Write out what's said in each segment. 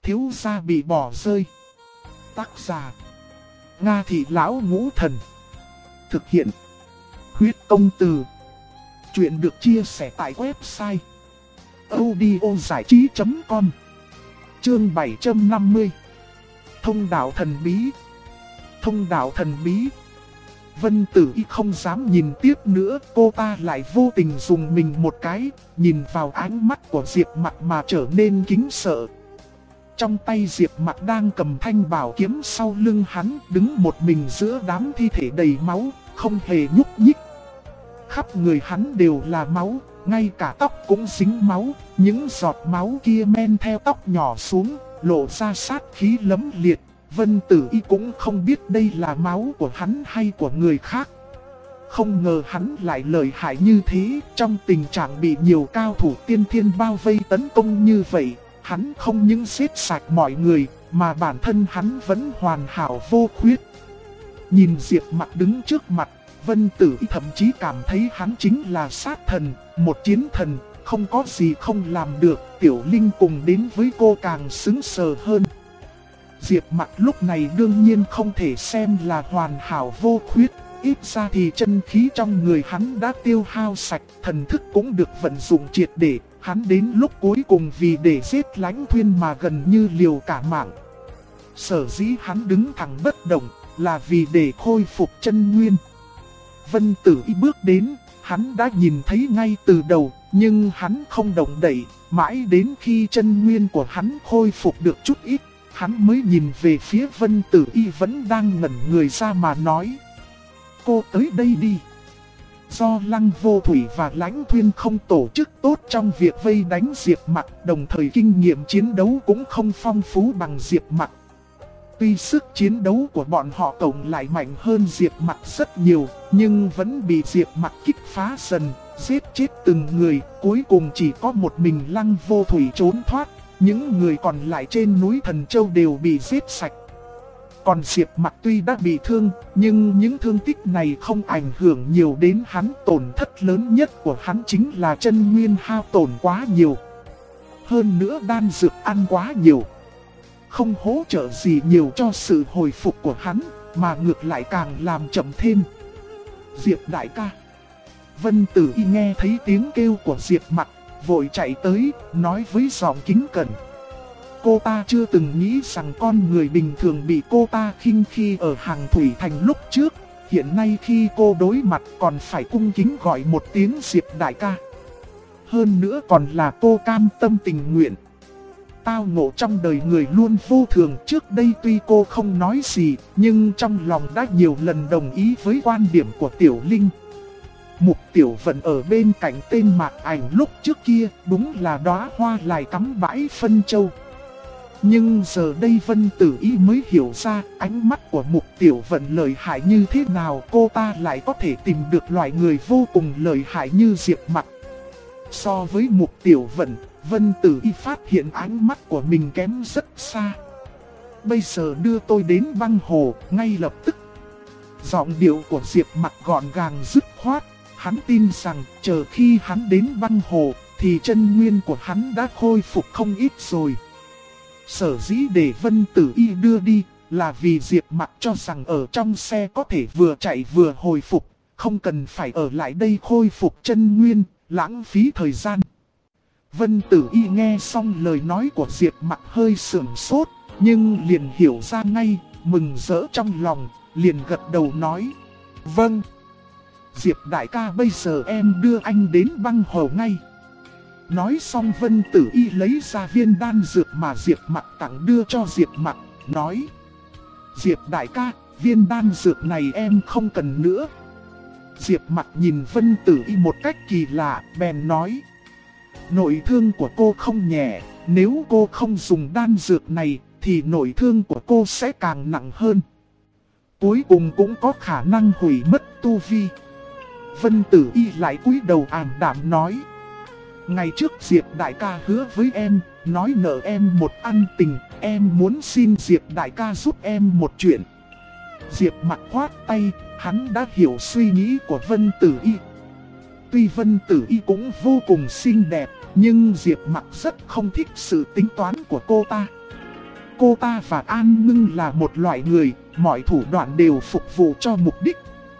thiếu gia bị bỏ rơi. Tác giả: Nga Thị Lão Ngũ Thần. Thực hiện: Huyết Công Từ. Chuyện được chia sẻ tại website audiozảichí.com. Chương 750. Thông đạo thần bí. Thông đạo thần bí. Vân Tử Y không dám nhìn tiếp nữa, cô ta lại vô tình dùng mình một cái, nhìn vào ánh mắt của Diệp Mặc mà trở nên kính sợ. Trong tay Diệp Mặc đang cầm thanh bảo kiếm, sau lưng hắn đứng một mình giữa đám thi thể đầy máu, không hề nhúc nhích. Khắp người hắn đều là máu, ngay cả tóc cũng dính máu, những giọt máu kia men theo tóc nhỏ xuống, lộ ra sát khí lẫm liệt. Vân Tử Y cũng không biết đây là máu của hắn hay của người khác. Không ngờ hắn lại lợi hại như thế, trong tình trạng bị nhiều cao thủ tiên thiên bao vây tấn công như vậy. Hắn không những giết sạch mọi người, mà bản thân hắn vẫn hoàn hảo vô khuyết. Nhìn Diệp Mặc đứng trước mặt, Vân Tử Y thậm chí cảm thấy hắn chính là sát thần, một chiến thần, không có gì không làm được. Tiểu Linh cùng đến với cô càng sững sờ hơn. Diệp Mặc lúc này đương nhiên không thể xem là hoàn hảo vô khuyết, ít ra thì chân khí trong người hắn đã tiêu hao sạch, thần thức cũng được vận dụng triệt để. Hắn đến lúc cuối cùng vì để giết Lãnh Thuyên mà gần như liều cả mạng. Sở dĩ hắn đứng thẳng bất động là vì để khôi phục chân nguyên. Vân Tử Y bước đến, hắn đã nhìn thấy ngay từ đầu, nhưng hắn không động đậy, mãi đến khi chân nguyên của hắn khôi phục được chút ít, hắn mới nhìn về phía Vân Tử Y vẫn đang ngẩn người ra mà nói: cô tới đây đi. Do Lăng Vô Thủy và Lãnh Thuyên không tổ chức tốt trong việc vây đánh Diệp Mặc, đồng thời kinh nghiệm chiến đấu cũng không phong phú bằng Diệp Mặc. Tuy sức chiến đấu của bọn họ cộng lại mạnh hơn Diệp Mặc rất nhiều, nhưng vẫn bị Diệp Mặc kích phá dần, giết chết từng người, cuối cùng chỉ có một mình Lăng Vô Thủy trốn thoát. Những người còn lại trên núi Thần Châu đều bị giết sạch. Còn Diệp Mặc tuy đã bị thương, nhưng những thương tích này không ảnh hưởng nhiều đến hắn. Tổn thất lớn nhất của hắn chính là chân nguyên hao tổn quá nhiều. Hơn nữa đan dược ăn quá nhiều, không hỗ trợ gì nhiều cho sự hồi phục của hắn, mà ngược lại càng làm chậm thêm. Diệp đại ca. Vân Tử Y nghe thấy tiếng kêu của Diệp Mặc, vội chạy tới, nói với giọng kính cẩn. Cô ta chưa từng nghĩ rằng con người bình thường bị cô ta khinh khi ở Hàng Thủy Thành lúc trước. Hiện nay khi cô đối mặt còn phải cung kính gọi một tiếng Diệp đại ca. Hơn nữa còn là cô cam tâm tình nguyện. Tao ngộ trong đời người luôn vô thường. Trước đây tuy cô không nói gì, nhưng trong lòng đã nhiều lần đồng ý với quan điểm của Tiểu Linh. Mục Tiểu Vận ở bên cạnh tên Mạc Ảnh lúc trước kia đúng là đóa hoa lại cắm bãi phân châu. Nhưng giờ đây Vân Tử Y mới hiểu ra ánh mắt của Mục Tiểu Vận lợi hại như thế nào, cô ta lại có thể tìm được loại người vô cùng lợi hại như Diệp Mặc. So với Mục Tiểu Vận, Vân Tử Y phát hiện ánh mắt của mình kém rất xa. Bây giờ đưa tôi đến băng hồ, ngay lập tức. Giọng điệu của Diệp Mặc gọn gàng dứt khoát. Hắn tin rằng chờ khi hắn đến băng hồ thì chân nguyên của hắn đã khôi phục không ít rồi. Sở dĩ để Vân Tử Y đưa đi là vì Diệp Mặc cho rằng ở trong xe có thể vừa chạy vừa hồi phục, không cần phải ở lại đây khôi phục chân nguyên, lãng phí thời gian. Vân Tử Y nghe xong lời nói của Diệp Mặc hơi sửng sốt, nhưng liền hiểu ra ngay, mừng rỡ trong lòng, liền gật đầu nói: vâng. Diệp đại ca, bây giờ em đưa anh đến băng hồ ngay. Nói xong Vân Tử Y lấy ra viên đan dược mà Diệp Mặc tặng đưa cho Diệp Mặc, nói: Diệp đại ca, viên đan dược này em không cần nữa. Diệp Mặc nhìn Vân Tử Y một cách kỳ lạ, bèn nói: nội thương của cô không nhẹ, nếu cô không dùng đan dược này thì nội thương của cô sẽ càng nặng hơn. Cuối cùng cũng có khả năng hủy mất tu vi. Vân Tử Y lại cúi đầu ảm đạm nói: ngày trước Diệp đại ca hứa với em, nói nợ em một ân tình, em muốn xin Diệp đại ca giúp em một chuyện. Diệp Mặc khoát tay, hắn đã hiểu suy nghĩ của Vân Tử Y. Tuy Vân Tử Y cũng vô cùng xinh đẹp, nhưng Diệp Mặc rất không thích sự tính toán của cô ta. cô ta và An Ngưng là một loại người, mọi thủ đoạn đều phục vụ cho mục đích.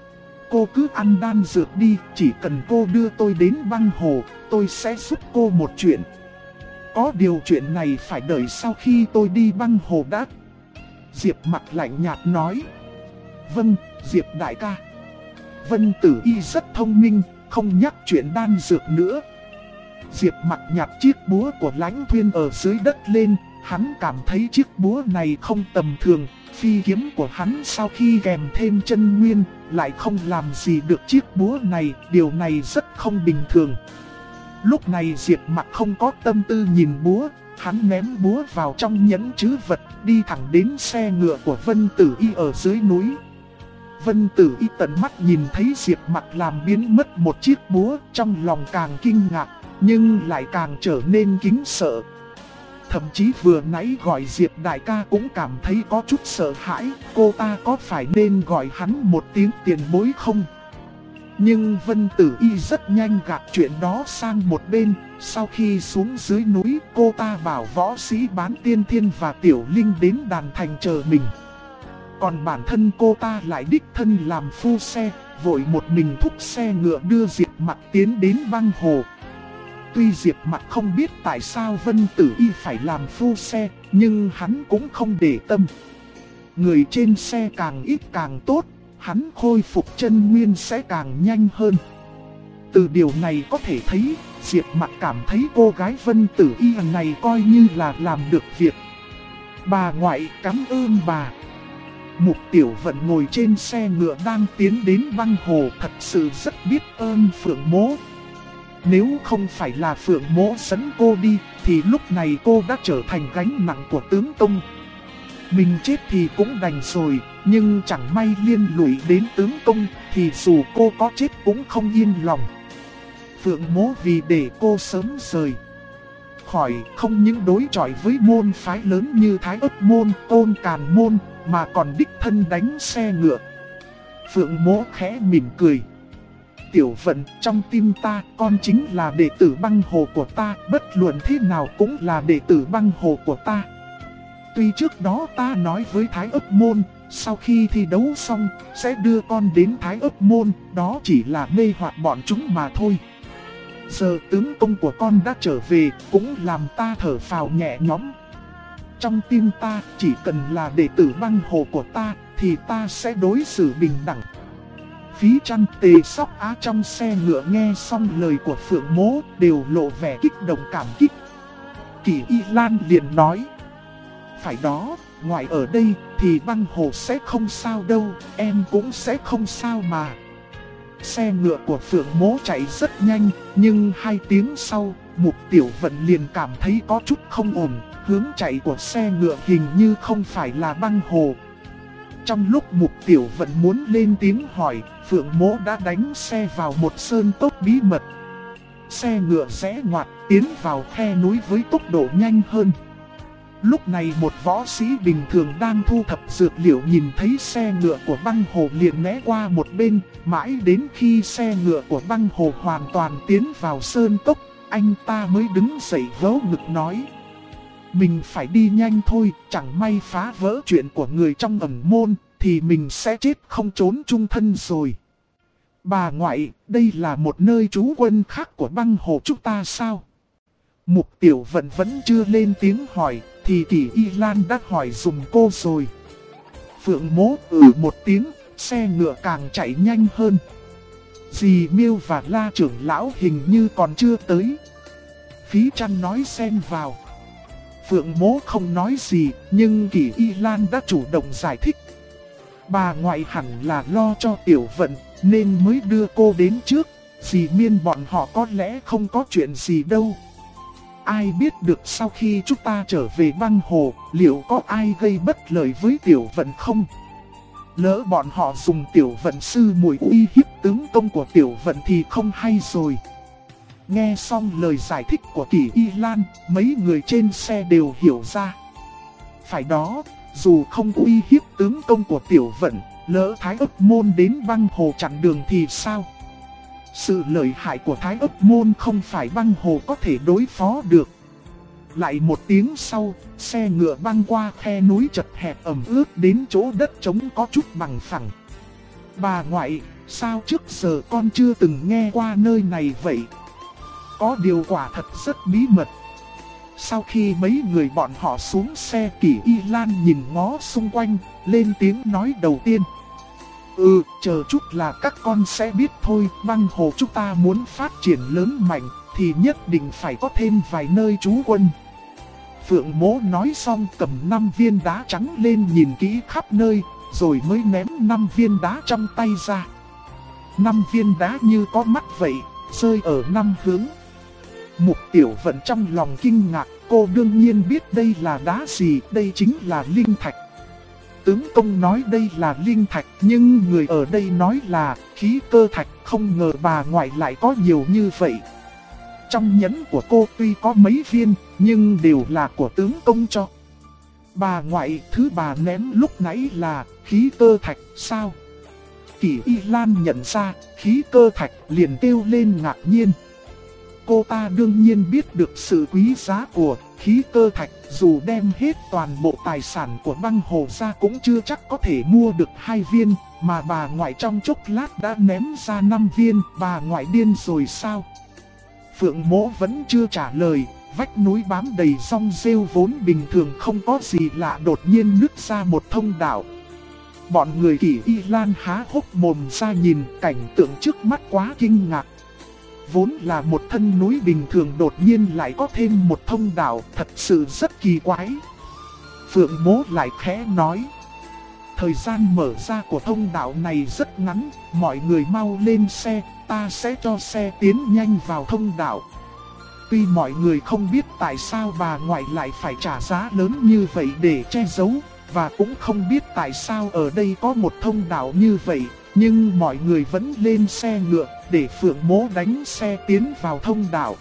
Cô cứ ăn đan dược đi, chỉ cần cô đưa tôi đến băng hồ, tôi sẽ giúp cô một chuyện. Có điều chuyện này phải đợi sau khi tôi đi băng hồ đã. Diệp Mặc lạnh nhạt nói. Vâng, Diệp đại ca. Vân Tử Y rất thông minh, không nhắc chuyện đan dược nữa. Diệp Mặc nhặt chiếc búa của Lãnh Thuyên ở dưới đất lên, hắn cảm thấy chiếc búa này không tầm thường. Phi kiếm của hắn sau khi kèm thêm chân nguyên, lại không làm gì được chiếc búa này, điều này rất không bình thường. Lúc này Diệp Mặc không có tâm tư nhìn búa, hắn ném búa vào trong nhẫn trữ vật, đi thẳng đến xe ngựa của Vân Tử Y ở dưới núi. Vân Tử Y tận mắt nhìn thấy Diệp Mặc làm biến mất một chiếc búa, trong lòng càng kinh ngạc, nhưng lại càng trở nên kính sợ. Thậm chí vừa nãy gọi Diệp đại ca cũng cảm thấy có chút sợ hãi, cô ta có phải nên gọi hắn một tiếng tiền bối không? Nhưng Vân Tử Y rất nhanh gạt chuyện đó sang một bên. Sau khi xuống dưới núi, cô ta bảo võ sĩ Bán Tiên Thiên và Tiểu Linh đến đàn thành chờ mình. Còn bản thân cô ta lại đích thân làm phu xe, vội một mình thúc xe ngựa đưa Diệp Mặc tiến đến băng hồ. Tuy Diệp Mặc không biết tại sao Vân Tử Y phải làm phu xe, nhưng hắn cũng không để tâm. Người trên xe càng ít càng tốt, hắn khôi phục chân nguyên sẽ càng nhanh hơn. Từ điều này có thể thấy, Diệp Mặc cảm thấy cô gái Vân Tử Y này coi như là làm được việc. Bà ngoại, cảm ơn bà. Mục Tiểu Vận ngồi trên xe ngựa đang tiến đến băng hồ, thật sự rất biết ơn Phượng Mỗ. Nếu không phải là Phượng Mỗ dẫn cô đi, thì lúc này cô đã trở thành gánh nặng của tướng công. Mình chết thì cũng đành rồi, nhưng chẳng may liên lụy đến tướng công, thì dù cô có chết cũng không yên lòng. Phượng Mỗ vì để cô sớm rời khỏi không những đối chọi với môn phái lớn như Thái Ất Môn, Côn Càn Môn, mà còn đích thân đánh xe ngựa. Phượng Mỗ khẽ mỉm cười. Tiểu Vận, trong tim ta, con chính là đệ tử băng hồ của ta, bất luận thế nào cũng là đệ tử băng hồ của ta. Tuy trước đó ta nói với Thái Ất Môn, sau khi thi đấu xong, sẽ đưa con đến Thái Ất Môn, đó chỉ là mê hoặc bọn chúng mà thôi. Giờ tướng công của con đã trở về, cũng làm ta thở phào nhẹ nhõm. Trong tim ta, chỉ cần là đệ tử băng hồ của ta, thì ta sẽ đối xử bình đẳng. Phí Trăn, Tề Sóc Á trong xe ngựa nghe xong lời của Phượng Mỗ, đều lộ vẻ kích động cảm kích. Kỳ Y Lan liền nói. Phải đó, ngoài ở đây thì băng hồ sẽ không sao đâu, em cũng sẽ không sao mà. Xe ngựa của Phượng Mỗ chạy rất nhanh, nhưng 2 tiếng sau, Mục Tiểu Vận liền cảm thấy có chút không ổn, hướng chạy của xe ngựa hình như không phải là băng hồ. Trong lúc Mục Tiểu Vận muốn lên tiếng hỏi, Phượng Mỗ đã đánh xe vào một sơn tốc bí mật. Xe ngựa rẽ ngoặt tiến vào khe núi với tốc độ nhanh hơn. Lúc này một võ sĩ bình thường đang thu thập dược liệu nhìn thấy xe ngựa của băng hồ liền né qua một bên, mãi đến khi xe ngựa của băng hồ hoàn toàn tiến vào sơn cốc, anh ta mới đứng dậy vớ ngực nói. Mình phải đi nhanh thôi, chẳng may phá vỡ chuyện của người trong ẩn môn, thì mình sẽ chết không trốn chung thân rồi. Bà ngoại, đây là một nơi trú quân khác của băng hồ chúng ta sao? Mục Tiểu Vận vẫn chưa lên tiếng hỏi, thì Kỳ Y Lan đã hỏi dùm cô rồi. Phượng Mỗ một tiếng, xe ngựa càng chạy nhanh hơn. Dì Miêu và La trưởng lão hình như còn chưa tới. Phí Trăn nói xen vào. Phượng Mỗ không nói gì, nhưng Kỳ Y Lan đã chủ động giải thích. Bà ngoại hẳn là lo cho Tiểu Vận, nên mới đưa cô đến trước. Dì Miên bọn họ có lẽ không có chuyện gì đâu. Ai biết được sau khi chúng ta trở về băng hồ, liệu có ai gây bất lợi với Tiểu Vận không? Lỡ bọn họ dùng Tiểu Vận sư muội uy hiếp tướng công của Tiểu Vận thì không hay rồi. Nghe xong lời giải thích của Kỳ Y Lan, mấy người trên xe đều hiểu ra. Phải đó, dù không uy hiếp tướng công của Tiểu Vận, lỡ Thái Ất Môn đến băng hồ chặn đường thì sao? Sự lợi hại của Thái Ất Môn không phải băng hồ có thể đối phó được. Lại một tiếng sau, xe ngựa băng qua khe núi chật hẹp ẩm ướt đến chỗ đất trống có chút bằng phẳng. Bà ngoại, sao trước giờ con chưa từng nghe qua nơi này vậy? Có điều quả thật rất bí mật. Sau khi mấy người bọn họ xuống xe, Kỷ Y Lan nhìn ngó xung quanh, lên tiếng nói đầu tiên. Chờ chút là các con sẽ biết thôi, băng hồ chúng ta muốn phát triển lớn mạnh thì nhất định phải có thêm vài nơi trú quân. Phượng Mỗ nói xong cầm 5 viên đá trắng lên nhìn kỹ khắp nơi, rồi mới ném 5 viên đá trong tay ra. 5 viên đá như có mắt vậy, rơi ở 5 hướng. Mục Tiểu Vận trong lòng kinh ngạc, cô đương nhiên biết đây là đá gì, đây chính là linh thạch. Tướng công nói đây là linh thạch, nhưng người ở đây nói là khí cơ thạch, không ngờ bà ngoại lại có nhiều như vậy. Trong nhẫn của cô tuy có mấy viên, nhưng đều là của tướng công cho. Bà ngoại, thứ bà ném lúc nãy là khí cơ thạch sao? Kỷ Y Lan nhận ra khí cơ thạch liền kêu lên ngạc nhiên. Cô ta đương nhiên biết được sự quý giá của khí cơ thạch, dù đem hết toàn bộ tài sản của băng hồ ra cũng chưa chắc có thể mua được 2 viên, mà bà ngoại trong chốc lát đã ném ra 5 viên, bà ngoại điên rồi sao? Phượng Mỗ vẫn chưa trả lời, vách núi bám đầy rong rêu vốn bình thường không có gì lạ đột nhiên nứt ra một thông đạo. Bọn người Kỷ Y Lan há hốc mồm ra nhìn, cảnh tượng trước mắt quá kinh ngạc. Vốn là một thân núi bình thường đột nhiên lại có thêm một thông đạo, thật sự rất kỳ quái. Phượng Mỗ lại khẽ nói. Thời gian mở ra của thông đạo này rất ngắn, mọi người mau lên xe, ta sẽ cho xe tiến nhanh vào thông đạo. Tuy mọi người không biết tại sao bà ngoại lại phải trả giá lớn như vậy để che giấu, và cũng không biết tại sao ở đây có một thông đạo như vậy, nhưng mọi người vẫn lên xe ngựa để Phượng Mỗ đánh xe tiến vào thông đạo.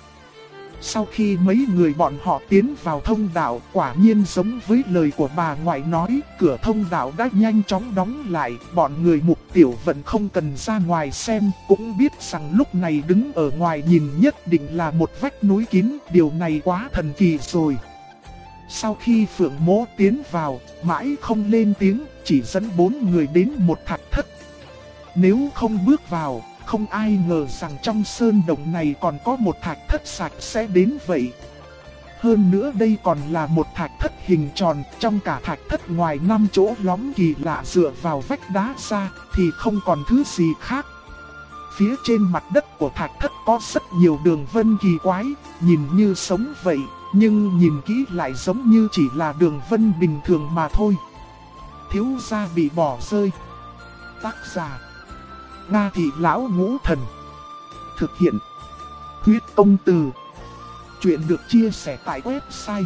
Sau khi mấy người bọn họ tiến vào thông đạo, quả nhiên giống với lời của bà ngoại nói, cửa thông đạo đã nhanh chóng đóng lại, bọn người Mục Tiểu Vận không cần ra ngoài xem, cũng biết rằng lúc này đứng ở ngoài nhìn nhất định là một vách núi kín, điều này quá thần kỳ rồi. Sau khi Phượng Mỗ tiến vào, mãi không lên tiếng, chỉ dẫn 4 người đến một thạch thất. Nếu không bước vào, không ai ngờ rằng trong sơn động này còn có một thạch thất sạch sẽ đến vậy. Hơn nữa đây còn là một thạch thất hình tròn, trong cả thạch thất ngoài 5 chỗ lõm kỳ lạ dựa vào vách đá ra thì không còn thứ gì khác. Phía trên mặt đất của thạch thất có rất nhiều đường vân kỳ quái, nhìn như sống vậy, nhưng nhìn kỹ lại giống như chỉ là đường vân bình thường mà thôi. Thiếu gia bị bỏ rơi. Tác giả Nga Thị Lão Ngũ Thần. Thực hiện Huyết Công Từ. Chuyện được chia sẻ tại website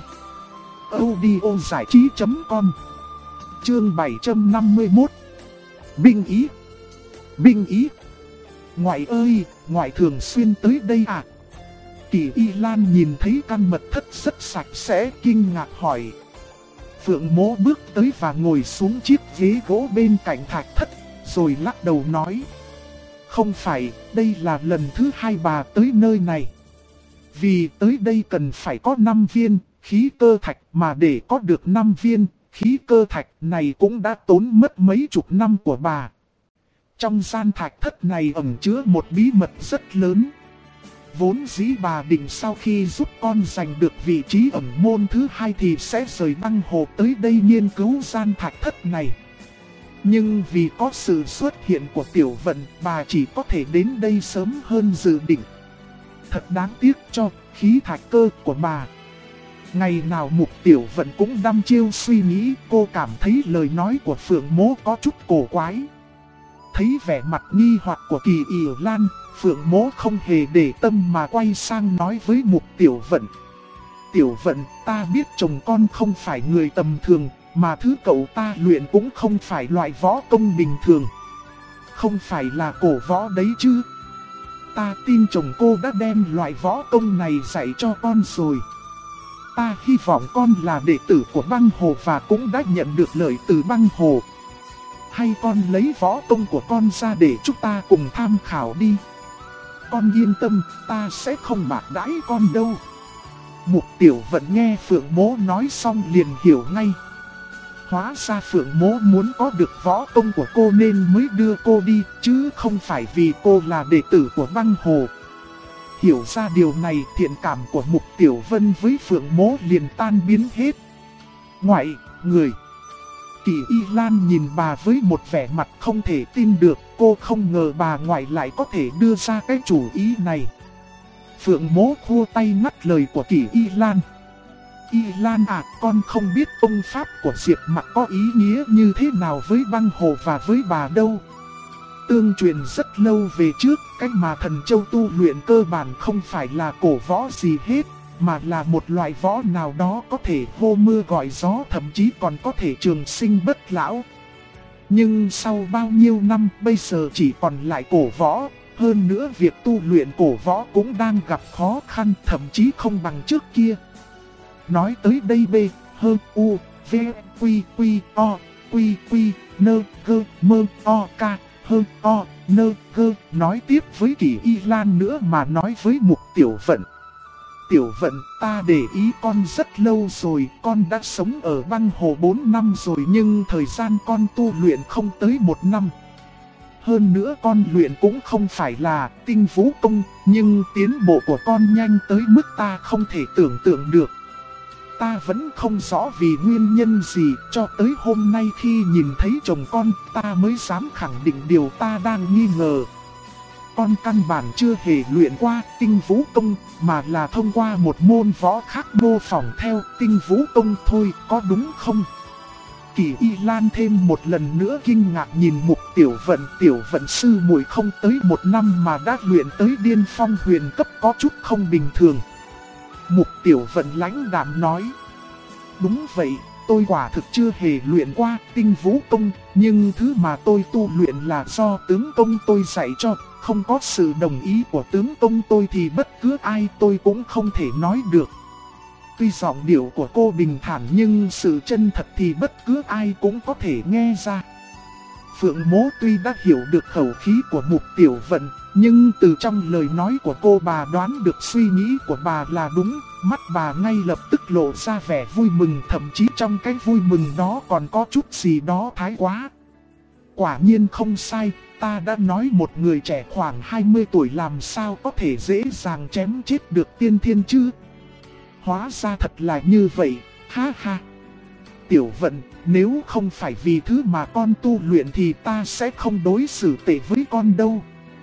audiozảichí.com. Chương 751. Binh ý. Binh ý. Ngoại ơi, ngoại thường xuyên tới đây à? Kỷ Y Lan nhìn thấy căn mật thất rất sạch sẽ, kinh ngạc hỏi. Phượng Mỗ bước tới và ngồi xuống chiếc ghế gỗ bên cạnh thạch thất, rồi lắc đầu nói. Không phải, đây là lần thứ 2 bà tới nơi này. Vì tới đây cần phải có 5 viên khí cơ thạch, mà để có được 5 viên khí cơ thạch này cũng đã tốn mất mấy chục năm của bà. Trong gian thạch thất này ẩn chứa một bí mật rất lớn. Vốn dĩ bà định sau khi giúp con giành được vị trí ẩn môn thứ 2 thì sẽ rời băng hồ tới đây nghiên cứu gian thạch thất này. Nhưng vì có sự xuất hiện của Tiểu Vận, bà chỉ có thể đến đây sớm hơn dự định. Thật đáng tiếc cho khí thạch cơ của bà. Ngày nào Mục Tiểu Vận cũng đăm chiêu suy nghĩ, cô cảm thấy lời nói của Phượng Mỗ có chút cổ quái. Thấy vẻ mặt nghi hoặc của Kỷ Y Lan, Phượng Mỗ không hề để tâm mà quay sang nói với Mục Tiểu Vận. Tiểu Vận, ta biết chồng con không phải người tầm thường, mà thứ cậu ta luyện cũng không phải loại võ công bình thường. Không phải là cổ võ đấy chứ. Ta tin chồng cô đã đem loại võ công này dạy cho con rồi. Ta hy vọng con là đệ tử của băng hồ và cũng đã nhận được lời từ băng hồ. Hay con lấy võ công của con ra để chúng ta cùng tham khảo đi. Con yên tâm, ta sẽ không bạc đãi con đâu. Mục Tiểu Vận nghe Phượng Mỗ nói xong liền hiểu ngay. Hóa ra Phượng Mỗ muốn có được võ công của cô nên mới đưa cô đi, chứ không phải vì cô là đệ tử của Băng Hồ. Hiểu ra điều này, thiện cảm của Mục Tiểu Vân với Phượng Mỗ liền tan biến hết. Ngoại, người. Kỳ Y Lan nhìn bà với một vẻ mặt không thể tin được, cô không ngờ bà ngoại lại có thể đưa ra cái chủ ý này. Phượng Mỗ khua tay ngắt lời của Kỳ Y Lan. Y Lan à, con không biết công pháp của Diệp Mặc có ý nghĩa như thế nào với Băng Hồ và với bà đâu. Tương truyền rất lâu về trước, cách mà Thần Châu tu luyện cơ bản không phải là cổ võ gì hết, mà là một loại võ nào đó có thể hô mưa gọi gió, thậm chí còn có thể trường sinh bất lão. Nhưng sau bao nhiêu năm bây giờ chỉ còn lại cổ võ, hơn nữa việc tu luyện cổ võ cũng đang gặp khó khăn, thậm chí không bằng trước kia. Nói tới đây B, H, U, V, Quy, Quy, O, Quy, Quy, Nơ, Gơ, Mơ, O, K, H, O, Nơ, Gơ, nói tiếp với Kỳ Y Lan nữa mà nói với Mục Tiểu Vận. Tiểu Vận, ta để ý con rất lâu rồi, con đã sống ở Băng Hồ 4 năm rồi nhưng thời gian con tu luyện không tới 1 năm. Hơn nữa con luyện cũng không phải là tinh vũ công, nhưng tiến bộ của con nhanh tới mức ta không thể tưởng tượng được. Ta vẫn không rõ vì nguyên nhân gì, cho tới hôm nay khi nhìn thấy chồng con, ta mới dám khẳng định điều ta đang nghi ngờ. Con căn bản chưa hề luyện qua tinh vũ công, mà là thông qua một môn võ khác mô phỏng theo tinh vũ công thôi, có đúng không? Kỳ Y Lan thêm một lần nữa kinh ngạc nhìn Mục Tiểu Vận sư muội không tới 1 năm mà đã luyện tới điên phong huyền cấp, có chút không bình thường. Mục Tiểu Vận lãnh đạm nói. Đúng vậy, tôi quả thực chưa hề luyện qua tinh vũ công, nhưng thứ mà tôi tu luyện là do tướng công tôi dạy cho, không có sự đồng ý của tướng công tôi thì bất cứ ai tôi cũng không thể nói được. Tuy giọng điệu của cô bình thản nhưng sự chân thật thì bất cứ ai cũng có thể nghe ra. Phượng Mỗ tuy đã hiểu được khẩu khí của Mục Tiểu Vận, nhưng từ trong lời nói của cô bà đoán được suy nghĩ của bà là đúng, mắt bà ngay lập tức lộ ra vẻ vui mừng, thậm chí trong cái vui mừng đó còn có chút gì đó thái quá. Quả nhiên không sai, ta đã nói một người trẻ khoảng 20 tuổi làm sao có thể dễ dàng chém chết được tiên thiên chứ. Hóa ra thật là như vậy, ha ha. Tiểu Vận, nếu không phải vì thứ mà con tu luyện thì ta sẽ không đối xử tệ với con đâu.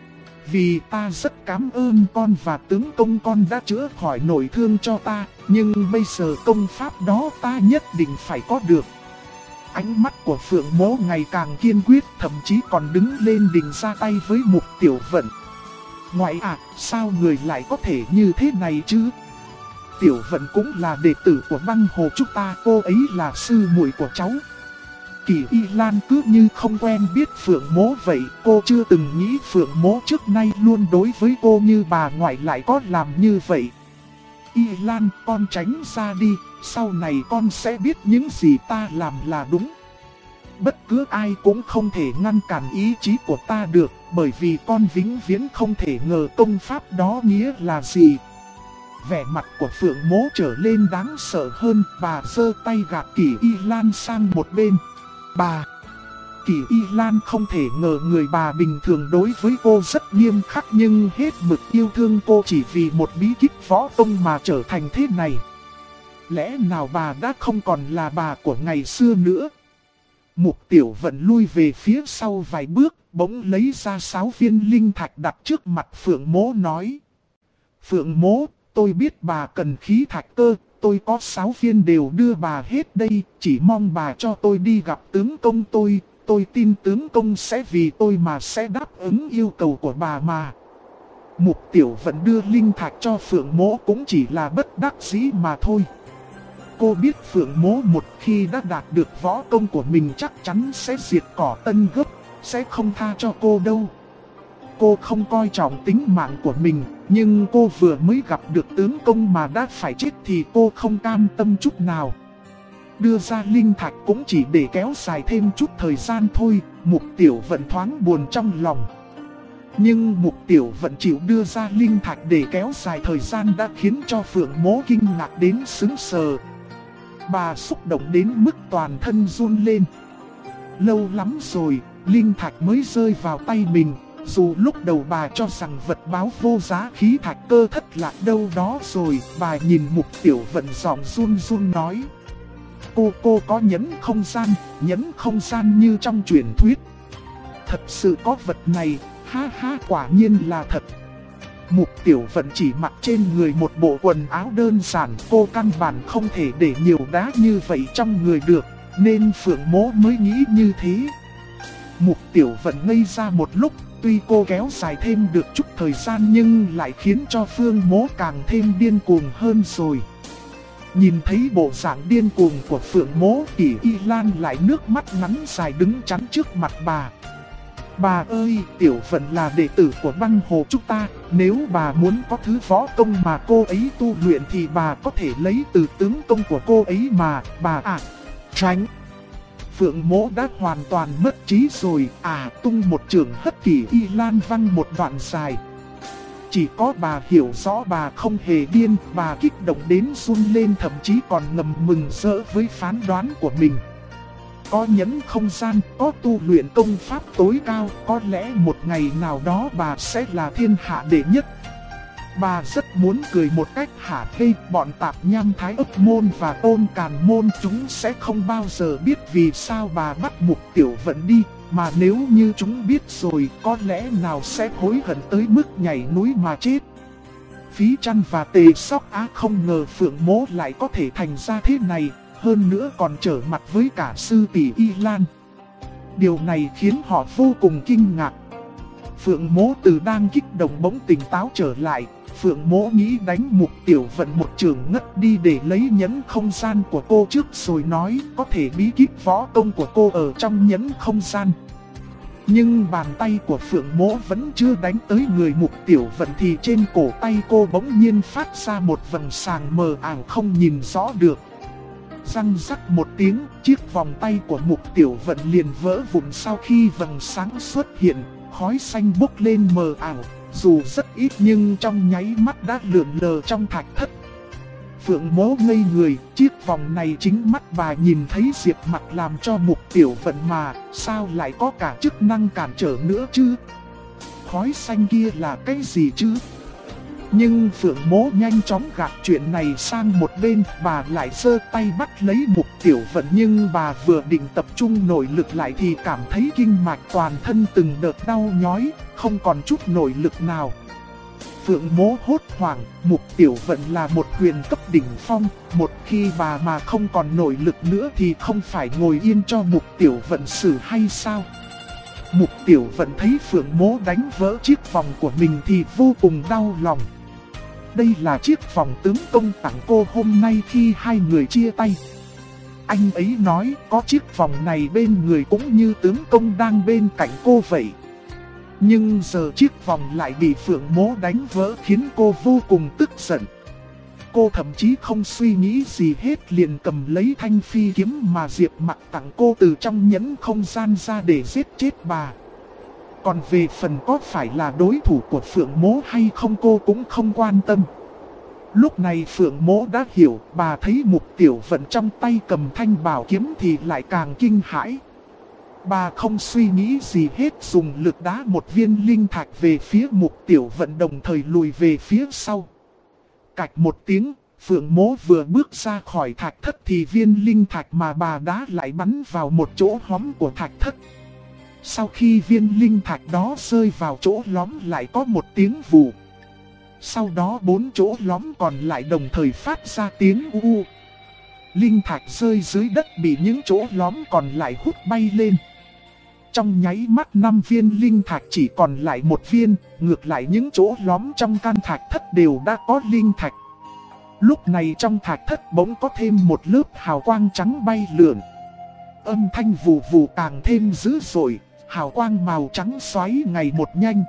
Vì ta rất cảm ơn con và tướng công con đã chữa khỏi nỗi thương cho ta, nhưng bây giờ công pháp đó ta nhất định phải có được. Ánh mắt của Phượng Mỗ ngày càng kiên quyết, thậm chí còn đứng lên định ra tay với Mục Tiểu Vận. Ngoại à, sao người lại có thể như thế này chứ? Tiểu Vận cũng là đệ tử của Băng Hồ chúng ta, cô ấy là sư muội của cháu. Kỳ Y Lan cứ như không quen biết Phượng Mỗ vậy, cô chưa từng nghĩ Phượng Mỗ trước nay luôn đối với cô như bà ngoại lại có làm như vậy. Y Lan, con tránh ra đi, sau này con sẽ biết những gì ta làm là đúng. Bất cứ ai cũng không thể ngăn cản ý chí của ta được, bởi vì con vĩnh viễn không thể ngờ công pháp đó nghĩa là gì. Vẻ mặt của Phượng Mỗ trở lên đáng sợ hơn, bà giơ tay gạt Kỳ Y Lan sang một bên. Bà! Kỳ Y Lan không thể ngờ người bà bình thường đối với cô rất nghiêm khắc nhưng hết mực yêu thương cô chỉ vì một bí kíp võ công mà trở thành thế này. Lẽ nào bà đã không còn là bà của ngày xưa nữa? Mục Tiểu Vận lui về phía sau vài bước, bỗng lấy ra 6 viên linh thạch đặt trước mặt Phượng Mỗ nói. Phượng Mỗ, tôi biết bà cần khí thạch cơ, tôi có 6 viên đều đưa bà hết đây, chỉ mong bà cho tôi đi gặp tướng công tôi tin tướng công sẽ vì tôi mà sẽ đáp ứng yêu cầu của bà mà. Mục Tiểu Vận đưa linh thạch cho Phượng Mỗ cũng chỉ là bất đắc dĩ mà thôi. Cô biết Phượng Mỗ một khi đã đạt được võ công của mình chắc chắn sẽ diệt cỏ tận gốc, sẽ không tha cho cô đâu. Cô không coi trọng tính mạng của mình, nhưng cô vừa mới gặp được tướng công mà đã phải chết thì cô không cam tâm chút nào. Đưa ra linh thạch cũng chỉ để kéo dài thêm chút thời gian thôi, Mục Tiểu Vận thoáng buồn trong lòng. Nhưng Mục Tiểu Vận chịu đưa ra linh thạch để kéo dài thời gian đã khiến cho Phượng Mỗ kinh ngạc đến sững sờ. Bà xúc động đến mức toàn thân run lên. Lâu lắm rồi, linh thạch mới rơi vào tay mình. Dù lúc đầu bà cho rằng vật báo vô giá khí thạch cơ thất lạc đâu đó rồi, bà nhìn Mục Tiểu Vận giọng run run nói. Cô có nhẫn không gian như trong truyền thuyết. Thật sự có vật này, ha ha, quả nhiên là thật. Mục Tiểu Vận chỉ mặc trên người một bộ quần áo đơn giản, cô căn bản không thể để nhiều đá như vậy trong người được, nên Phượng Mỗ mới nghĩ như thế. Mục Tiểu Vận ngây ra một lúc, tuy cô kéo dài thêm được chút thời gian nhưng lại khiến cho Phương Mỗ càng thêm điên cuồng hơn rồi. Nhìn thấy bộ dạng điên cuồng của Phượng Mỗ, Kỷ Y Lan lại nước mắt ngắn dài đứng chắn trước mặt bà. Bà ơi, Tiểu Vận là đệ tử của Băng Hồ chúng ta, nếu bà muốn có thứ võ công mà cô ấy tu luyện thì bà có thể lấy từ tướng công của cô ấy mà, bà à. Tránh! Phượng Mỗ đã hoàn toàn mất trí rồi, tung một chưởng hất Kỷ Y Lan văng một đoạn dài. Chỉ có bà hiểu rõ bà không hề điên, bà kích động đến run lên, thậm chí còn ngầm mừng rỡ với phán đoán của mình. Có nhẫn không gian, có tu luyện công pháp tối cao, có lẽ một ngày nào đó bà sẽ là thiên hạ đệ nhất. Bà rất muốn cười một cách hả hê, bọn tạp nham Thái Ấp Môn và Tôn Càn Môn chúng sẽ không bao giờ biết vì sao bà bắt Mục Tiểu Vận đi, mà nếu như chúng biết rồi có lẽ nào sẽ hối hận tới mức nhảy núi mà chết. Phí Chăn và Tề Sóc Á không ngờ Phượng Mỗ lại có thể thành ra thế này, hơn nữa còn trở mặt với cả sư tỷ Y Lan. Điều này khiến họ vô cùng kinh ngạc. Phượng Mỗ từ đang kích động bỗng tỉnh táo trở lại. Phượng Mỗ nghĩ đánh Mục Tiểu Vận một chưởng ngất đi để lấy nhẫn không gian của cô trước rồi nói có thể bí kíp võ công của cô ở trong nhẫn không gian. Nhưng bàn tay của Phượng Mỗ vẫn chưa đánh tới người Mục Tiểu Vận thì trên cổ tay cô bỗng nhiên phát ra một vầng sáng mờ ảo không nhìn rõ được. Răng rắc một tiếng, chiếc vòng tay của Mục Tiểu Vận liền vỡ vụn sau khi vầng sáng xuất hiện, khói xanh bốc lên mờ ảo, dù rất ít nhưng trong nháy mắt đã lượn lờ trong thạch thất. Phượng Mỗ ngây người, chiếc vòng này chính mắt bà nhìn thấy Diệp Mặc làm cho Mục Tiểu Vận mà, sao lại có cả chức năng cản trở nữa chứ? Khói xanh kia là cái gì chứ? Nhưng Phượng Mỗ nhanh chóng gạt chuyện này sang một bên, bà lại giơ tay bắt lấy Mục Tiểu Vận nhưng bà vừa định tập trung nội lực lại thì cảm thấy kinh mạch toàn thân từng đợt đau nhói, không còn chút nội lực nào. Phượng Mỗ hốt hoảng, Mục Tiểu Vận là một huyền cấp đỉnh phong, một khi bà mà không còn nội lực nữa thì không phải ngồi yên cho Mục Tiểu Vận xử hay sao? Mục Tiểu Vận thấy Phượng Mỗ đánh vỡ chiếc vòng của mình thì vô cùng đau lòng. Đây là chiếc vòng tướng công tặng cô hôm nay khi hai người chia tay. Anh ấy nói có chiếc vòng này bên người cũng như tướng công đang bên cạnh cô vậy. Nhưng giờ chiếc vòng lại bị Phượng Mỗ đánh vỡ khiến cô vô cùng tức giận. Cô thậm chí không suy nghĩ gì hết liền cầm lấy thanh phi kiếm mà Diệp Mặc tặng cô từ trong nhẫn không gian ra để giết chết bà. Còn về phần có phải là đối thủ của Phượng Mỗ hay không cô cũng không quan tâm. Lúc này Phượng Mỗ đã hiểu, bà thấy Mục Tiểu Vận trong tay cầm thanh bảo kiếm thì lại càng kinh hãi. Bà không suy nghĩ gì hết, dùng lực đá một viên linh thạch về phía Mục Tiểu Vận đồng thời lùi về phía sau. Cạch một tiếng, Phượng Mỗ vừa bước ra khỏi thạch thất thì viên linh thạch mà bà đá lại bắn vào một chỗ hõm của thạch thất. Sau khi viên linh thạch đó rơi vào chỗ lõm lại có một tiếng vù. Sau đó 4 chỗ lõm còn lại đồng thời phát ra tiếng u. Linh thạch rơi dưới đất bị những chỗ lõm còn lại hút bay lên. Trong nháy mắt 5 viên linh thạch chỉ còn lại 1 viên, ngược lại những chỗ lõm trong căn thạch thất đều đã có linh thạch. Lúc này trong thạch thất bỗng có thêm một lớp hào quang trắng bay lượn. Âm thanh vù vù càng thêm dữ dội, hào quang màu trắng xoáy ngày một nhanh.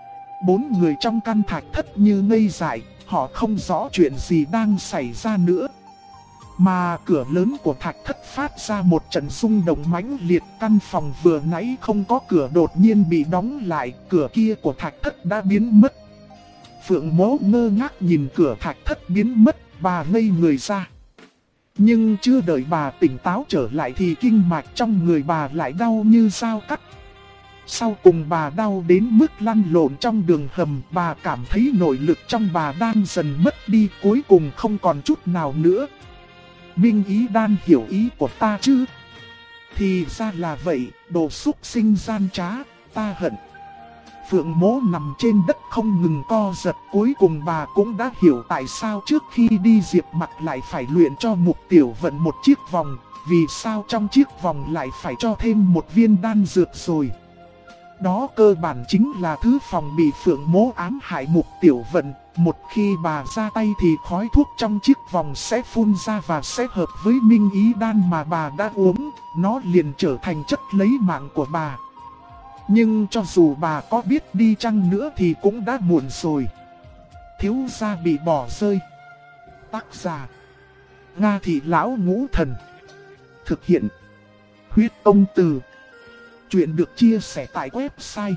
4 người trong căn thạch thất như ngây dại, họ không rõ chuyện gì đang xảy ra nữa. Mà cửa lớn của thạch thất phát ra một trận rung động mãnh liệt, căn phòng vừa nãy không có cửa đột nhiên bị đóng lại, cửa kia của thạch thất đã biến mất. Phượng Mỗ ngơ ngác nhìn cửa thạch thất biến mất, bà ngây người ra. Nhưng chưa đợi bà tỉnh táo trở lại thì kinh mạch trong người bà lại đau như dao cắt. Sau cùng bà đau đến mức lăn lộn trong đường hầm, bà cảm thấy nội lực trong bà đang dần mất đi, cuối cùng không còn chút nào nữa. Minh Ý Đan hiểu ý của ta chứ? Thì ra là vậy, đồ xúc sinh gian trá, ta hận. Phượng Mỗ nằm trên đất không ngừng co giật, cuối cùng bà cũng đã hiểu tại sao trước khi đi Diệp Mặc lại phải luyện cho Mục Tiểu Vận một chiếc vòng, vì sao trong chiếc vòng lại phải cho thêm một viên đan dược rồi. Đó cơ bản chính là thứ phòng bị Phượng Mỗ ám hại Mục Tiểu Vận, một khi bà ra tay thì khói thuốc trong chiếc vòng sẽ phun ra và sẽ hợp với Minh Ý Đan mà bà đã uống, nó liền trở thành chất lấy mạng của bà. Nhưng cho dù bà có biết đi chăng nữa thì cũng đã muộn rồi. Thiếu gia bị bỏ rơi. Tác giả: Nga Thị Lão Ngũ Thần. Thực hiện: Huyết Công Từ. Chuyện được chia sẻ tại website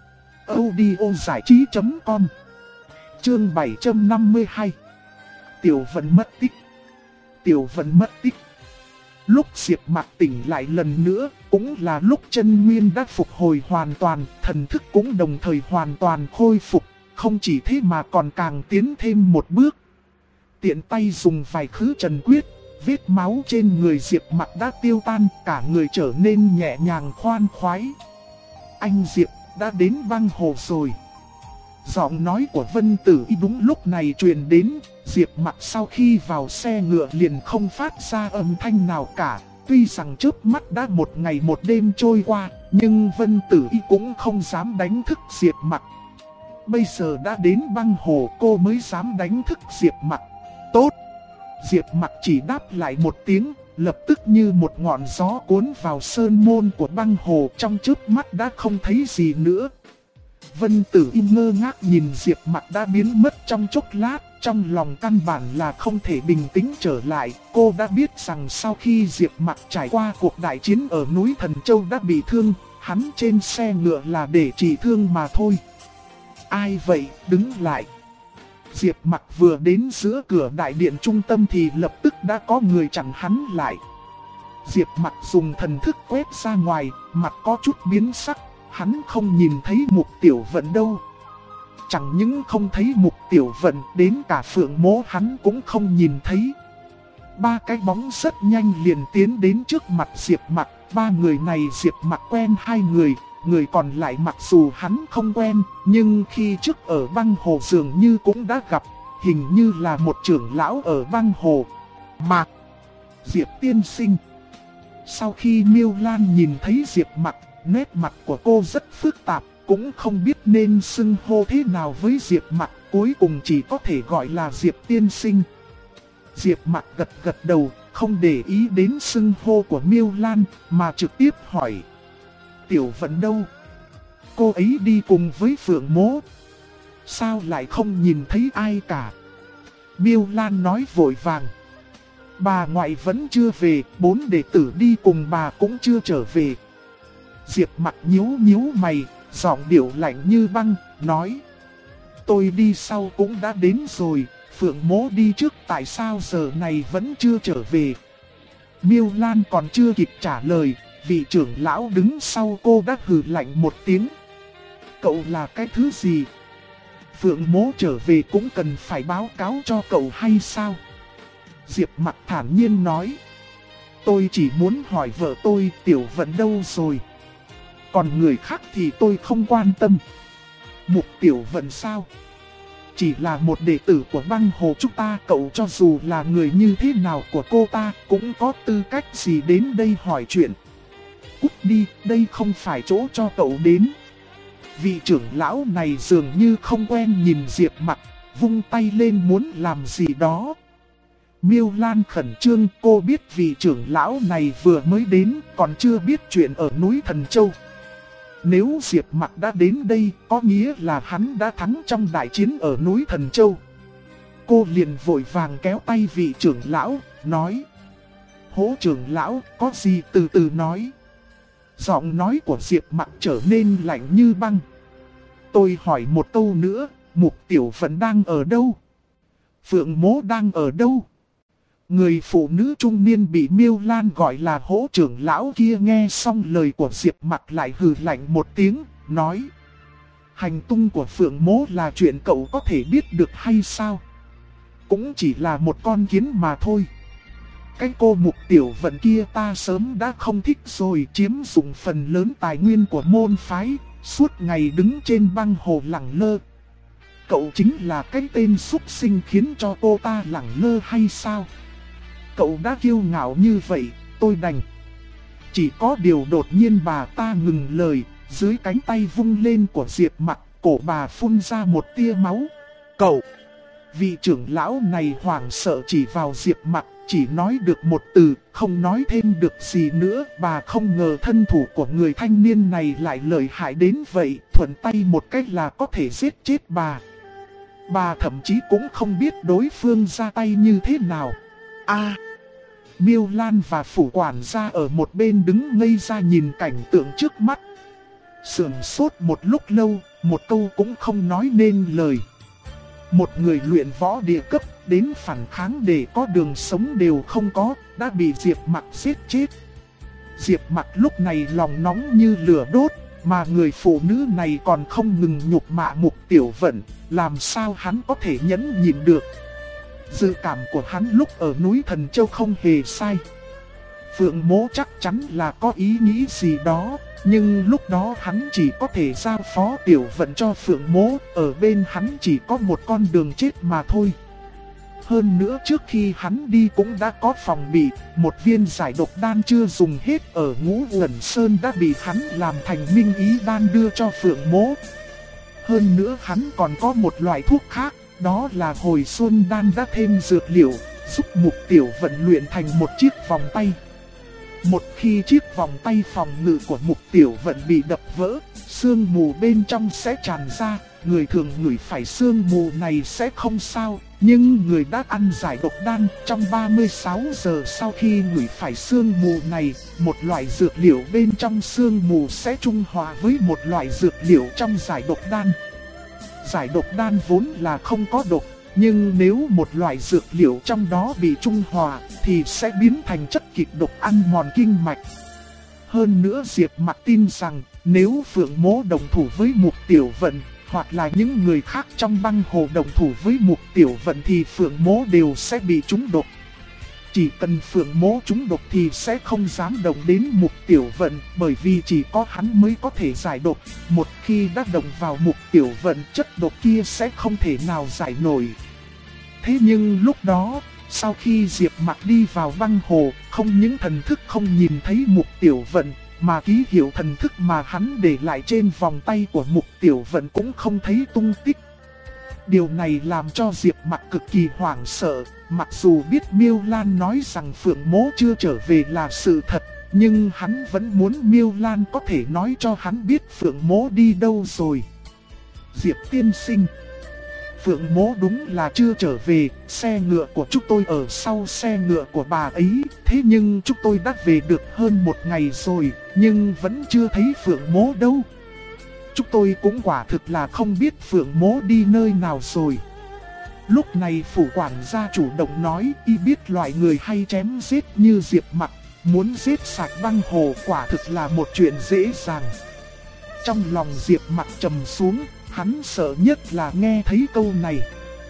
audiozảichí.com. Chương 752. Tiểu Vận mất tích. Tiểu Vận mất tích. Lúc Diệp Mặc tỉnh lại lần nữa, cũng là lúc chân nguyên đã phục hồi hoàn toàn, thần thức cũng đồng thời hoàn toàn khôi phục, không chỉ thế mà còn càng tiến thêm một bước. Tiện tay dùng vài khứ trần quyết, vết máu trên người Diệp Mặc đã tiêu tan, cả người trở nên nhẹ nhàng khoan khoái. Anh Diệp đã đến băng hồ rồi. Giọng nói của Vân Tử Y đúng lúc này truyền đến. Diệp Mặc sau khi vào xe ngựa liền không phát ra âm thanh nào cả. Tuy rằng chớp mắt đã một ngày một đêm trôi qua, nhưng Vân Tử Y cũng không dám đánh thức Diệp Mặc. Bây giờ đã đến băng hồ, cô mới dám đánh thức Diệp Mặc. Tốt! Diệp Mặc chỉ đáp lại một tiếng, lập tức như một ngọn gió cuốn vào sơn môn của băng hồ, trong chớp mắt đã không thấy gì nữa. Vân Tử Y ngơ ngác nhìn Diệp Mặc đã biến mất trong chốc lát, trong lòng căn bản là không thể bình tĩnh trở lại. Cô đã biết rằng sau khi Diệp Mặc trải qua cuộc đại chiến ở núi Thần Châu đã bị thương, hắn trên xe ngựa là để trị thương mà thôi. Ai vậy, đứng lại. Diệp Mặc vừa đến giữa cửa đại điện trung tâm thì lập tức đã có người chặn hắn lại. Diệp Mặc dùng thần thức quét ra ngoài, mặt có chút biến sắc. Hắn không nhìn thấy Mục Tiểu Vận đâu. Chẳng những không thấy Mục Tiểu Vận, đến cả Phượng Mỗ hắn cũng không nhìn thấy. Ba cái bóng rất nhanh liền tiến đến trước mặt Diệp Mặc. Ba người này Diệp Mặc quen hai người, người còn lại mặc dù hắn không quen, nhưng khi trước ở băng hồ dường như cũng đã gặp, hình như là một trưởng lão ở băng hồ. Mặc, Diệp tiên sinh. Sau khi Miêu Lan nhìn thấy Diệp Mặc, nét mặt của cô rất phức tạp, cũng không biết nên xưng hô thế nào với Diệp Mặc, cuối cùng chỉ có thể gọi là Diệp tiên sinh. Diệp Mặc gật gật đầu, không để ý đến xưng hô của Miêu Lan, mà trực tiếp hỏi: Tiểu Vận đâu? Cô ấy đi cùng với Phượng Mỗ. Sao lại không nhìn thấy ai cả? Miêu Lan nói vội vàng: Bà ngoại vẫn chưa về, 4 đệ tử đi cùng bà cũng chưa trở về. Diệp Mặc nhíu nhíu mày, giọng điệu lạnh như băng, nói: Tôi đi sau cũng đã đến rồi, Phượng Mỗ đi trước tại sao giờ này vẫn chưa trở về? Miêu Lan còn chưa kịp trả lời, vị trưởng lão đứng sau cô đã hừ lạnh một tiếng: Cậu là cái thứ gì? Phượng Mỗ trở về cũng cần phải báo cáo cho cậu hay sao? Diệp Mặc thản nhiên nói: Tôi chỉ muốn hỏi vợ tôi Tiểu Vận đâu rồi? Còn người khác thì tôi không quan tâm. Mục Tiểu Vận sao? Chỉ là một đệ tử của băng hồ chúng ta, cậu cho dù là người như thế nào của cô ta cũng có tư cách gì đến đây hỏi chuyện. Cút đi, đây không phải chỗ cho cậu đến. Vị trưởng lão này dường như không quen nhìn Diệp Mặc, vung tay lên muốn làm gì đó. Miêu Lan khẩn trương, cô biết vị trưởng lão này vừa mới đến, còn chưa biết chuyện ở núi Thần Châu. Nếu Diệp Mặc đã đến đây, có nghĩa là hắn đã thắng trong đại chiến ở núi Thần Châu. cô liền vội vàng kéo tay vị trưởng lão, nói: Hỗ trưởng lão, có gì từ từ nói. Giọng nói của Diệp Mặc trở nên lạnh như băng. Tôi hỏi một câu nữa, Mục Tiểu Vận đang ở đâu? Phượng Mỗ đang ở đâu? Người phụ nữ trung niên bị Miêu Lan gọi là Hỗ trưởng lão kia nghe xong lời của Diệp Mặc lại hừ lạnh một tiếng, nói: Hành tung của Phượng Mỗ là chuyện cậu có thể biết được hay sao? Cũng chỉ là một con kiến mà thôi. Cái cô Mục Tiểu Vận kia ta sớm đã không thích rồi, chiếm dụng phần lớn tài nguyên của môn phái, suốt ngày đứng trên băng hồ lẳng lơ. Cậu chính là cái tên súc sinh khiến cho cô ta lẳng lơ hay sao? Cậu đã kiêu ngạo như vậy, tôi đành. Chỉ có điều đột nhiên bà ta ngừng lời, dưới cánh tay vung lên của Diệp Mặc, cổ bà phun ra một tia máu. Cậu! Vị trưởng lão này hoảng sợ chỉ vào Diệp Mặc, chỉ nói được một từ, không nói thêm được gì nữa. Bà không ngờ thân thủ của người thanh niên này lại lợi hại đến vậy, thuận tay một cách là có thể giết chết bà. Bà thậm chí cũng không biết đối phương ra tay như thế nào. Miêu Lan và phủ quản gia ở một bên đứng ngây ra nhìn cảnh tượng trước mắt. Sườn sốt một lúc lâu, một câu cũng không nói nên lời. Một người luyện võ địa cấp đến phản kháng để có đường sống đều không có, đã bị Diệp Mặc giết chết. Diệp Mặc lúc này lòng nóng như lửa đốt, mà người phụ nữ này còn không ngừng nhục mạ Mục Tiểu Vận, làm sao hắn có thể nhẫn nhịn được. Dự cảm của hắn lúc ở núi Thần Châu không hề sai. Phượng Mỗ chắc chắn là có ý nghĩ gì đó, nhưng lúc đó hắn chỉ có thể giao phó Tiểu Vận cho Phượng Mỗ, ở bên hắn chỉ có một con đường chết mà thôi. Hơn nữa trước khi hắn đi cũng đã có phòng bị, một viên giải độc đan chưa dùng hết ở Ngũ Uẩn Sơn đã bị hắn làm thành minh ý đan đưa cho Phượng Mỗ. Hơn nữa hắn còn có một loại thuốc khác, đó là hồi xuân đan đã thêm dược liệu, giúp Mục Tiểu Vận luyện thành một chiếc vòng tay. Một khi chiếc vòng tay phòng ngự của Mục Tiểu Vận bị đập vỡ, sương mù bên trong sẽ tràn ra, người thường ngửi phải sương mù này sẽ không sao, nhưng người đã ăn giải độc đan trong 36 giờ sau khi ngửi phải sương mù này, một loại dược liệu bên trong sương mù sẽ trung hòa với một loại dược liệu trong giải độc đan. Giải độc đan vốn là không có độc, nhưng nếu một loại dược liệu trong đó bị trung hòa thì sẽ biến thành chất kịch độc ăn mòn kinh mạch. Hơn nữa Diệp Mặc tin rằng nếu Phượng Mỗ đồng thủ với Mục Tiểu Vận, hoặc là những người khác trong băng hồ đồng thủ với Mục Tiểu Vận thì Phượng Mỗ đều sẽ bị trúng độc. Chỉ cần Phượng Mỗ trúng độc thì sẽ không dám động đến Mục Tiểu Vận, bởi vì chỉ có hắn mới có thể giải độc. Một khi đã động vào Mục Tiểu Vận, chất độc kia sẽ không thể nào giải nổi. Thế nhưng lúc đó, sau khi Diệp Mặc đi vào băng hồ, không những thần thức không nhìn thấy Mục Tiểu Vận, mà ký hiệu thần thức mà hắn để lại trên vòng tay của Mục Tiểu Vận cũng không thấy tung tích. Điều này làm cho Diệp Mặc cực kỳ hoảng sợ, mặc dù biết Miêu Lan nói rằng Phượng Mỗ chưa trở về là sự thật, nhưng hắn vẫn muốn Miêu Lan có thể nói cho hắn biết Phượng Mỗ đi đâu rồi. Diệp tiên sinh, Phượng Mỗ đúng là chưa trở về, xe ngựa của chúng tôi ở sau xe ngựa của bà ấy, thế nhưng chúng tôi đã về được hơn một ngày rồi, nhưng vẫn chưa thấy Phượng Mỗ đâu. Chúng tôi cũng quả thực là không biết Phượng Mỗ đi nơi nào rồi. Lúc này phủ quản gia chủ động nói, y biết loại người hay chém giết như Diệp Mặc, muốn giết sạch băng hồ quả thực là một chuyện dễ dàng. Trong lòng Diệp Mặc trầm xuống, hắn sợ nhất là nghe thấy câu này.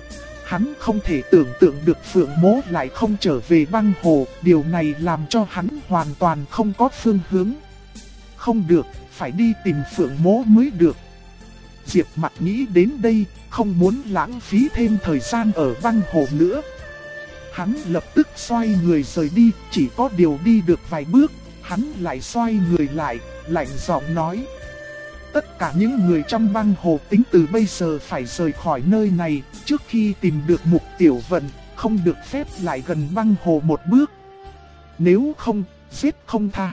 Hắn không thể tưởng tượng được Phượng Mỗ lại không trở về băng hồ, điều này làm cho hắn hoàn toàn không có phương hướng. Không được, phải đi tìm Phượng Mỗ mới được. Diệp Mặc nghĩ đến đây, không muốn lãng phí thêm thời gian ở băng hồ nữa. Hắn lập tức xoay người rời đi, chỉ có điều đi được vài bước, hắn lại xoay người lại, lạnh giọng nói. Tất cả những người trong băng hồ tính từ bây giờ phải rời khỏi nơi này, trước khi tìm được Mục Tiểu Vận, không được phép lại gần băng hồ một bước. Nếu không, giết không tha.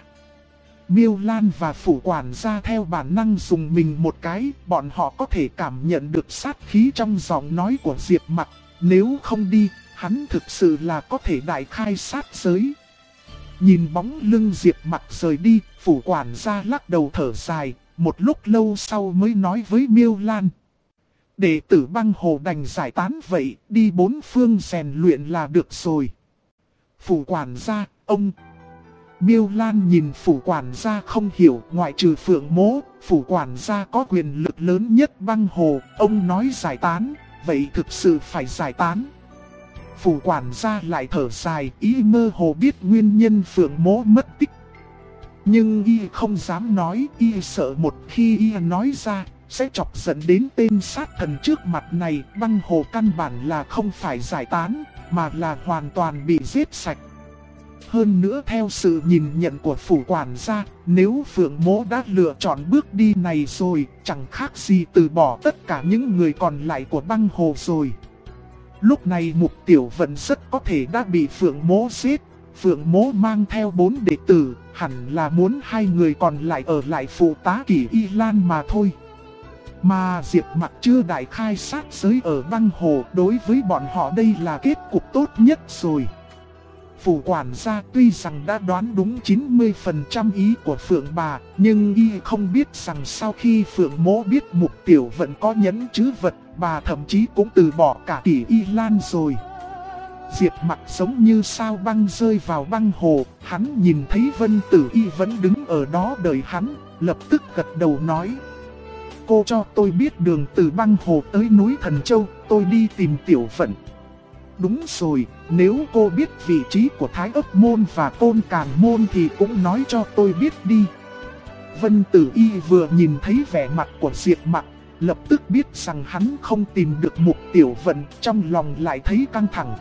Miêu Lan và phủ quản gia theo bản năng dùng mình một cái, bọn họ có thể cảm nhận được sát khí trong giọng nói của Diệp Mặc, nếu không đi, hắn thực sự là có thể đại khai sát giới. Nhìn bóng lưng Diệp Mặc rời đi, phủ quản gia lắc đầu thở dài, một lúc lâu sau mới nói với Miêu Lan. Đệ tử Băng Hồ đành giải tán vậy, đi bốn phương rèn luyện là được rồi. Phủ quản gia, ông... Miêu Lan nhìn phủ quản gia không hiểu, ngoại trừ Phượng Mỗ, phủ quản gia có quyền lực lớn nhất Băng Hồ, ông nói giải tán, vậy thực sự phải giải tán. Phủ quản gia lại thở dài, ý mơ hồ biết nguyên nhân Phượng Mỗ mất tích. Nhưng y không dám nói, y sợ một khi y nói ra, sẽ chọc giận đến tên sát thần trước mặt này. Băng Hồ căn bản là không phải giải tán, mà là hoàn toàn bị giết sạch. Hơn nữa theo sự nhìn nhận của phủ quản gia, nếu Phượng Mỗ đã lựa chọn bước đi này rồi, chẳng khác gì từ bỏ tất cả những người còn lại của Băng Hồ rồi. Lúc này Mục Tiểu Vận rất có thể đã bị Phượng Mỗ giết. Phượng Mỗ mang theo 4 đệ tử, hẳn là muốn 2 người còn lại ở lại phụ tá Kỷ Y Lan mà thôi. Mà Diệp Mặc chưa đại khai sát giới ở Băng Hồ, đối với bọn họ đây là kết cục tốt nhất rồi. Phủ quản gia tuy rằng đã đoán đúng 90% ý của Phượng bà, nhưng y không biết rằng sau khi Phượng Mỗ biết Mục Tiểu Vận có nhẫn trữ vật, bà thậm chí cũng từ bỏ cả Kỷ Y Lan rồi. Diệp Mặc giống như sao băng rơi vào Băng Hồ, hắn nhìn thấy Vân Tử Y vẫn đứng ở đó đợi hắn, lập tức gật đầu nói. Cô cho tôi biết đường từ Băng Hồ tới núi Thần Châu, tôi đi tìm Tiểu Vận. Đúng rồi, nếu cô biết vị trí của Thái Ấp Môn và Côn Càn Môn thì cũng nói cho tôi biết đi. Vân Tử Y vừa nhìn thấy vẻ mặt của Diệp Mặc, lập tức biết rằng hắn không tìm được Mục Tiểu Vận, trong lòng lại thấy căng thẳng.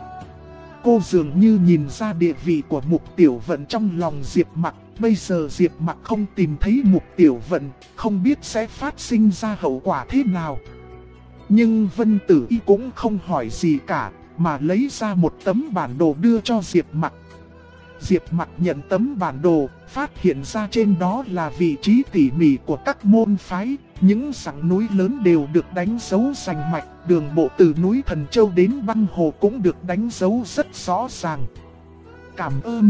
Cô dường như nhìn ra địa vị của Mục Tiểu Vận trong lòng Diệp Mặc, bây giờ Diệp Mặc không tìm thấy Mục Tiểu Vận, không biết sẽ phát sinh ra hậu quả thế nào. Nhưng Vân Tử Y cũng không hỏi gì cả, mà lấy ra một tấm bản đồ đưa cho Diệp Mặc. Diệp Mặc nhận tấm bản đồ, phát hiện ra trên đó là vị trí tỉ mỉ của các môn phái. Những dãy núi lớn đều được đánh dấu rành mạch, đường bộ từ núi Thần Châu đến Băng Hồ cũng được đánh dấu rất rõ ràng. Cảm ơn.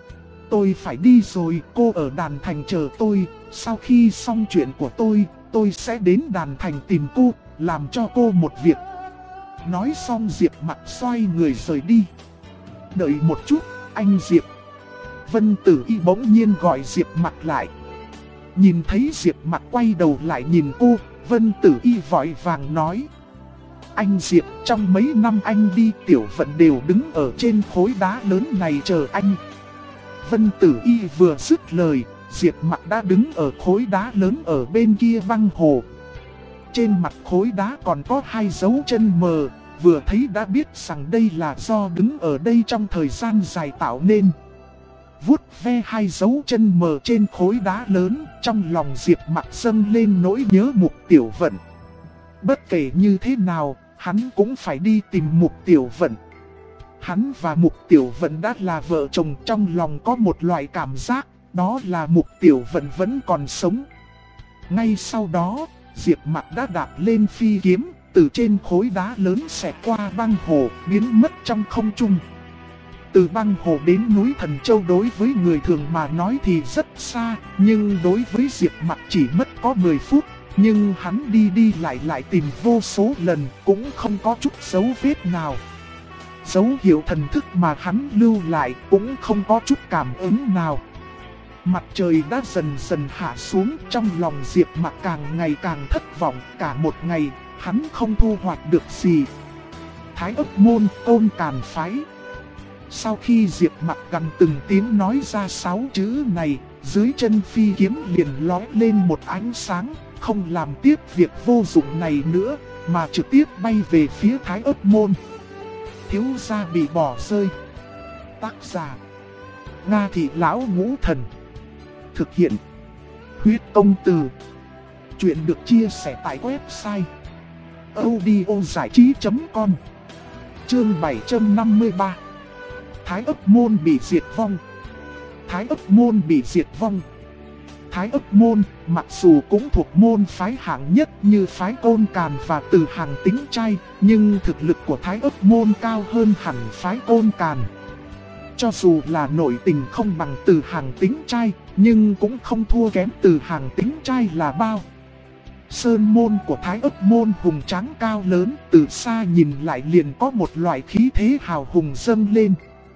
Tôi phải đi rồi, cô ở Đàn Thành chờ tôi, sau khi xong chuyện của tôi sẽ đến Đàn Thành tìm cô, làm cho cô một việc. Nói xong Diệp Mặc xoay người rời đi. Đợi một chút, anh Diệp. Vân Tử Y bỗng nhiên gọi Diệp Mặc lại. Nhìn thấy Diệp Mặc quay đầu lại nhìn cô, Vân Tử Y vội vàng nói. Anh Diệp, trong mấy năm anh đi Tiểu Vận đều đứng ở trên khối đá lớn này chờ anh. Vân Tử Y vừa dứt lời, Diệp Mặc đã đứng ở khối đá lớn ở bên kia Băng Hồ. Trên mặt khối đá còn có 2 dấu chân mờ, vừa thấy đã biết rằng đây là do đứng ở đây trong thời gian dài tạo nên. Vuốt ve 2 dấu chân mờ trên khối đá lớn, trong lòng Diệp Mặc dâng lên nỗi nhớ Mục Tiểu Vận. Bất kể như thế nào, hắn cũng phải đi tìm Mục Tiểu Vận. Hắn và Mục Tiểu Vận đã là vợ chồng, trong lòng có một loại cảm giác, đó là Mục Tiểu Vận vẫn còn sống. Ngay sau đó, Diệp Mặc đã đạp lên phi kiếm, từ trên khối đá lớn xẹt qua Băng Hồ, biến mất trong không trung. Từ Băng Hồ đến núi Thần Châu đối với người thường mà nói thì rất xa, nhưng đối với Diệp Mặc chỉ mất có 10 phút. Nhưng hắn đi lại tìm vô số lần, cũng không có chút dấu vết nào. Dấu hiệu thần thức mà hắn lưu lại cũng không có chút cảm ứng nào. Mặt trời đã dần dần hạ xuống, trong lòng Diệp Mặc càng ngày càng thất vọng. Cả một ngày, hắn không thu hoạch được gì. Thái Ấp Môn, Côn Càn phái. Sau khi Diệp Mặc gần từng tiếng nói ra 6 chữ này, dưới chân phi kiếm liền lóe lên một ánh sáng, không làm tiếp việc vô dụng này nữa, mà trực tiếp bay về phía Thái Ấp Môn. Thiếu gia bị bỏ rơi. Tác giả: Nga Thị Lão Ngũ Thần. Thực hiện: Huyết Công Từ. Chuyện được chia sẻ tại website audiozảichí.com. Chương 753. Thái Ấp Môn bị diệt vong. Thái Ấp Môn bị diệt vong. Thái Ấp Môn, mặc dù cũng thuộc môn phái hạng nhất như phái Côn Càn và Từ Hàng Tính Trai, nhưng thực lực của Thái Ấp Môn cao hơn hẳn phái Côn Càn. Cho dù là nội tình không bằng Từ Hàng Tính Trai, nhưng cũng không thua kém Từ Hàng Tính Trai là bao. Sơn môn của Thái Ấp Môn hùng tráng cao lớn, từ xa nhìn lại liền có một loại khí thế hào hùng dâng lên.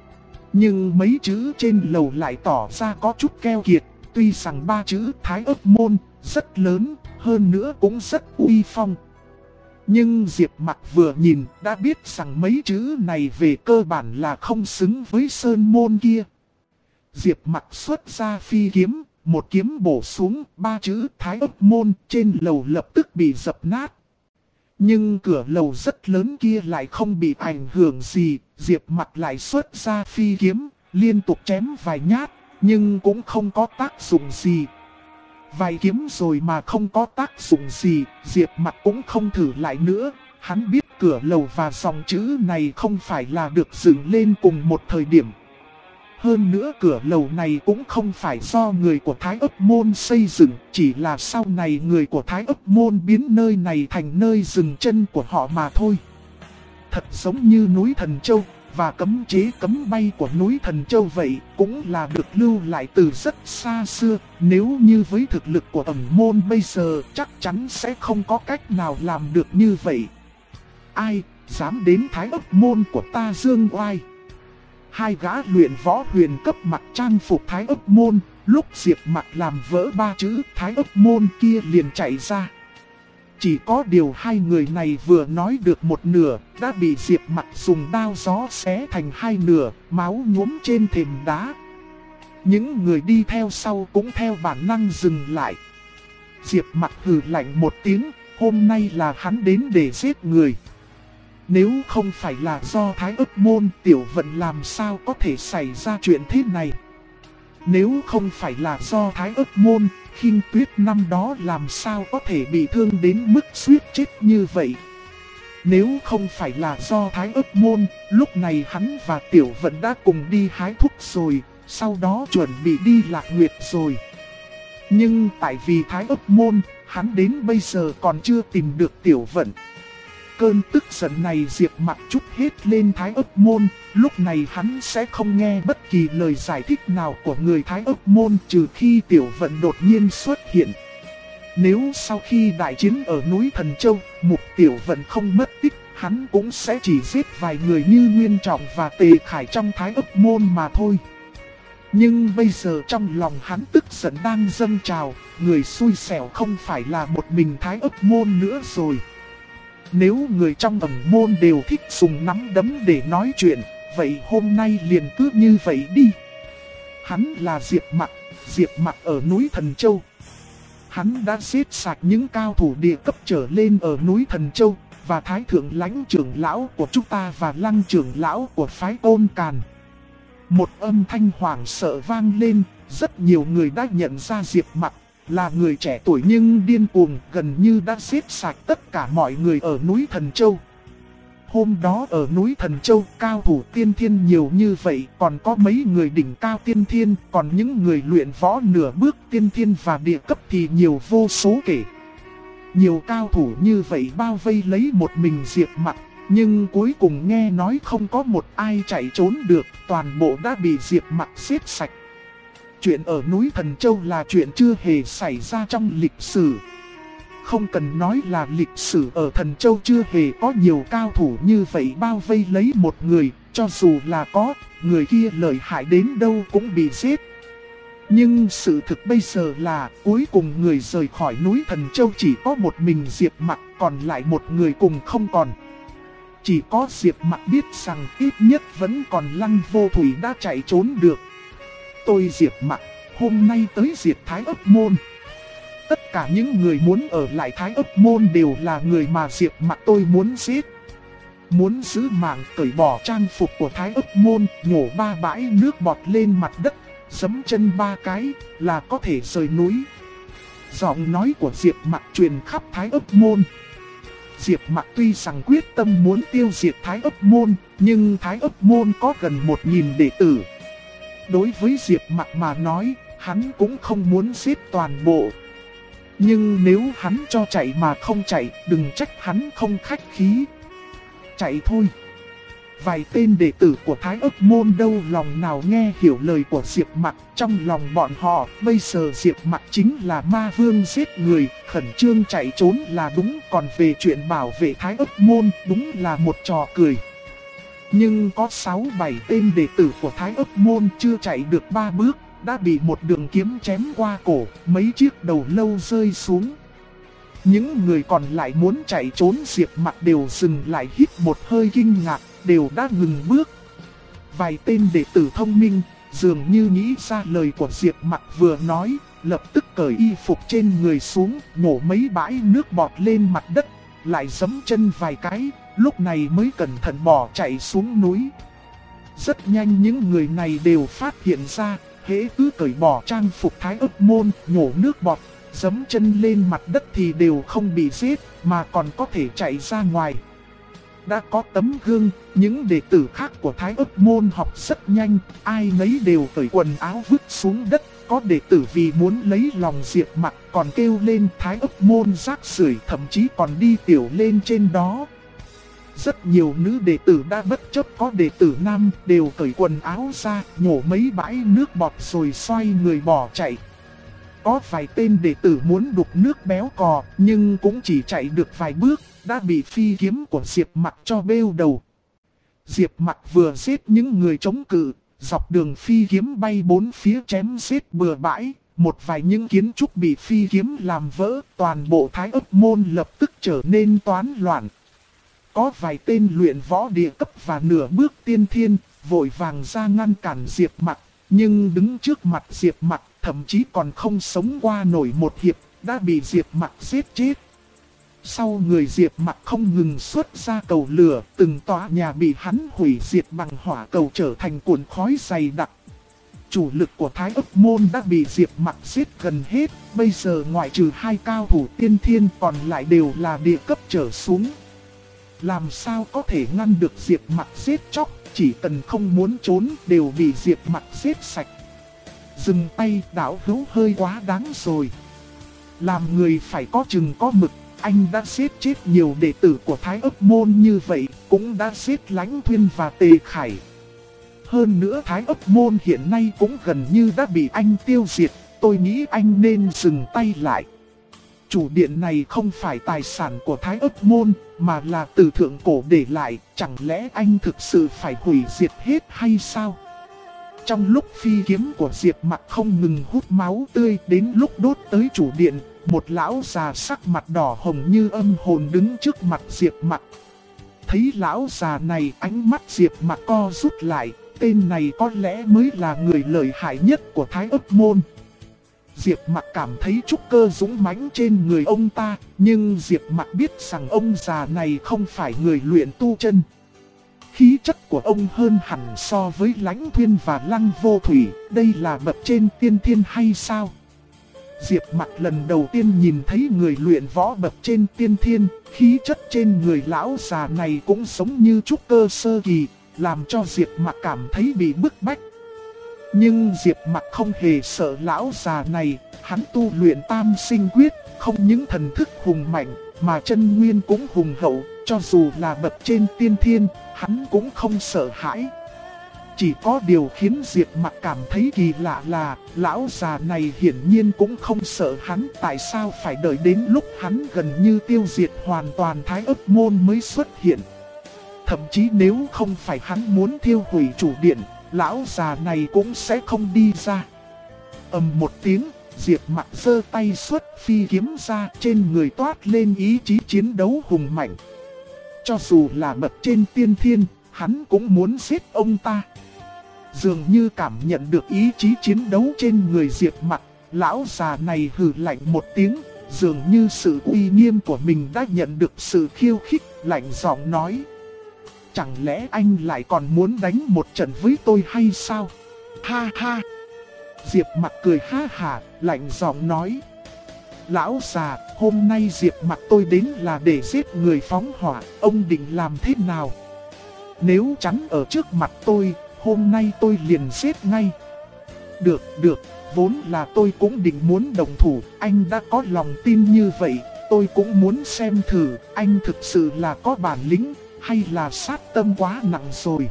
Nhưng mấy chữ trên lầu lại tỏ ra có chút keo kiệt, tuy rằng ba chữ Thái Ấp Môn rất lớn, hơn nữa cũng rất uy phong. Nhưng Diệp Mặc vừa nhìn đã biết rằng mấy chữ này về cơ bản là không xứng với sơn môn kia. Diệp Mặc xuất ra phi kiếm, một kiếm bổ xuống, ba chữ Thái Ấp Môn trên lầu lập tức bị dập nát. Nhưng cửa lầu rất lớn kia lại không bị ảnh hưởng gì, Diệp Mặc lại xuất ra phi kiếm, liên tục chém vài nhát, nhưng cũng không có tác dụng gì. Vài kiếm rồi mà không có tác dụng gì, Diệp Mặc cũng không thử lại nữa. Hắn biết cửa lầu và dòng chữ này không phải là được dựng lên cùng một thời điểm. Hơn nữa cửa lầu này cũng không phải do người của Thái Ấp Môn xây dựng, chỉ là sau này người của Thái Ấp Môn biến nơi này thành nơi dừng chân của họ mà thôi. Thật giống như núi Thần Châu và cấm chế cấm bay của núi Thần Châu vậy, cũng là được lưu lại từ rất xa xưa. Nếu như với thực lực của ẩn môn bây giờ, chắc chắn sẽ không có cách nào làm được như vậy. Ai dám đến Thái Ấp Môn của ta dương oai? Hai gã luyện võ huyền cấp mặc trang phục Thái Ấp Môn, lúc Diệp Mặc làm vỡ ba chữ Thái Ấp Môn kia liền chạy ra. Chỉ có điều hai người này vừa nói được một nửa, đã bị Diệp Mặc dùng đao gió xé thành hai nửa, máu nhuốm trên thềm đá. Những người đi theo sau cũng theo bản năng dừng lại. Diệp Mặc hừ lạnh một tiếng, hôm nay là hắn đến để giết người. Nếu không phải là do Thái Ấp Môn, Tiểu Vận làm sao có thể xảy ra chuyện thế này? Nếu không phải là do Thái Ấp Môn, Khinh Tuyết năm đó làm sao có thể bị thương đến mức suýt chết như vậy? Nếu không phải là do Thái Ấp Môn, lúc này hắn và Tiểu Vận đã cùng đi hái thuốc rồi, sau đó chuẩn bị đi Lạc Nguyệt rồi. Nhưng tại vì Thái Ấp Môn, hắn đến bây giờ còn chưa tìm được Tiểu Vận. Cơn tức giận này Diệp Mặc trút hết lên Thái Ấp Môn, lúc này hắn sẽ không nghe bất kỳ lời giải thích nào của người Thái Ấp Môn trừ khi Tiểu Vận đột nhiên xuất hiện. Nếu sau khi đại chiến ở núi Thần Châu, Mục Tiểu Vận không mất tích, hắn cũng sẽ chỉ giết vài người như Nguyên Trọng và Tề Khải trong Thái Ấp Môn mà thôi. Nhưng bây giờ trong lòng hắn tức giận đang dâng trào, người xui xẻo không phải là một mình Thái Ấp Môn nữa rồi. Nếu người trong ẩn môn đều thích dùng nắm đấm để nói chuyện, vậy hôm nay liền cứ như vậy đi. Hắn là Diệp Mặc ở núi Thần Châu. Hắn đã giết sạch những cao thủ địa cấp trở lên ở núi Thần Châu, và Thái Thượng Lãnh trưởng lão của chúng ta và Lăng trưởng lão của phái Côn Càn. Một âm thanh hoảng sợ vang lên, rất nhiều người đã nhận ra Diệp Mặc là người trẻ tuổi nhưng điên cuồng, gần như đã giết sạch tất cả mọi người ở núi Thần Châu. Hôm đó ở núi Thần Châu, cao thủ tiên thiên nhiều như vậy, còn có mấy người đỉnh cao tiên thiên, còn những người luyện võ nửa bước tiên thiên và địa cấp thì nhiều vô số kể. Nhiều cao thủ như vậy bao vây lấy một mình Diệp Mặc, nhưng cuối cùng nghe nói không có một ai chạy trốn được, toàn bộ đã bị Diệp Mặc giết sạch. Chuyện ở núi Thần Châu là chuyện chưa hề xảy ra trong lịch sử. Không cần nói là lịch sử ở Thần Châu chưa hề có nhiều cao thủ như vậy bao vây lấy một người, cho dù là có, người kia lợi hại đến đâu cũng bị giết. Nhưng sự thực bây giờ là cuối cùng người rời khỏi núi Thần Châu chỉ có một mình Diệp Mặc, còn lại một người cùng không còn. Chỉ có Diệp Mặc biết rằng ít nhất vẫn còn Lăng Vô Thủy đã chạy trốn được. Tôi Diệp Mặc, hôm nay tới diệt Thái Ấp Môn. Tất cả những người muốn ở lại Thái Ấp Môn đều là người mà Diệp Mặc tôi muốn giết. Muốn giữ mạng, cởi bỏ trang phục của Thái Ấp Môn, nhổ 3 bãi nước bọt lên mặt đất, giẫm chân 3 cái là có thể rời núi. Giọng nói của Diệp Mặc truyền khắp Thái Ấp Môn. Diệp Mặc tuy rằng quyết tâm muốn tiêu diệt Thái Ấp Môn, nhưng Thái Ấp Môn có gần 1000 đệ tử. Đối với Diệp Mặc mà nói, hắn cũng không muốn giết toàn bộ. Nhưng nếu hắn cho chạy mà không chạy, đừng trách hắn không khách khí. Chạy thôi. Vài tên đệ tử của Thái Ức Môn đâu lòng nào nghe hiểu lời của Diệp Mặc, trong lòng bọn họ, bây giờ Diệp Mặc chính là ma vương giết người, khẩn trương chạy trốn là đúng, còn về chuyện bảo vệ Thái Ức Môn, đúng là một trò cười. Nhưng có 6-7 tên đệ tử của Thái Ức Môn chưa chạy được 3 bước, đã bị một đường kiếm chém qua cổ, mấy chiếc đầu lâu rơi xuống. Những người còn lại muốn chạy trốn, Diệp Mặc đều dừng lại hít một hơi kinh ngạc, đều đã ngừng bước. Vài tên đệ tử thông minh, dường như nghĩ ra lời của Diệp Mặc vừa nói, lập tức cởi y phục trên người xuống, nhổ mấy bãi nước bọt lên mặt đất, lại giẫm chân vài cái, lúc này mới cẩn thận bỏ chạy xuống núi. Rất nhanh những người này đều phát hiện ra, hễ cứ cởi bỏ trang phục Thái Ức Môn, nhổ nước bọt, giẫm chân lên mặt đất thì đều không bị giết, mà còn có thể chạy ra ngoài. Đã có tấm gương, những đệ tử khác của Thái Ức Môn học rất nhanh, ai nấy đều cởi quần áo vứt xuống đất. Có đệ tử vì muốn lấy lòng Diệp Mặc còn kêu lên Thái Ức Môn rác rưởi, thậm chí còn đi tiểu lên trên đó. Rất nhiều nữ đệ tử đã bất chấp, có đệ tử nam đều cởi quần áo ra, nhổ mấy bãi nước bọt rồi xoay người bỏ chạy. Có vài tên đệ tử muốn đục nước béo cò, nhưng cũng chỉ chạy được vài bước, đã bị phi kiếm của Diệp Mặc cho bêu đầu. Diệp Mặc vừa giết những người chống cự, dọc đường phi kiếm bay bốn phía chém giết bừa bãi, một vài những kiến trúc bị phi kiếm làm vỡ, toàn bộ Thái Ức Môn lập tức trở nên toán loạn. Có vài tên luyện võ địa cấp và nửa bước tiên thiên, vội vàng ra ngăn cản Diệp Mặc, nhưng đứng trước mặt Diệp Mặc, thậm chí còn không sống qua nổi một hiệp, đã bị Diệp Mặc giết chết. Sau người Diệp Mặc không ngừng xuất ra cầu lửa, từng tòa nhà bị hắn hủy diệt bằng hỏa cầu trở thành cuộn khói dày đặc. Chủ lực của Thái Ức Môn đã bị Diệp Mặc giết gần hết, bây giờ ngoại trừ 2 cao thủ tiên thiên còn lại đều là địa cấp trở xuống. Làm sao có thể ngăn được Diệp Mặc giết chóc, chỉ cần không muốn trốn đều bị Diệp Mặc giết sạch. Dừng tay, đạo hữu hơi quá đáng rồi. Làm người phải có chừng có mực, anh đã giết chết nhiều đệ tử của Thái Ức Môn như vậy, cũng đã giết Lãnh Thuyên và Tề Khải. Hơn nữa Thái Ức Môn hiện nay cũng gần như đã bị anh tiêu diệt, tôi nghĩ anh nên dừng tay lại. Chủ điện này không phải tài sản của Thái Ức Môn, mà là từ thượng cổ để lại, chẳng lẽ anh thực sự phải hủy diệt hết hay sao? Trong lúc phi kiếm của Diệp Mặc không ngừng hút máu tươi, đến lúc đốt tới chủ điện, một lão già sắc mặt đỏ hồng như âm hồn đứng trước mặt Diệp Mặc. Thấy lão già này, ánh mắt Diệp Mặc co rút lại, tên này có lẽ mới là người lợi hại nhất của Thái Ức Môn. Diệp Mặc cảm thấy trúc cơ dũng mãnh trên người ông ta, nhưng Diệp Mặc biết rằng ông già này không phải người luyện tu chân. Khí chất của ông hơn hẳn so với Lãnh Thuyên và Lăng Vô Thủy, đây là bậc trên tiên thiên hay sao? Diệp Mặc lần đầu tiên nhìn thấy người luyện võ bậc trên tiên thiên, khí chất trên người lão già này cũng giống như trúc cơ sơ kỳ, làm cho Diệp Mặc cảm thấy bị bức bách. Nhưng Diệp Mặc không hề sợ lão già này, hắn tu luyện tam sinh quyết, không những thần thức hùng mạnh, mà chân nguyên cũng hùng hậu, cho dù là bậc trên tiên thiên, hắn cũng không sợ hãi. Chỉ có điều khiến Diệp Mặc cảm thấy kỳ lạ là, lão già này hiển nhiên cũng không sợ hắn, tại sao phải đợi đến lúc hắn gần như tiêu diệt hoàn toàn Thái Ức Môn mới xuất hiện. Thậm chí nếu không phải hắn muốn thiêu hủy chủ điện, lão già này cũng sẽ không đi ra. Ầm một tiếng, Diệp Mặc giơ tay xuất phi kiếm ra, trên người toát lên ý chí chiến đấu hùng mạnh. Cho dù là bậc trên tiên thiên, hắn cũng muốn giết ông ta. Dường như cảm nhận được ý chí chiến đấu trên người Diệp Mặc, lão già này hừ lạnh một tiếng, dường như sự uy nghiêm của mình đã nhận được sự khiêu khích, lạnh giọng nói: chẳng lẽ anh lại còn muốn đánh một trận với tôi hay sao? Ha ha! Diệp Mặc cười ha hả, lạnh giọng nói: lão già, hôm nay Diệp Mặc tôi đến là để giết người phóng hỏa, ông định làm thế nào? Nếu chắn ở trước mặt tôi, hôm nay tôi liền giết ngay. Được, vốn là tôi cũng định muốn đồng thủ, anh đã có lòng tin như vậy, tôi cũng muốn xem thử anh thực sự là có bản lĩnh, hay là sát tâm quá nặng rồi.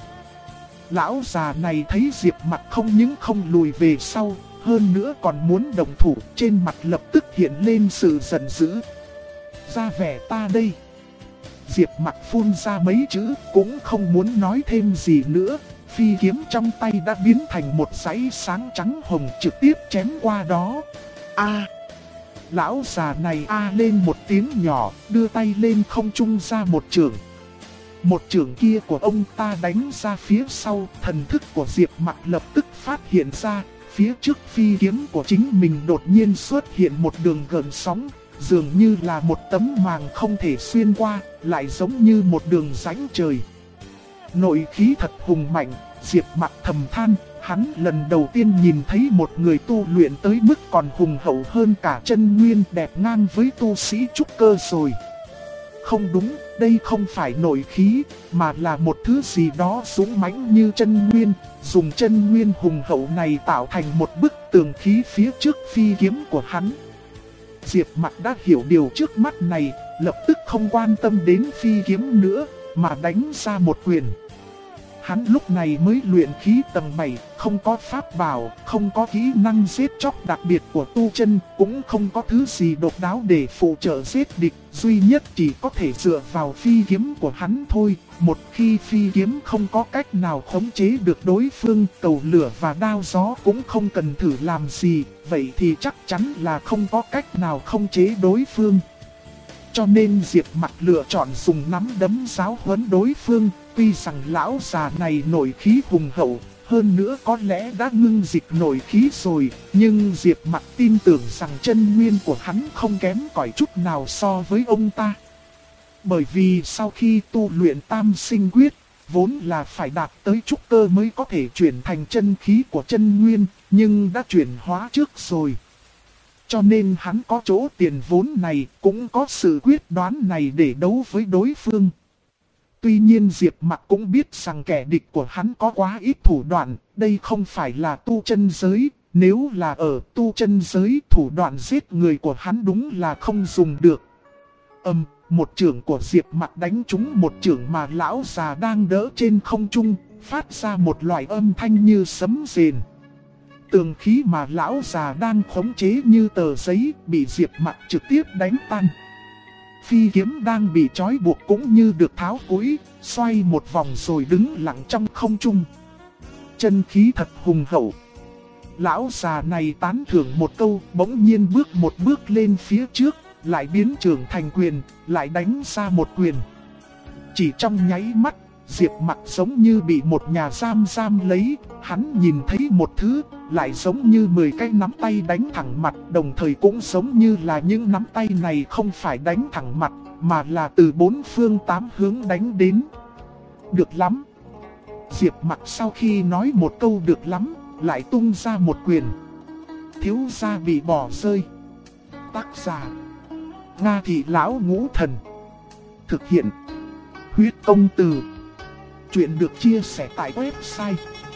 Lão già này thấy Diệp Mặc không những không lùi về sau, hơn nữa còn muốn đồng thủ, trên mặt lập tức hiện lên sự giận dữ. Ra vẻ ta đây. Diệp Mặc phun ra mấy chữ, cũng không muốn nói thêm gì nữa. Phi kiếm trong tay đã biến thành một dãy sáng trắng hồng trực tiếp chém qua đó. A! Lão già này lên một tiếng nhỏ, đưa tay lên không trung ra một chưởng. Một chưởng kia của ông ta đánh ra phía sau, thần thức của Diệp Mặc lập tức phát hiện ra, phía trước phi kiếm của chính mình đột nhiên xuất hiện một đường gợn sóng, dường như là một tấm màng không thể xuyên qua, lại giống như một đường rãnh trời. Nội khí thật hùng mạnh, Diệp Mặc thầm than, hắn lần đầu tiên nhìn thấy một người tu luyện tới mức còn hùng hậu hơn cả chân nguyên, đẹp ngang với tu sĩ trúc cơ rồi. Không đúng, đây không phải nội khí, mà là một thứ gì đó dũng mãnh như chân nguyên, dùng chân nguyên hùng hậu này tạo thành một bức tường khí phía trước phi kiếm của hắn. Diệp Mặc đã hiểu điều trước mắt này, lập tức không quan tâm đến phi kiếm nữa, mà đánh ra một quyền. Hắn lúc này mới luyện khí tầng 7, không có pháp bảo, không có kỹ năng giết chóc đặc biệt của tu chân, cũng không có thứ gì độc đáo để phụ trợ giết địch, duy nhất chỉ có thể dựa vào phi kiếm của hắn thôi. Một khi phi kiếm không có cách nào khống chế được đối phương, cầu lửa và đao gió cũng không cần thử làm gì, vậy thì chắc chắn là không có cách nào khống chế đối phương. Cho nên Diệp Mặc lựa chọn dùng nắm đấm giáo huấn đối phương. Tuy rằng lão già này nội khí hùng hậu, hơn nữa có lẽ đã ngưng dịch nội khí rồi, nhưng Diệp Mặc tin tưởng rằng chân nguyên của hắn không kém cỏi chút nào so với ông ta. Bởi vì sau khi tu luyện tam sinh quyết, vốn là phải đạt tới trúc cơ mới có thể chuyển thành chân khí của chân nguyên, nhưng đã chuyển hóa trước rồi. Cho nên hắn có chỗ tiền vốn này, cũng có sự quyết đoán này để đấu với đối phương. Tuy nhiên Diệp Mặc cũng biết rằng kẻ địch của hắn có quá ít thủ đoạn, đây không phải là tu chân giới, nếu là ở tu chân giới thủ đoạn giết người của hắn đúng là không dùng được. Một chưởng của Diệp Mặc đánh trúng một chưởng mà lão già đang đỡ trên không trung, phát ra một loại âm thanh như sấm rền. Tường khí mà lão già đang khống chế như tờ giấy bị Diệp Mặc trực tiếp đánh tan. Phi kiếm đang bị trói buộc cũng như được tháo cũi, xoay một vòng rồi đứng lặng trong không trung. Chân khí thật hùng hậu. Lão già này tán thưởng một câu, bỗng nhiên bước một bước lên phía trước, lại biến trường thành quyền, lại đánh ra một quyền. Chỉ trong nháy mắt, Diệp Mặc giống như bị một nhà giam lấy, hắn nhìn thấy một thứ, lại giống như 10 cái nắm tay đánh thẳng mặt, đồng thời cũng giống như là những nắm tay này không phải đánh thẳng mặt, mà là từ 4 phương 8 hướng đánh đến. Được lắm. Diệp Mặc sau khi nói một câu được lắm, lại tung ra một quyền. Thiếu gia bị bỏ rơi. Tác giả: Nga Thị Lão Ngũ Thần. Thực hiện: Huyết Công Từ. Chuyện được chia sẻ tại website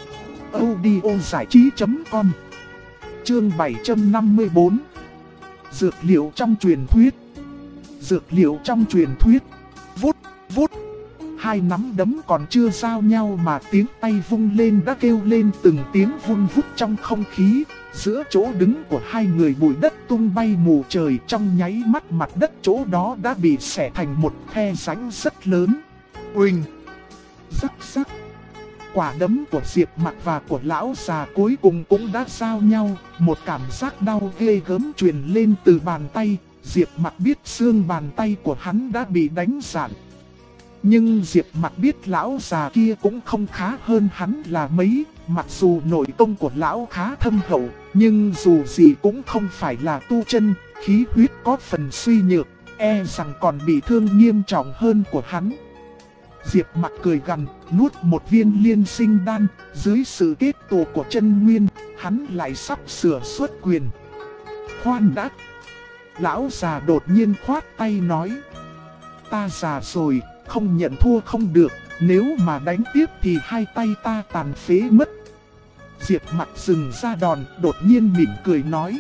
audiozảichí.com. Chương 754. Dược liệu trong truyền thuyết. Dược liệu trong truyền thuyết. Vút, vút. Hai nắm đấm còn chưa giao nhau mà tiếng tay vung lên đã kêu lên từng tiếng vun vút trong không khí. Giữa chỗ đứng của hai người bụi đất tung bay mù trời, trong nháy mắt mặt đất chỗ đó đã bị xẻ thành một khe rãnh rất lớn. Uỳnh, rắc rắc. Quả đấm của Diệp Mặc và của lão già cuối cùng cũng đã giao nhau, một cảm giác đau ghê gớm truyền lên từ bàn tay. Diệp Mặc biết xương bàn tay của hắn đã bị đánh rạn. Nhưng Diệp Mặc biết lão già kia cũng không khá hơn hắn là mấy, mặc dù nội công của lão khá thâm hậu, nhưng dù gì cũng không phải là tu chân, khí huyết có phần suy nhược, e rằng còn bị thương nghiêm trọng hơn của hắn. Diệp Mặc cười gằn, nuốt một viên liên sinh đan, dưới sự kết tụ của chân nguyên, hắn lại sắp sửa xuất quyền. Khoan đã! Lão già đột nhiên khoát tay nói: Ta già rồi, không nhận thua không được, nếu mà đánh tiếp thì hai tay ta tàn phế mất. Diệp Mặc dừng ra đòn, đột nhiên mỉm cười nói.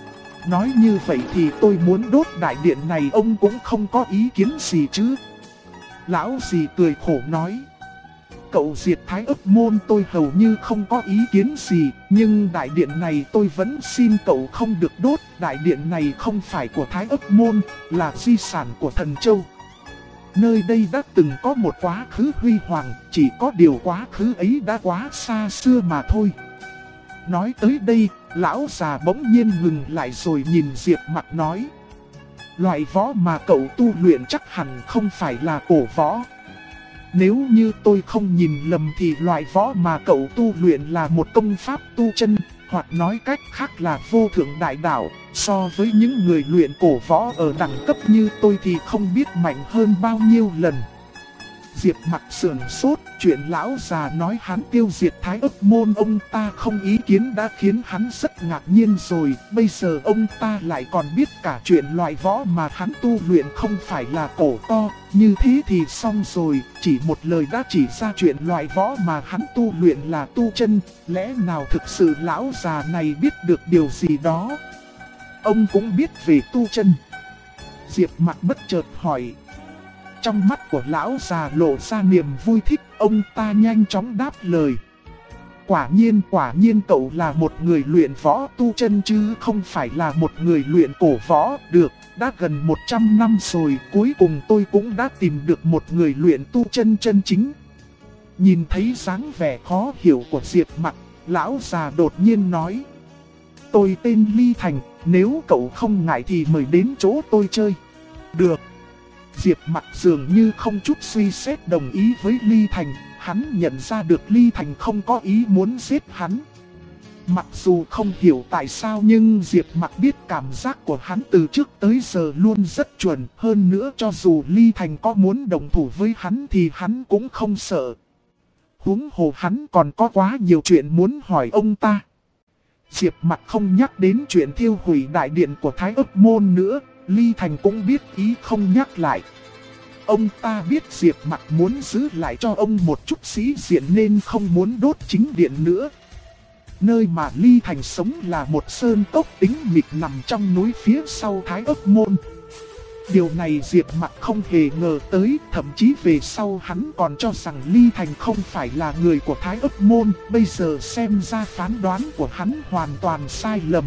Nói như vậy thì tôi muốn đốt đại điện này, ông cũng không có ý kiến gì chứ? Lão dì cười khổ nói. Cậu diệt Thái Ức môn tôi hầu như không có ý kiến gì, nhưng đại điện này tôi vẫn xin cậu không được đốt. Đại điện này không phải của Thái Ức môn, là di sản của Thần Châu. Nơi đây đã từng có một quá khứ huy hoàng, chỉ có điều quá khứ ấy đã quá xa xưa mà thôi. Nói tới đây, lão già bỗng nhiên ngừng lại rồi nhìn Diệp Mặc nói. Loại võ mà cậu tu luyện chắc hẳn không phải là cổ võ. Nếu như tôi không nhìn lầm thì loại võ mà cậu tu luyện là một công pháp tu chân, hoặc nói cách khác là vô thượng đại đạo. So với những người luyện cổ võ ở đẳng cấp như tôi thì không biết mạnh hơn bao nhiêu lần. Diệp Mặc sườn sốt, chuyện lão già nói hắn tiêu diệt Thái Ức môn ông ta không ý kiến đã khiến hắn rất ngạc nhiên rồi. Bây giờ ông ta lại còn biết cả chuyện loại võ mà hắn tu luyện không phải là cổ to. Như thế thì xong rồi, chỉ một lời đã chỉ ra chuyện loại võ mà hắn tu luyện là tu chân. Lẽ nào thực sự lão già này biết được điều gì đó? Ông cũng biết về tu chân. Diệp Mặc bất chợt hỏi. Trong mắt của lão già lộ ra niềm vui thích, ông ta nhanh chóng đáp lời. Quả nhiên cậu là một người luyện võ tu chân chứ không phải là một người luyện cổ võ. Được, đã gần 100 năm rồi, cuối cùng tôi cũng đã tìm được một người luyện tu chân chân chính. Nhìn thấy dáng vẻ khó hiểu của Diệp Mặc, lão già đột nhiên nói. Tôi tên Ly Thành, nếu cậu không ngại thì mời đến chỗ tôi chơi. Được. Diệp Mặc dường như không chút suy xét đồng ý với Ly Thành, hắn nhận ra được Ly Thành không có ý muốn giết hắn. Mặc dù không hiểu tại sao nhưng Diệp Mặc biết cảm giác của hắn từ trước tới giờ luôn rất chuẩn. Hơn nữa cho dù Ly Thành có muốn đồng thủ với hắn thì hắn cũng không sợ. Huống hồ hắn còn có quá nhiều chuyện muốn hỏi ông ta. Diệp Mặc không nhắc đến chuyện thiêu hủy đại điện của Thái Ức môn nữa. Ly Thành cũng biết ý không nhắc lại. Ông ta biết Diệp Mặc muốn giữ lại cho ông một chút sĩ diện nên không muốn đốt chính điện nữa. Nơi mà Ly Thành sống là một sơn cốc tĩnh mịch nằm trong núi phía sau Thái Ức môn. Điều này Diệp Mặc không hề ngờ tới, thậm chí về sau hắn còn cho rằng Ly Thành không phải là người của Thái Ức môn. Bây giờ xem ra phán đoán của hắn hoàn toàn sai lầm.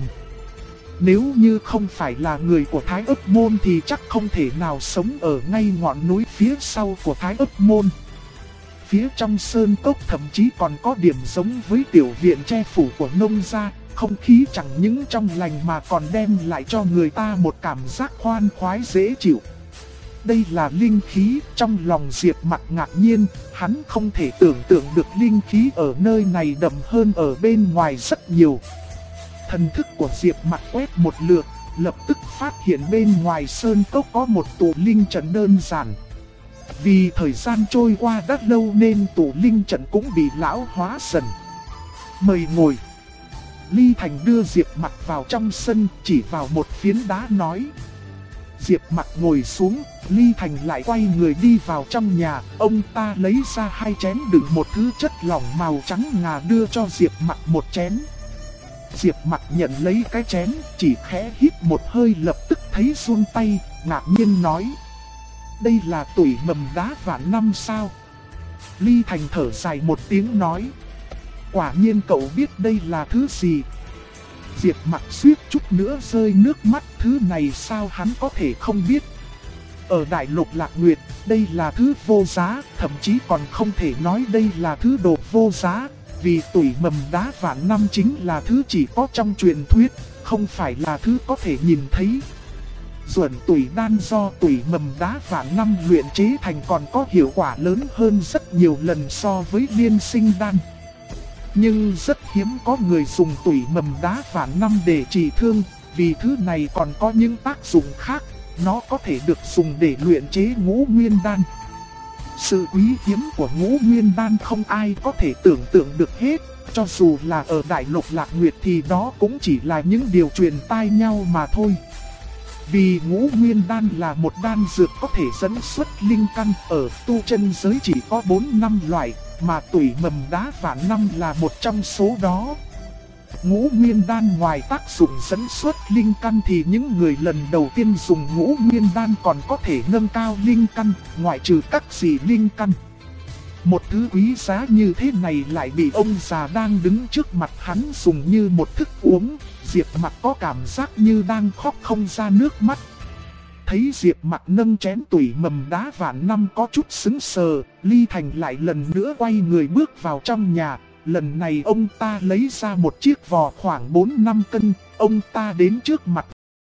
Nếu như không phải là người của Thái Ức môn thì chắc không thể nào sống ở ngay ngọn núi phía sau của Thái Ức môn. Phía trong sơn cốc thậm chí còn có điểm giống với tiểu viện che phủ của nông gia, không khí chẳng những trong lành mà còn đem lại cho người ta một cảm giác khoan khoái dễ chịu. Đây là linh khí, trong lòng Diệp Mặc ngạc nhiên, hắn không thể tưởng tượng được linh khí ở nơi này đậm hơn ở bên ngoài rất nhiều. Thần thức của Diệp Mặc quét một lượt, lập tức phát hiện bên ngoài sơn cốc có một tụ linh trận đơn giản. Vì thời gian trôi qua đã lâu nên tụ linh trận cũng bị lão hóa dần. Mời ngồi. Ly Thành đưa Diệp Mặc vào trong sân, chỉ vào một phiến đá nói. Diệp Mặc ngồi xuống, Ly Thành lại quay người đi vào trong nhà. Ông ta lấy ra 2 chén đựng một thứ chất lỏng màu trắng ngà đưa cho Diệp Mặc một chén. Diệp Mặc nhận lấy cái chén, chỉ khẽ hít một hơi lập tức thấy run tay, ngạc nhiên nói. Đây là tủy mầm đá vạn năm sao? Ly Thành thở dài một tiếng nói. Quả nhiên cậu biết đây là thứ gì? Diệp Mặc suýt chút nữa rơi nước mắt, thứ này sao hắn có thể không biết? Ở Đại Lục Lạc Nguyệt, đây là thứ vô giá, thậm chí còn không thể nói đây là thứ đồ vô giá. Vì tủy mầm đá vạn năm chính là thứ chỉ có trong truyền thuyết, không phải là thứ có thể nhìn thấy. Duẩn tủy đan do tủy mầm đá vạn năm luyện chế thành còn có hiệu quả lớn hơn rất nhiều lần so với liên sinh đan. Nhưng rất hiếm có người dùng tủy mầm đá vạn năm để trị thương, vì thứ này còn có những tác dụng khác, nó có thể được dùng để luyện chế ngũ nguyên đan. Sự quý hiếm của ngũ nguyên đan không ai có thể tưởng tượng được hết, cho dù là ở Đại Lục Lạc Nguyệt thì đó cũng chỉ là những điều truyền tai nhau mà thôi. Vì ngũ nguyên đan là một đan dược có thể dẫn xuất linh căn, ở tu chân giới chỉ có 4-5 loại, mà tủy mầm đá vạn năm là một trong số đó. Ngũ Nguyên Đan ngoài tác dụng dẫn xuất linh căn thì những người lần đầu tiên dùng Ngũ Nguyên Đan còn có thể nâng cao linh căn, ngoại trừ các dị linh căn. Một thứ quý giá như thế này lại bị ông già đang đứng trước mặt hắn dùng như một thức uống. Diệp Mặc có cảm giác như đang khóc không ra nước mắt. Thấy Diệp Mặc nâng chén tủy mầm đá vạn năm có chút sững sờ, Ly Thành lại lần nữa quay người bước vào trong nhà. Lần này ông ta lấy ra một chiếc vò khoảng 4-5 cân, ông ta đến trước mặt.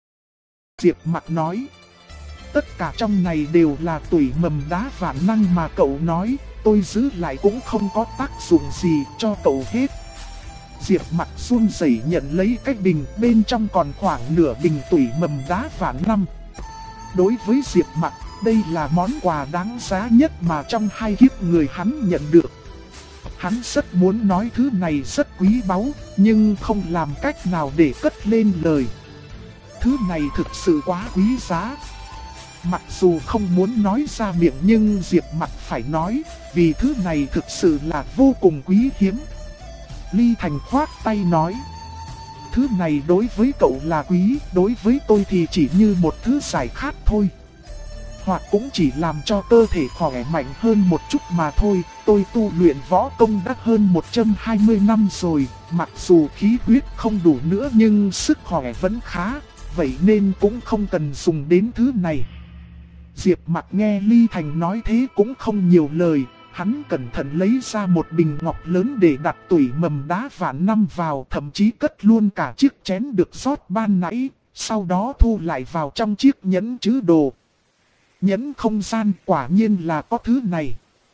Diệp Mặc nói, tất cả trong này đều là tủy mầm đá vạn năng mà cậu nói, tôi giữ lại cũng không có tác dụng gì, cho cậu hết. Diệp Mặc run rẩy nhận lấy cái bình, bên trong còn khoảng nửa bình tủy mầm đá vạn năm. Đối với Diệp Mặc, đây là món quà đáng giá nhất mà trong hai kiếp người hắn nhận được. Hắn rất muốn nói thứ này rất quý báu, nhưng không làm cách nào để cất lên lời. Thứ này thực sự quá quý giá. Mặc dù không muốn nói ra miệng nhưng Diệp Mặc phải nói, vì thứ này thực sự là vô cùng quý hiếm. Ly Thành khoát tay nói, thứ này đối với cậu là quý, đối với tôi thì chỉ như một thứ giải khát thôi. Hoặc cũng chỉ làm cho cơ thể khỏe mạnh hơn một chút mà thôi. Tôi tu luyện võ công đã hơn 120 năm rồi, mặc dù khí huyết không đủ nữa nhưng sức khỏe vẫn khá, vậy nên cũng không cần dùng đến thứ này. Diệp Mặc nghe Ly Thành nói thế cũng không nhiều lời, hắn cẩn thận lấy ra một bình ngọc lớn để đặt tủy mầm đá vạn năm vào, thậm chí cất luôn cả chiếc chén được rót ban nãy, sau đó thu lại vào trong chiếc nhẫn trữ đồ. Nhẫn không gian quả nhiên là có thứ này.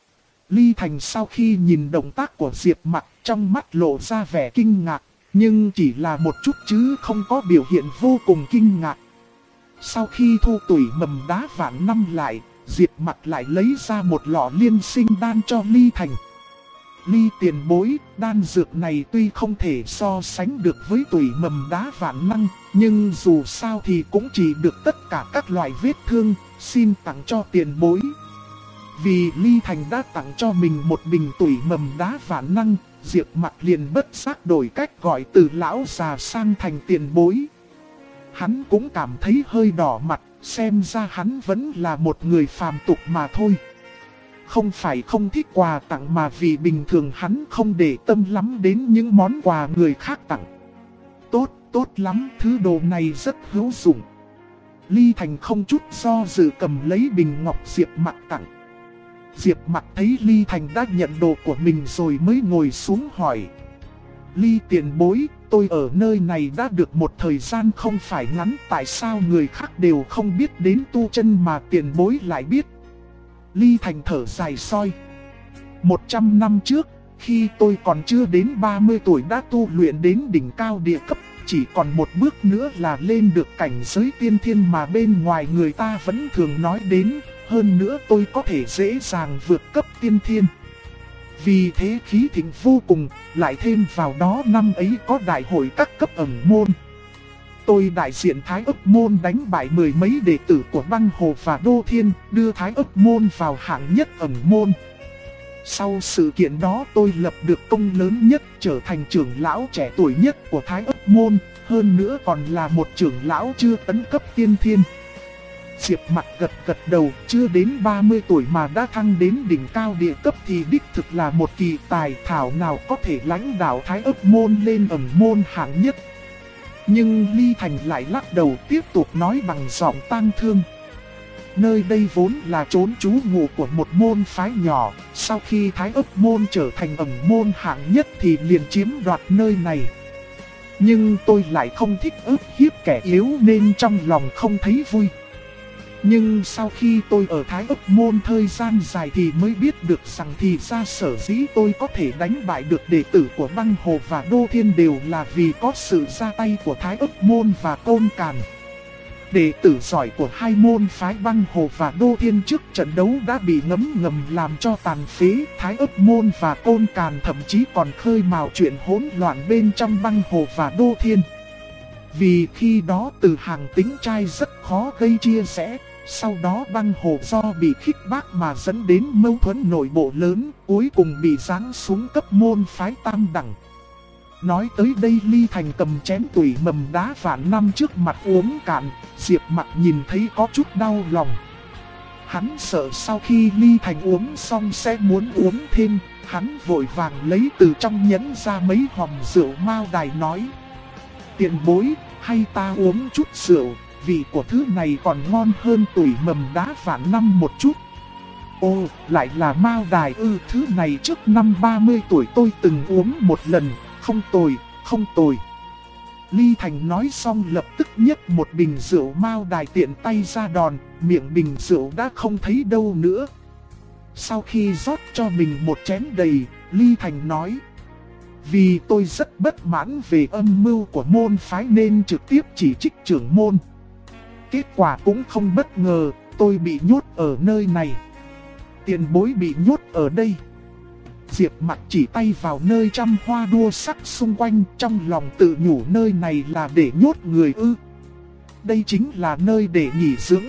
Ly Thành sau khi nhìn động tác của Diệp Mặc trong mắt lộ ra vẻ kinh ngạc, nhưng chỉ là một chút chứ không có biểu hiện vô cùng kinh ngạc. Sau khi thu tủy mầm đá vạn năm lại, Diệp Mặc lại lấy ra một lọ liên sinh đan cho Ly Thành. Ly tiền bối, đan dược này tuy không thể so sánh được với tủy mầm đá vạn năng, nhưng dù sao thì cũng chỉ được tất cả các loại vết thương, xin tặng cho tiền bối. Vì Ly Thành đã tặng cho mình một bình tủy mầm đá vạn năng, Diệp Mặc liền bất giác đổi cách gọi từ lão già sang thành tiền bối. Hắn cũng cảm thấy hơi đỏ mặt, xem ra hắn vẫn là một người phàm tục mà thôi. Không phải không thích quà tặng mà vì bình thường hắn không để tâm lắm đến những món quà người khác tặng. Tốt lắm, thứ đồ này rất hữu dụng. Ly Thành không chút do dự cầm lấy bình ngọc Diệp Mặc tặng. Diệp Mặc thấy Ly Thành đã nhận đồ của mình rồi mới ngồi xuống hỏi. Ly tiền bối, tôi ở nơi này đã được một thời gian không phải ngắn, tại sao người khác đều không biết đến tu chân mà tiền bối lại biết? Ly Thành thở dài soi. 100 năm trước, khi tôi còn chưa đến 30 tuổi đã tu luyện đến đỉnh cao địa cấp, chỉ còn một bước nữa là lên được cảnh giới tiên thiên mà bên ngoài người ta vẫn thường nói đến, hơn nữa tôi có thể dễ dàng vượt cấp tiên thiên. Vì thế khí thịnh vô cùng, lại thêm vào đó năm ấy có đại hội các cấp ẩn môn. Tôi đại diện Thái Ức Môn đánh bại mười mấy đệ tử của Băng Hồ và Đô Thiên, đưa Thái Ức Môn vào hạng nhất ẩn môn. Sau sự kiện đó tôi lập được công lớn nhất, trở thành trưởng lão trẻ tuổi nhất của Thái Ức Môn, hơn nữa còn là một trưởng lão chưa tấn cấp tiên thiên. Diệp Mặc gật đầu, chưa đến 30 tuổi mà đã thăng đến đỉnh cao địa cấp thì đích thực là một kỳ tài, thảo nào có thể lãnh đạo Thái Ức Môn lên ẩn môn hạng nhất. Nhưng Ly Thành lại lắc đầu tiếp tục nói bằng giọng tang thương. Nơi đây vốn là trốn trú ngụ của một môn phái nhỏ, sau khi Thái Ức Môn trở thành ẩn môn hạng nhất thì liền chiếm đoạt nơi này. Nhưng tôi lại không thích ức hiếp kẻ yếu nên trong lòng không thấy vui. Nhưng sau khi tôi ở Thái Ức Môn thời gian dài thì mới biết được rằng thì ra sở dĩ tôi có thể đánh bại được đệ tử của Băng Hồ và Đô Thiên đều là vì có sự ra tay của Thái Ức Môn và Côn Càn. Đệ tử giỏi của hai môn phái Băng Hồ và Đô Thiên trước trận đấu đã bị ngấm làm cho tàn phế. Thái Ức Môn và Côn Càn thậm chí còn khơi mào chuyện hỗn loạn bên trong Băng Hồ và Đô Thiên. Vì khi đó từ hàng tính trai rất khó gây chia rẽ, Sau đó băng hồ do bị khích bác mà dẫn đến mâu thuẫn nội bộ lớn, cuối cùng bị giáng xuống cấp môn phái tam đẳng. Nói tới đây Ly Thành cầm chén tủy mầm đá vạn năm trước mặt uống cạn, Diệp Mặc nhìn thấy có chút đau lòng. Hắn sợ sau khi Ly Thành uống xong sẽ muốn uống thêm, hắn vội vàng lấy từ trong nhẫn ra mấy hòm rượu mao đài nói: tiền bối, hay ta uống chút rượu, vị của thứ này còn ngon hơn tủy mầm đá vạn năm một chút. Ồ, lại là mao đài ư? Thứ này trước năm 30 tuổi tôi từng uống một lần, không tồi, không tồi. Ly Thành nói xong lập tức nhấc một bình rượu mao đài tiện tay ra đòn, miệng bình rượu đã không thấy đâu nữa. Sau khi rót cho mình một chén đầy, Ly Thành nói: vì tôi rất bất mãn về âm mưu của môn phái nên trực tiếp chỉ trích trưởng môn. Kết quả cũng không bất ngờ, tôi bị nhốt ở nơi này. Tiền bối bị nhốt ở đây. Diệp Mặc chỉ tay vào nơi trăm hoa đua sắc xung quanh, trong lòng tự nhủ nơi này là để nhốt người ư? Đây chính là nơi để nghỉ dưỡng.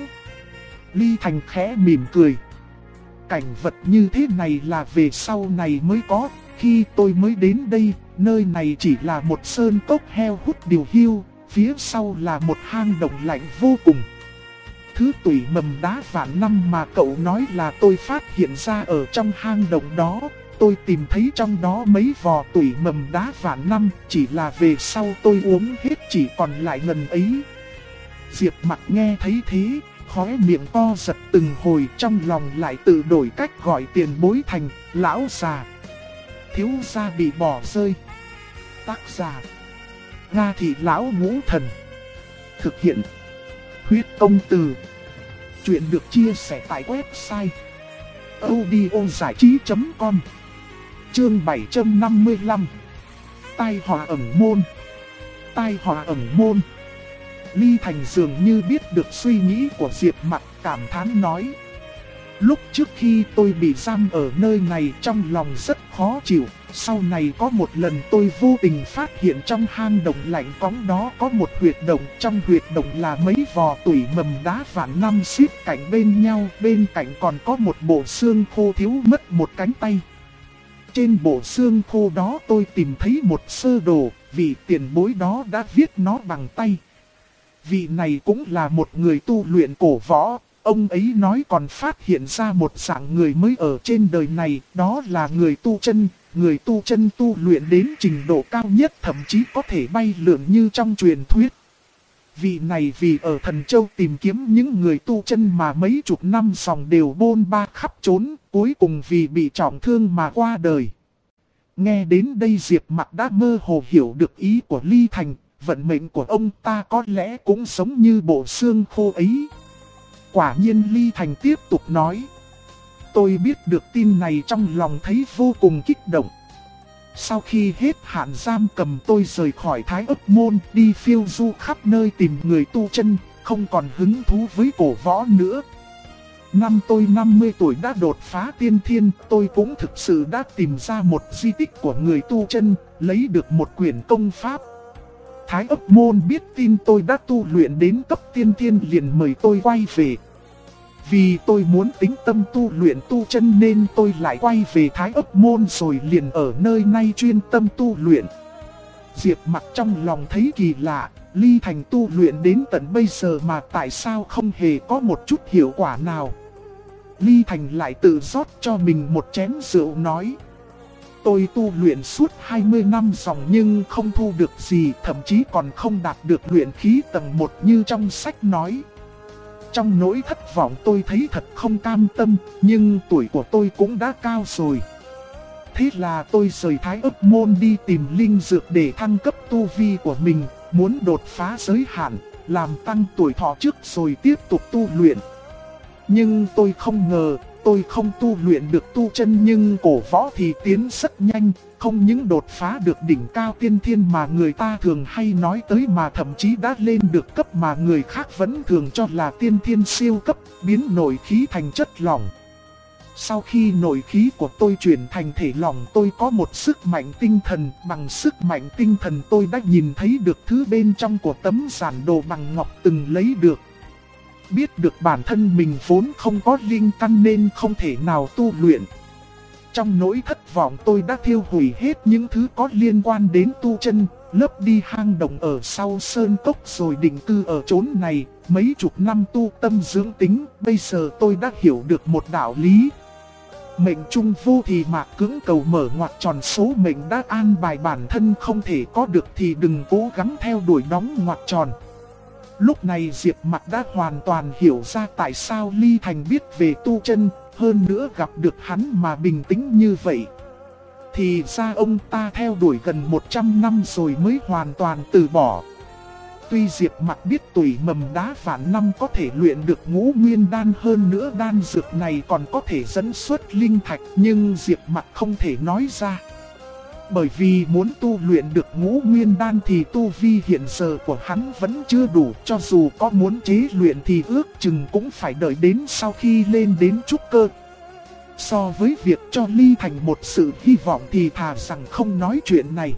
Ly Thành khẽ mỉm cười. Cảnh vật như thế này là về sau này mới có. Khi tôi mới đến đây, nơi này chỉ là một sơn cốc heo hút điều hiu, phía sau là một hang động lạnh vô cùng. Thứ tủy mầm đá vạn năm mà cậu nói là tôi phát hiện ra ở trong hang động đó. Tôi tìm thấy trong đó mấy vò tủy mầm đá vạn năm, chỉ là về sau tôi uống hết chỉ còn lại ngần ấy. Diệp Mặc nghe thấy thế, khóe miệng co giật từng hồi, trong lòng lại tự đổi cách gọi tiền bối thành lão già. Thiếu gia bị bỏ rơi. Tác giả: Nga Thị Lão Ngũ Thần. Thực hiện: Huyết Công Từ. Chuyện được chia sẻ tại website audiozảichí.com. Chương 755. Tai họa ẩn môn. Tai họa ẩn môn. Ly Thành dường như biết được suy nghĩ của Diệp Mặc, cảm thán nói: lúc trước khi tôi bị giam ở nơi này trong lòng rất khó chịu. Sau này có một lần tôi vô tình phát hiện trong hang động lạnh cóng đó có một huyệt động. Trong huyệt động là mấy vò tủy mầm đá vạn năm xếp cạnh bên nhau. Bên cạnh còn có một bộ xương khô thiếu mất một cánh tay. Trên bộ xương khô đó tôi tìm thấy một sơ đồ, vị tiền bối đó đã viết nó bằng tay. Vị này cũng là một người tu luyện cổ võ. Ông ấy nói còn phát hiện ra một dạng người mới ở trên đời này, đó là người tu chân. Người tu chân tu luyện đến trình độ cao nhất, thậm chí có thể bay lượn như trong truyền thuyết. Vị này vì ở Thần Châu tìm kiếm những người tu chân mà mấy chục năm sòng đều bôn ba khắp trốn, cuối cùng vì bị trọng thương mà qua đời. Nghe đến đây Diệp Mặc đã mơ hồ hiểu được ý của Ly Thành, vận mệnh của ông ta có lẽ cũng giống như bộ xương khô ấy. Quả nhiên Ly Thành tiếp tục nói: tôi biết được tin này trong lòng thấy vô cùng kích động. Sau khi hết hạn giam cầm tôi rời khỏi Thái Ấp Môn đi phiêu du khắp nơi tìm người tu chân, không còn hứng thú với cổ võ nữa. Năm tôi 50 tuổi đã đột phá tiên thiên, tôi cũng thực sự đã tìm ra một di tích của người tu chân, lấy được một quyển công pháp. Thái Ấp Môn biết tin tôi đã tu luyện đến cấp tiên thiên liền mời tôi quay về. Vì tôi muốn tĩnh tâm tu luyện tu chân nên tôi lại quay về Thái Ấp Môn rồi liền ở nơi này chuyên tâm tu luyện. Diệp Mặc trong lòng thấy kỳ lạ, Ly Thành tu luyện đến tận bây giờ mà tại sao không hề có một chút hiệu quả nào. Ly Thành lại tự rót cho mình một chén rượu nói: tôi tu luyện suốt 20 năm dòng nhưng không thu được gì, thậm chí còn không đạt được luyện khí tầng 1 như trong sách nói. Trong nỗi thất vọng tôi thấy thật không cam tâm, nhưng tuổi của tôi cũng đã cao rồi. Thế là tôi rời Thái Ấp Môn đi tìm linh dược để thăng cấp tu vi của mình, muốn đột phá giới hạn, làm tăng tuổi thọ trước rồi tiếp tục tu luyện. Nhưng tôi không ngờ, tôi không tu luyện được tu chân nhưng cổ võ thì tiến rất nhanh, không những đột phá được đỉnh cao tiên thiên mà người ta thường hay nói tới mà thậm chí đã lên được cấp mà người khác vẫn thường cho là tiên thiên siêu cấp, biến nội khí thành chất lỏng. Sau khi nội khí của tôi chuyển thành thể lỏng tôi có một sức mạnh tinh thần, bằng sức mạnh tinh thần tôi đã nhìn thấy được thứ bên trong của tấm giản đồ bằng ngọc từng lấy được. biết được bản thân mình vốn không có linh căn nên không thể nào tu luyện. Trong nỗi thất vọng tôi đã thiêu hủy hết những thứ có liên quan đến tu chân, lấp đi hang động ở sau sơn cốc rồi định cư ở chốn này. Mấy chục năm tu tâm dưỡng tính, bây giờ tôi đã hiểu được một đạo lý. Mệnh trung vô thì mạc cưỡng cầu mở ngoặc tròn, số mệnh đã an bài bản thân không thể có được thì đừng cố gắng theo đuổi đóng ngoặc tròn. Lúc này Diệp Mặc đã hoàn toàn hiểu ra tại sao Ly Thành biết về tu chân, hơn nữa gặp được hắn mà bình tĩnh như vậy. Thì ra ông ta theo đuổi gần 100 năm rồi mới hoàn toàn từ bỏ. Tuy Diệp Mặc biết tủy mầm đá vạn năm có thể luyện được ngũ nguyên đan, hơn nữa đan dược này còn có thể dẫn xuất linh thạch, nhưng Diệp Mặc không thể nói ra. Bởi vì muốn tu luyện được ngũ nguyên đan thì tu vi hiện giờ của hắn vẫn chưa đủ, cho dù có muốn chế luyện thì ước chừng cũng phải đợi đến sau khi lên đến trúc cơ. So với việc cho Ly Thành một sự hy vọng thì thà rằng không nói chuyện này.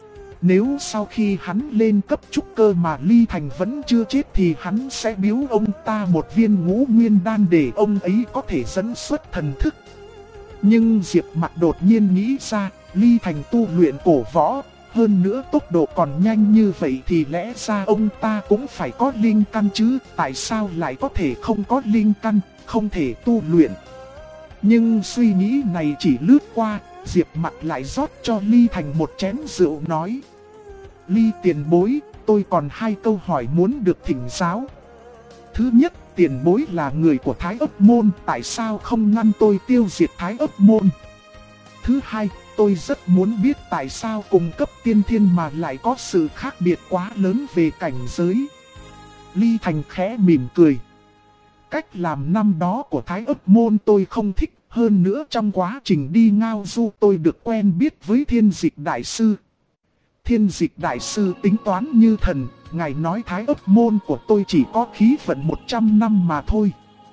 Nếu sau khi hắn lên cấp trúc cơ mà Ly Thành vẫn chưa chết thì hắn sẽ biếu ông ta một viên ngũ nguyên đan để ông ấy có thể dẫn xuất thần thức. Nhưng Diệp Mặc đột nhiên nghĩ ra, Ly Thành tu luyện cổ võ, hơn nữa tốc độ còn nhanh như vậy thì lẽ ra ông ta cũng phải có linh căn chứ, tại sao lại có thể không có linh căn, không thể tu luyện. Nhưng suy nghĩ này chỉ lướt qua, Diệp Mặc lại rót cho Ly Thành một chén rượu nói: Ly tiền bối, tôi còn 2 câu hỏi muốn được thỉnh giáo. Thứ nhất, tiền bối là người của Thái Ấp Môn, tại sao không ngăn tôi tiêu diệt Thái Ấp Môn? Thứ hai, tôi rất muốn biết tại sao cùng cấp tiên thiên mà lại có sự khác biệt quá lớn về cảnh giới. Ly Thành khẽ mỉm cười. Cách làm năm đó của Thái Ấp Môn tôi không thích, hơn nữa trong quá trình đi ngao du tôi được quen biết với Thiên Dịch Đại Sư. Thiên Dịch Đại Sư tính toán như thần, ngài nói Thái Ấp Môn của tôi chỉ có khí vận 100 năm mà thôi.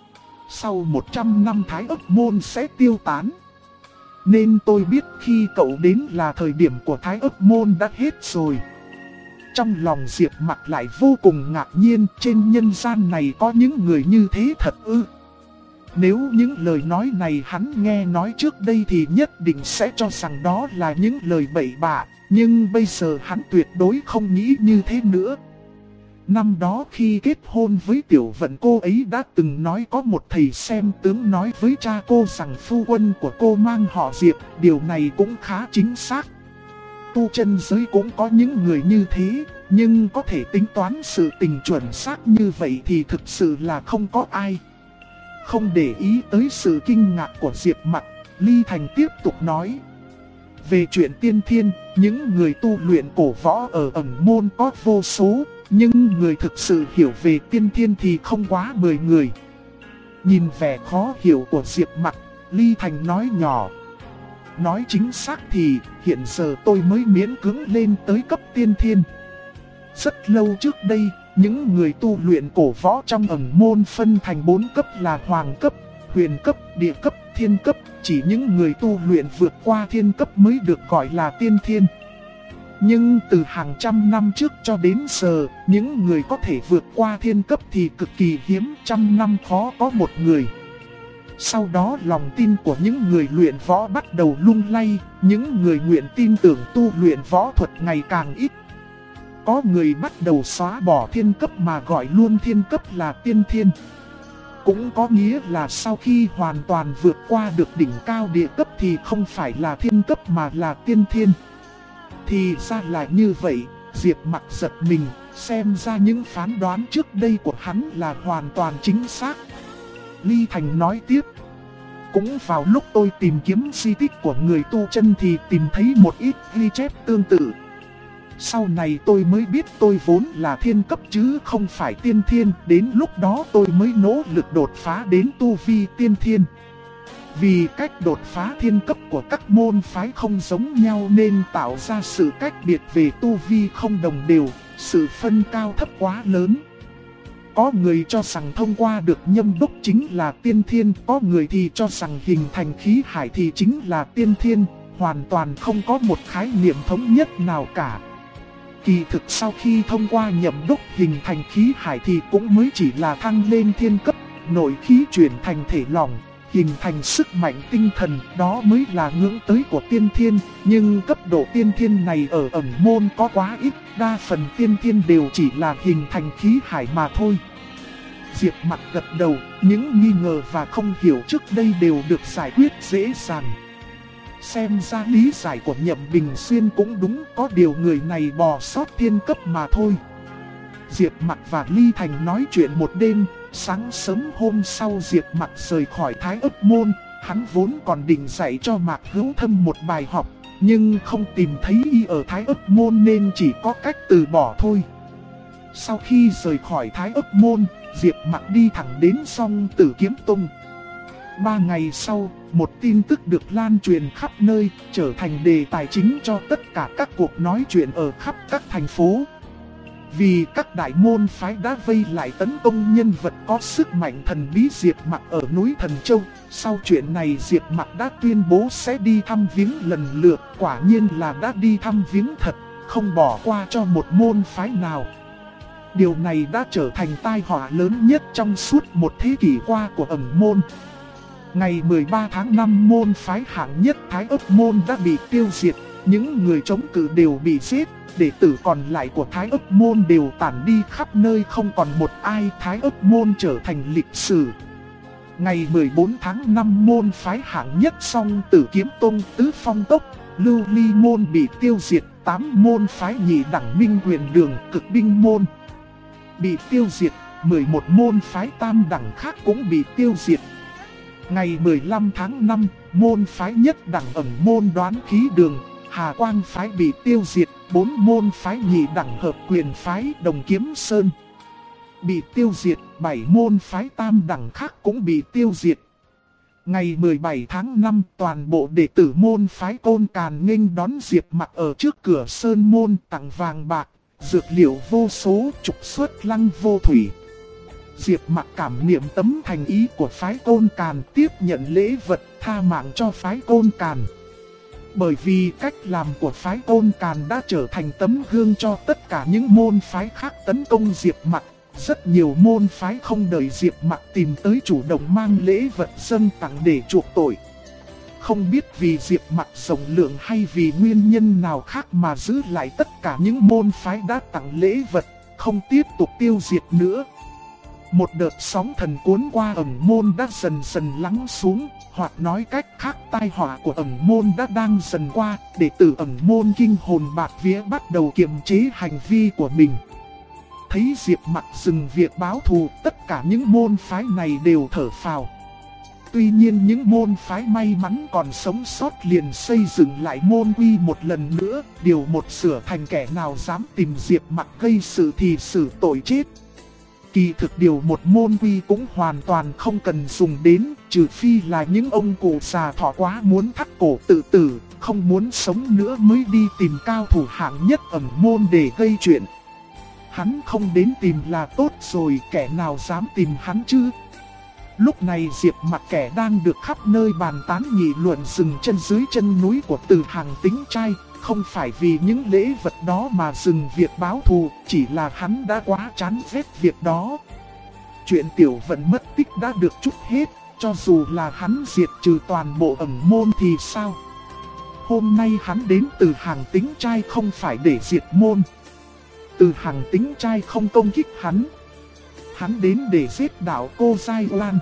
Sau 100 năm Thái Ấp Môn sẽ tiêu tán. Nên tôi biết khi cậu đến là thời điểm của Thái Ấp Môn đã hết rồi. Trong lòng Diệp Mặc lại vô cùng ngạc nhiên, trên nhân gian này có những người như thế thật ư? Nếu những lời nói này hắn nghe nói trước đây thì nhất định sẽ cho rằng đó là những lời bậy bạ, nhưng bây giờ hắn tuyệt đối không nghĩ như thế nữa. Năm đó khi kết hôn với Tiểu Vận, cô ấy đã từng nói có một thầy xem tướng nói với cha cô rằng phu quân của cô mang họ Diệp, điều này cũng khá chính xác. Tu chân giới cũng có những người như thế, nhưng có thể tính toán sự tình chuẩn xác như vậy thì thực sự là không có ai. Không để ý tới sự kinh ngạc của Diệp Mặc, Ly Thành tiếp tục nói: về chuyện tiên thiên, những người tu luyện cổ võ ở ẩn môn có vô số, nhưng người thực sự hiểu về tiên thiên thì không quá 10 người. Nhìn vẻ khó hiểu của Diệp Mặc, Ly Thành nói nhỏ: nói chính xác thì hiện giờ tôi mới miễn cưỡng lên tới cấp tiên thiên. Rất lâu trước đây, những người tu luyện cổ võ trong ẩn môn phân thành 4 cấp là hoàng cấp, huyền cấp, địa cấp, thiên cấp. Chỉ những người tu luyện vượt qua thiên cấp mới được gọi là tiên thiên. Nhưng từ hàng trăm năm trước cho đến giờ, những người có thể vượt qua thiên cấp thì cực kỳ hiếm, trăm năm khó có một người. Sau đó lòng tin của những người luyện võ bắt đầu lung lay, những người nguyện tin tưởng tu luyện võ thuật ngày càng ít. Có người bắt đầu xóa bỏ thiên cấp mà gọi luôn thiên cấp là tiên thiên. Cũng có nghĩa là sau khi hoàn toàn vượt qua được đỉnh cao địa cấp thì không phải là thiên cấp mà là tiên thiên. Thì ra là như vậy, Diệp Mặc giật mình, xem ra những phán đoán trước đây của hắn là hoàn toàn chính xác. Ly Thành nói tiếp: cũng vào lúc tôi tìm kiếm di tích của người tu chân thì tìm thấy một ít ghi chép tương tự. Sau này tôi mới biết tôi vốn là thiên cấp chứ không phải tiên thiên, đến lúc đó tôi mới nỗ lực đột phá đến tu vi tiên thiên. Vì cách đột phá thiên cấp của các môn phái không giống nhau nên tạo ra sự cách biệt về tu vi không đồng đều, sự phân cao thấp quá lớn. Có người cho rằng thông qua được nhâm đúc chính là tiên thiên, có người thì cho rằng hình thành khí hải thì chính là tiên thiên, hoàn toàn không có một khái niệm thống nhất nào cả. Kỳ thực sau khi thông qua nhậm đúc hình thành khí hải thì cũng mới chỉ là thăng lên thiên cấp, nội khí chuyển thành thể lỏng, hình thành sức mạnh tinh thần, đó mới là ngưỡng tới của tiên thiên. Nhưng cấp độ tiên thiên này ở ẩn môn có quá ít, đa phần tiên thiên đều chỉ là hình thành khí hải mà thôi. Diệp Mặc gật đầu, những nghi ngờ và không hiểu trước đây đều được giải quyết dễ dàng. Xem ra lý giải của Nhậm Bình Xuyên cũng đúng, có điều người này bò sót thiên cấp mà thôi. Diệp Mặc và Ly Thành nói chuyện một đêm, sáng sớm hôm sau Diệp Mặc rời khỏi Thái Ấp Môn, hắn vốn còn định dạy cho Mạc Hữu Thâm một bài học, nhưng không tìm thấy y ở Thái Ấp Môn nên chỉ có cách từ bỏ thôi. Sau khi rời khỏi Thái Ấp Môn, Diệp Mặc đi thẳng đến Song Tử Kiếm Tông. 3 ngày sau, một tin tức được lan truyền khắp nơi, trở thành đề tài chính cho tất cả các cuộc nói chuyện ở khắp các thành phố. Vì các đại môn phái đã vây lại tấn công nhân vật có sức mạnh thần bí Diệp Mặc ở núi Thần Châu. Sau chuyện này Diệp Mặc đã tuyên bố sẽ đi thăm viếng lần lượt, quả nhiên là đã đi thăm viếng thật, không bỏ qua cho một môn phái nào. Điều này đã trở thành tai họa lớn nhất trong suốt một thế kỷ qua của ẩn môn. Ngày 13 tháng 5 môn phái hạng nhất Thái Ấp Môn đã bị tiêu diệt, những người chống cự đều bị giết, đệ tử còn lại của Thái Ấp Môn đều tản đi khắp nơi, không còn một ai. Thái Ấp Môn trở thành lịch sử. Ngày 14 tháng 5 môn phái hạng nhất Song Tử Kiếm Tông, Tứ Phong Tốc, Lưu Ly Môn bị tiêu diệt, 8 môn phái nhị đẳng Minh Huyền Đường, Cực Binh Môn bị tiêu diệt, 11 môn phái tam đẳng khác cũng bị tiêu diệt. Ngày 15 tháng 5, môn phái nhất đẳng ẩn môn Đoán Khí Đường, Hà Quang phái bị tiêu diệt, 4 môn phái nhị đẳng Hợp Quyền phái Đồng Kiếm Sơn bị tiêu diệt, 7 môn phái tam đẳng khác cũng bị tiêu diệt. Ngày 17 tháng 5, toàn bộ đệ tử môn phái Côn Càn nghênh đón Diệp Mặc ở trước cửa sơn môn, tặng vàng bạc, dược liệu vô số, trục xuất Lăng Vô Thủy. Diệp Mặc cảm niệm tấm thành ý của phái Côn Càn, tiếp nhận lễ vật, tha mạng cho phái Côn Càn. Bởi vì cách làm của phái Côn Càn đã trở thành tấm gương cho tất cả những môn phái khác tấn công Diệp Mặc. Rất nhiều môn phái không đợi Diệp Mặc tìm tới chủ động mang lễ vật dâng tặng để chuộc tội. Không biết vì Diệp Mặc rộng lượng hay vì nguyên nhân nào khác mà giữ lại tất cả những môn phái đã tặng lễ vật, không tiếp tục tiêu diệt nữa. Một đợt sóng thần cuốn qua ẩn môn đã dần dần lắng xuống, hoặc nói cách khác tai họa của ẩn môn đã đang dần qua, đệ tử ẩn môn kinh hồn bạt vía bắt đầu kiềm chế hành vi của mình. Thấy Diệp Mặc dừng việc báo thù, tất cả những môn phái này đều thở phào. Tuy nhiên những môn phái may mắn còn sống sót liền xây dựng lại môn quy một lần nữa, điều một sửa thành kẻ nào dám tìm Diệp Mặc gây sự thì xử tội chết. Kỳ thực điều một môn quy cũng hoàn toàn không cần dùng đến, trừ phi là những ông cụ già thọ quá muốn thắt cổ tự tử, không muốn sống nữa mới đi tìm cao thủ hạng nhất ẩn môn để gây chuyện. Hắn không đến tìm là tốt rồi, kẻ nào dám tìm hắn chứ? Lúc này Diệp Mặc kẻ đang được khắp nơi bàn tán nghị luận dừng chân dưới chân núi của Từ Hàng Tính Trai, không phải vì những lễ vật đó mà dừng việc báo thù, chỉ là hắn đã quá chán ghét việc đó. Chuyện Tiểu Vận mất tích đã được trút hết, cho dù là hắn diệt trừ toàn bộ ẩn môn thì sao? Hôm nay hắn đến Từ Hàng Tính Trai không phải để diệt môn. Từ Hàng Tính Trai không công kích hắn. Hắn đến để giết đạo cô Giai Lan.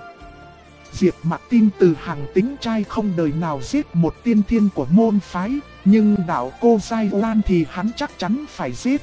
Diệp Mặc tin Từ Hàng Tính Trai không đời nào giết một tiên thiên của môn phái, nhưng đạo cô Giai Lan thì hắn chắc chắn phải giết.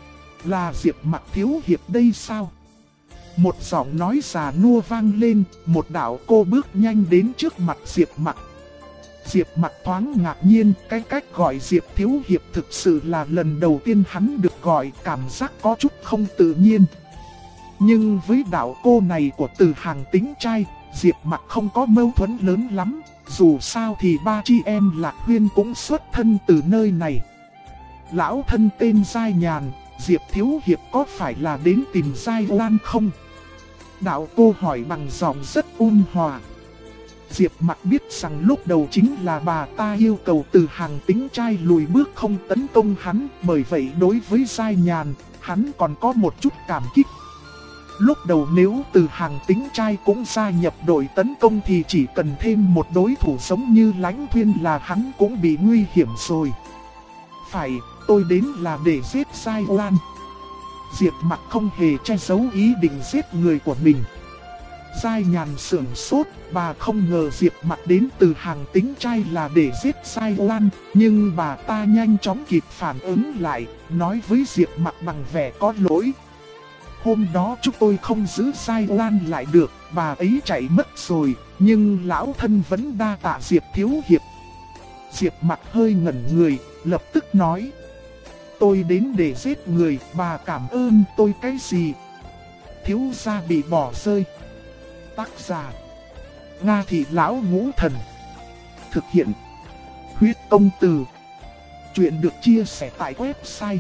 Là Diệp Mặc thiếu hiệp đây sao? Một giọng nói già nua vang lên, một đạo cô bước nhanh đến trước mặt Diệp Mặc. Diệp Mặc thoáng ngạc nhiên, cái cách gọi Diệp thiếu hiệp thực sự là lần đầu tiên hắn được gọi, cảm giác có chút không tự nhiên. Nhưng với đạo cô này của Từ Hàng Tính Trai, Diệp Mặc không có mâu thuẫn lớn lắm, dù sao thì ba chị em Lạc Huyên cũng xuất thân từ nơi này. Lão thân tên Giai Nhàn, Diệp thiếu hiệp có phải là đến tìm Giai Lan không? Đạo cô hỏi bằng giọng rất ôn hòa. Diệp Mặc biết rằng lúc đầu chính là bà ta yêu cầu Từ Hàng Tính trai lùi bước không tấn công hắn, bởi vậy đối với Giai Nhàn, hắn còn có một chút cảm kích. Lúc đầu nếu Từ Hàng Tính trai cũng gia nhập đội tấn công thì chỉ cần thêm một đối thủ giống như Lãnh Thuyên là hắn cũng bị nguy hiểm rồi. Phải, tôi đến là để giết Giai Oan. Diệp Mặc không hề che giấu ý định giết người của mình. Giai Nhàn sửng sốt, bà không ngờ Diệp Mặc đến Từ Hàng Tính trai là để giết Giai Oan, nhưng bà ta nhanh chóng kịp phản ứng lại, nói với Diệp Mặc bằng vẻ có lỗi. Hôm đó chúng tôi không giữ Giai Oan lại được, bà ấy chạy mất rồi, nhưng lão thân vẫn đa tạ Diệp thiếu hiệp. Diệp Mặc hơi ngẩn người, lập tức nói: tôi đến để giết người, bà cảm ơn tôi cái gì? Thiếu gia bị bỏ rơi. Tác giả: Nga Thị Lão Ngũ Thần. Thực hiện: Huyết Công Từ. Chuyện được chia sẻ tại website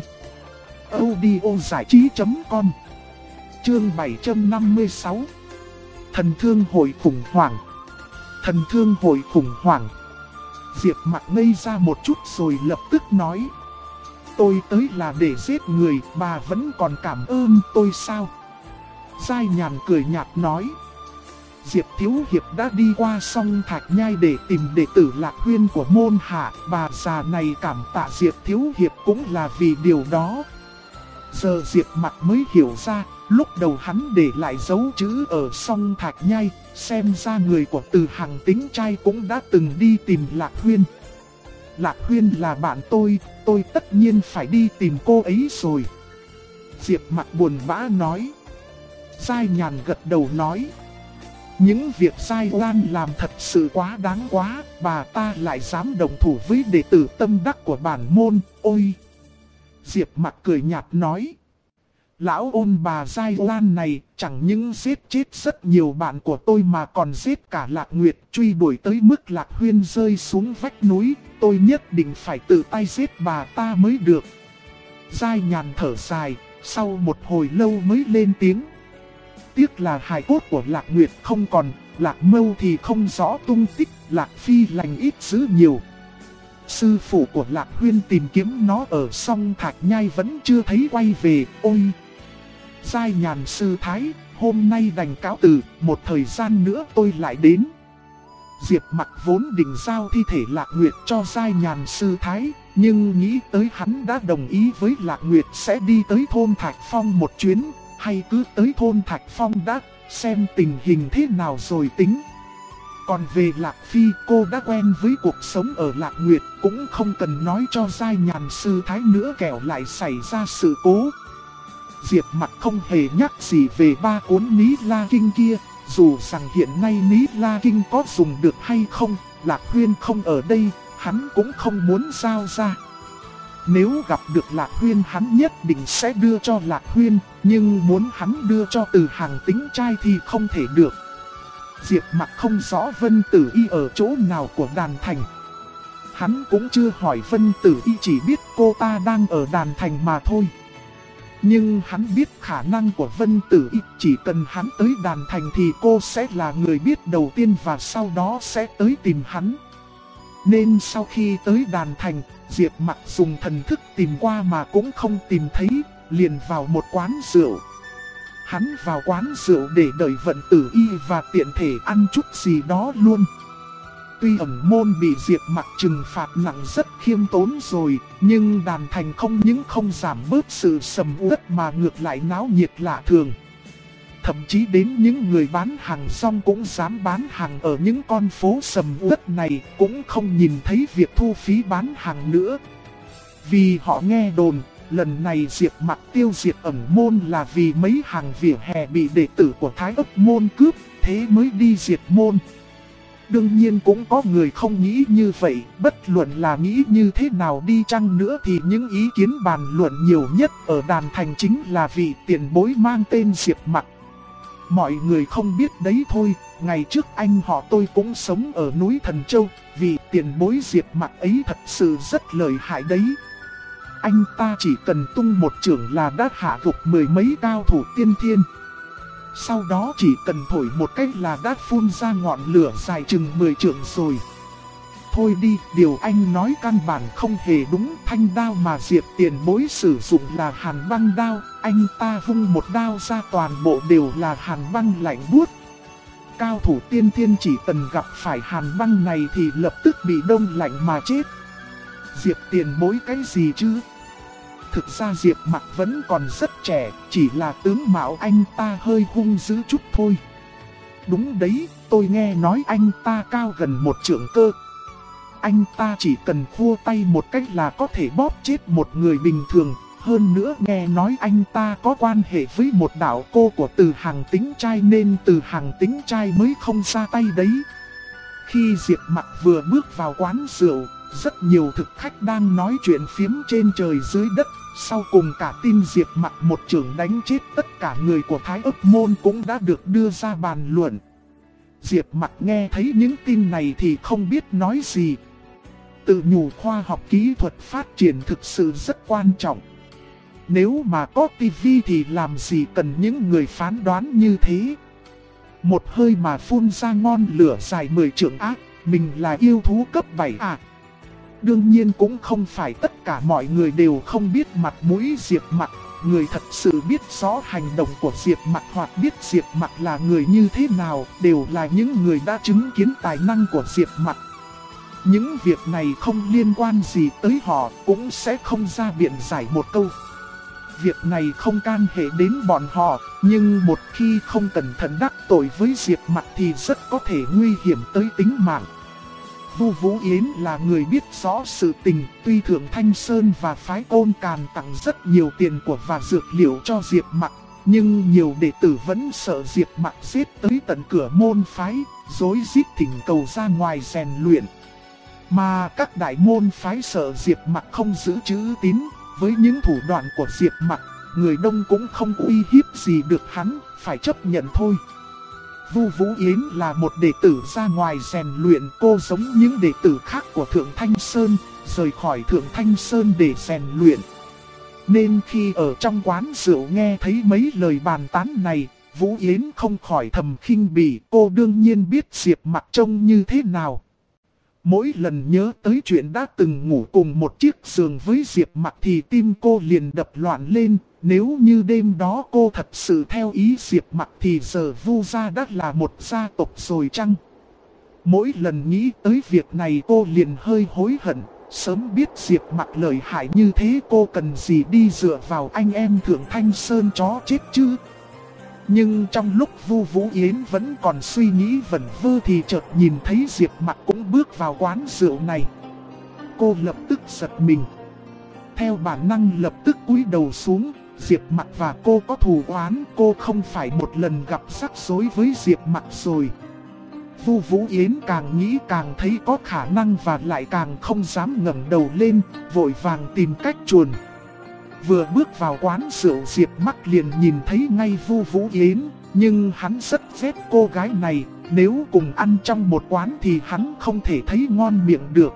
audiozảichí.com. Chương 756. Thần thương hội khủng hoảng. Thần thương hội khủng hoảng. Diệp Mặc ngây ra một chút rồi lập tức nói: tôi tới là để giết người, bà vẫn còn cảm ơn tôi sao? Giai Nhàn cười nhạt nói: Diệp thiếu hiệp đã đi qua sông Thạch Nhai để tìm đệ tử Lạc Huyên của môn hạ, bà già này cảm tạ Diệp thiếu hiệp cũng là vì điều đó. Giờ Diệp Mặc mới hiểu ra, lúc đầu hắn để lại dấu chữ ở sông Thạch Nhai, xem ra người của Từ Hàng Tính trai cũng đã từng đi tìm Lạc Huyên. Lạc Huyên là bạn tôi tất nhiên phải đi tìm cô ấy rồi. Diệp Mặc buồn bã nói. Giai Nhàn gật đầu nói: những việc Giai Oan làm thật sự quá đáng quá, bà ta lại dám đồng thủ với đệ tử tâm đắc của bản môn, ôi! Diệp Mặc cười nhạt nói: lão ôn bà Giai Oan này chẳng những giết chết rất nhiều bạn của tôi mà còn giết cả Lạc Nguyệt, truy đuổi tới mức Lạc Huyên rơi xuống vách núi, tôi nhất định phải tự tay giết bà ta mới được. Giai Nhàn thở dài, sau một hồi lâu mới lên tiếng: tiếc là hài cốt của Lạc Nguyệt không còn, Lạc Mâu thì không rõ tung tích, Lạc Phi lành ít dữ nhiều. Sư phụ của Lạc Huyên tìm kiếm nó ở sông Thạch Nhai vẫn chưa thấy quay về, ôi! Giai Nhàn sư thái, hôm nay đành cáo từ, một thời gian nữa tôi lại đến. Diệp Mặc vốn định giao thi thể Lạc Nguyệt cho Giai Nhàn sư thái, nhưng nghĩ tới hắn đã đồng ý với Lạc Nguyệt sẽ đi tới thôn Thạch Phong một chuyến, hay cứ tới thôn Thạch Phong đã, xem tình hình thế nào rồi tính. Còn về Lạc Phi, cô đã quen với cuộc sống ở Lạc Nguyệt, cũng không cần nói cho Giai Nhàn sư thái nữa kẻo lại xảy ra sự cố. Diệp Mặc không hề nhắc gì về 3 cuốn Ní La Kinh kia, dù rằng hiện nay Ní La Kinh có dùng được hay không, Lạc Huyên không ở đây, hắn cũng không muốn giao ra. Nếu gặp được Lạc Huyên hắn nhất định sẽ đưa cho Lạc Huyên, nhưng muốn hắn đưa cho Từ Hàng Tính trai thì không thể được. Diệp Mặc không rõ Vân Tử Y ở chỗ nào của Đàn Thành. Hắn cũng chưa hỏi Vân Tử Y, chỉ biết cô ta đang ở Đàn Thành mà thôi. Nhưng hắn biết khả năng của Vân Tử Y, chỉ cần hắn tới Đàn Thành thì cô sẽ là người biết đầu tiên và sau đó sẽ tới tìm hắn. Nên sau khi tới Đàn Thành, Diệp Mặc dùng thần thức tìm qua mà cũng không tìm thấy, liền vào một quán rượu. Hắn vào quán rượu để đợi Vận Tử Y và tiện thể ăn chút gì đó luôn. Tuy ẩn môn bị Diệp Mặc trừng phạt nặng rất khiêm tốn rồi, nhưng Đàn Thành không những không giảm bớt sự sầm uất mà ngược lại náo nhiệt lạ thường. Thậm chí đến những người bán hàng rong cũng dám bán hàng ở những con phố sầm uất này, cũng không nhìn thấy việc thu phí bán hàng nữa. Vì họ nghe đồn, lần này Diệp Mặc tiêu diệt ẩn môn là vì mấy hàng vỉa hè bị đệ tử của Thái Ấp môn cướp, thế mới đi diệt môn. Đương nhiên cũng có người không nghĩ như vậy, bất luận là nghĩ như thế nào đi chăng nữa thì những ý kiến bàn luận nhiều nhất ở Đàn Thành chính là vị tiền bối mang tên Diệp Mặc. Mọi người không biết đấy thôi, ngày trước anh họ tôi cũng sống ở núi Thần Châu, vì tiền bối Diệp Mặc ấy thật sự rất lợi hại đấy. Anh ta chỉ cần tung một chưởng là đã hạ gục mười mấy cao thủ tiên thiên. sau đó chỉ cần thổi một cách là đã phun ra ngọn lửa dài chừng 10 trượng rồi. Thôi đi, điều anh nói căn bản không hề đúng. Thanh đao mà Diệp tiền bối sử dụng là hàn băng đao. Anh ta vung một đao ra toàn bộ đều là hàn băng lạnh buốt. Cao thủ tiên thiên chỉ cần gặp phải hàn băng này thì lập tức bị đông lạnh mà chết. Diệp tiền bối cái gì chứ? Thực ra Diệp Mặc vẫn còn rất trẻ, chỉ là tướng mạo anh ta hơi hung dữ chút thôi. Đúng đấy, tôi nghe nói anh ta cao gần 1 trượng cơ. Anh ta chỉ cần khua tay một cách là có thể bóp chết một người bình thường. Hơn nữa nghe nói anh ta có quan hệ với một đạo cô của Từ Hàng Tính Trai nên Từ Hàng Tính Trai mới không ra tay đấy. Khi Diệp Mặc vừa bước vào quán rượu, rất nhiều thực khách đang nói chuyện phiếm trên trời dưới đất. Sau cùng cả tin Diệp Mặc một chưởng đánh chết tất cả người của Thái Ức Môn cũng đã được đưa ra bàn luận. Diệp Mặc nghe thấy những tin này thì không biết nói gì. Tự nhủ khoa học kỹ thuật phát triển thực sự rất quan trọng. Nếu mà có tivi thì làm gì cần những người phán đoán như thế. Một hơi mà phun ra ngọn lửa dài 10 trượng ác, mình là yêu thú cấp 7 à. Đương nhiên cũng không phải tất cả mọi người đều không biết mặt mũi Diệp Mặc. Người thật sự biết rõ hành động của Diệp Mặc hoặc biết Diệp Mặc là người như thế nào đều là những người đã chứng kiến tài năng của Diệp Mặc. Những việc này không liên quan gì tới họ cũng sẽ không ra biện giải một câu. Việc này không can hệ đến bọn họ, nhưng một khi không cẩn thận đắc tội với Diệp Mặc thì rất có thể nguy hiểm tới tính mạng. Vu Vũ Yến là người biết rõ sự tình, tuy Thượng Thanh Sơn và phái Côn Càn tặng rất nhiều tiền của và dược liệu cho Diệp Mặc, nhưng nhiều đệ tử vẫn sợ Diệp Mặc giết tới tận cửa môn phái, rối rít thỉnh cầu ra ngoài rèn luyện. Mà các đại môn phái sợ Diệp Mặc không giữ chữ tín, với những thủ đoạn của Diệp Mặc, người đông cũng không uy hiếp gì được hắn, phải chấp nhận thôi. Vu Vũ Yến là một đệ tử ra ngoài rèn luyện, cô giống những đệ tử khác của Thượng Thanh Sơn, rời khỏi Thượng Thanh Sơn để rèn luyện. Nên khi ở trong quán rượu nghe thấy mấy lời bàn tán này, Vũ Yến không khỏi thầm khinh bỉ. Cô đương nhiên biết Diệp Mặc trông như thế nào. Mỗi lần nhớ tới chuyện đã từng ngủ cùng một chiếc giường với Diệp Mặc thì tim cô liền đập loạn lên. Nếu như đêm đó cô thật sự theo ý Diệp Mặc thì giờ Vu gia đã là một gia tộc rồi chăng? Mỗi lần nghĩ tới việc này cô liền hơi hối hận. Sớm biết Diệp Mặc lợi hại như thế cô cần gì đi dựa vào anh em Thượng Thanh Sơn chó chết chứ? Nhưng trong lúc Vu Vũ Yến vẫn còn suy nghĩ vẩn vơ thì chợt nhìn thấy Diệp Mặc cũng bước vào quán rượu này. Cô lập tức giật mình. Theo bản năng lập tức cúi đầu xuống. Diệp Mặc và cô có thù oán, cô không phải một lần gặp rắc rối với Diệp Mặc rồi. Vu Vũ Yến càng nghĩ càng thấy có khả năng và lại càng không dám ngẩng đầu lên, vội vàng tìm cách chuồn. Vừa bước vào quán rượu Diệp Mặc liền nhìn thấy ngay Vu Vũ Yến, nhưng hắn rất ghét cô gái này, nếu cùng ăn trong một quán thì hắn không thể thấy ngon miệng được.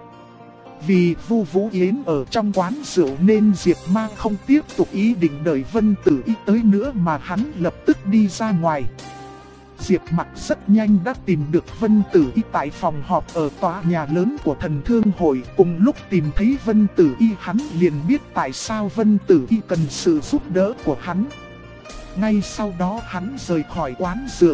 Vì Vu Vũ Yến ở trong quán rượu nên Diệp Ma không tiếp tục ý định đợi Vân Tử Y tới nữa mà hắn lập tức đi ra ngoài. Diệp Mặc rất nhanh đã tìm được Vân Tử Y tại phòng họp ở tòa nhà lớn của Thần Thương Hội. Cùng lúc tìm thấy Vân Tử Y hắn liền biết tại sao Vân Tử Y cần sự giúp đỡ của hắn. Ngay sau đó hắn rời khỏi quán rượu.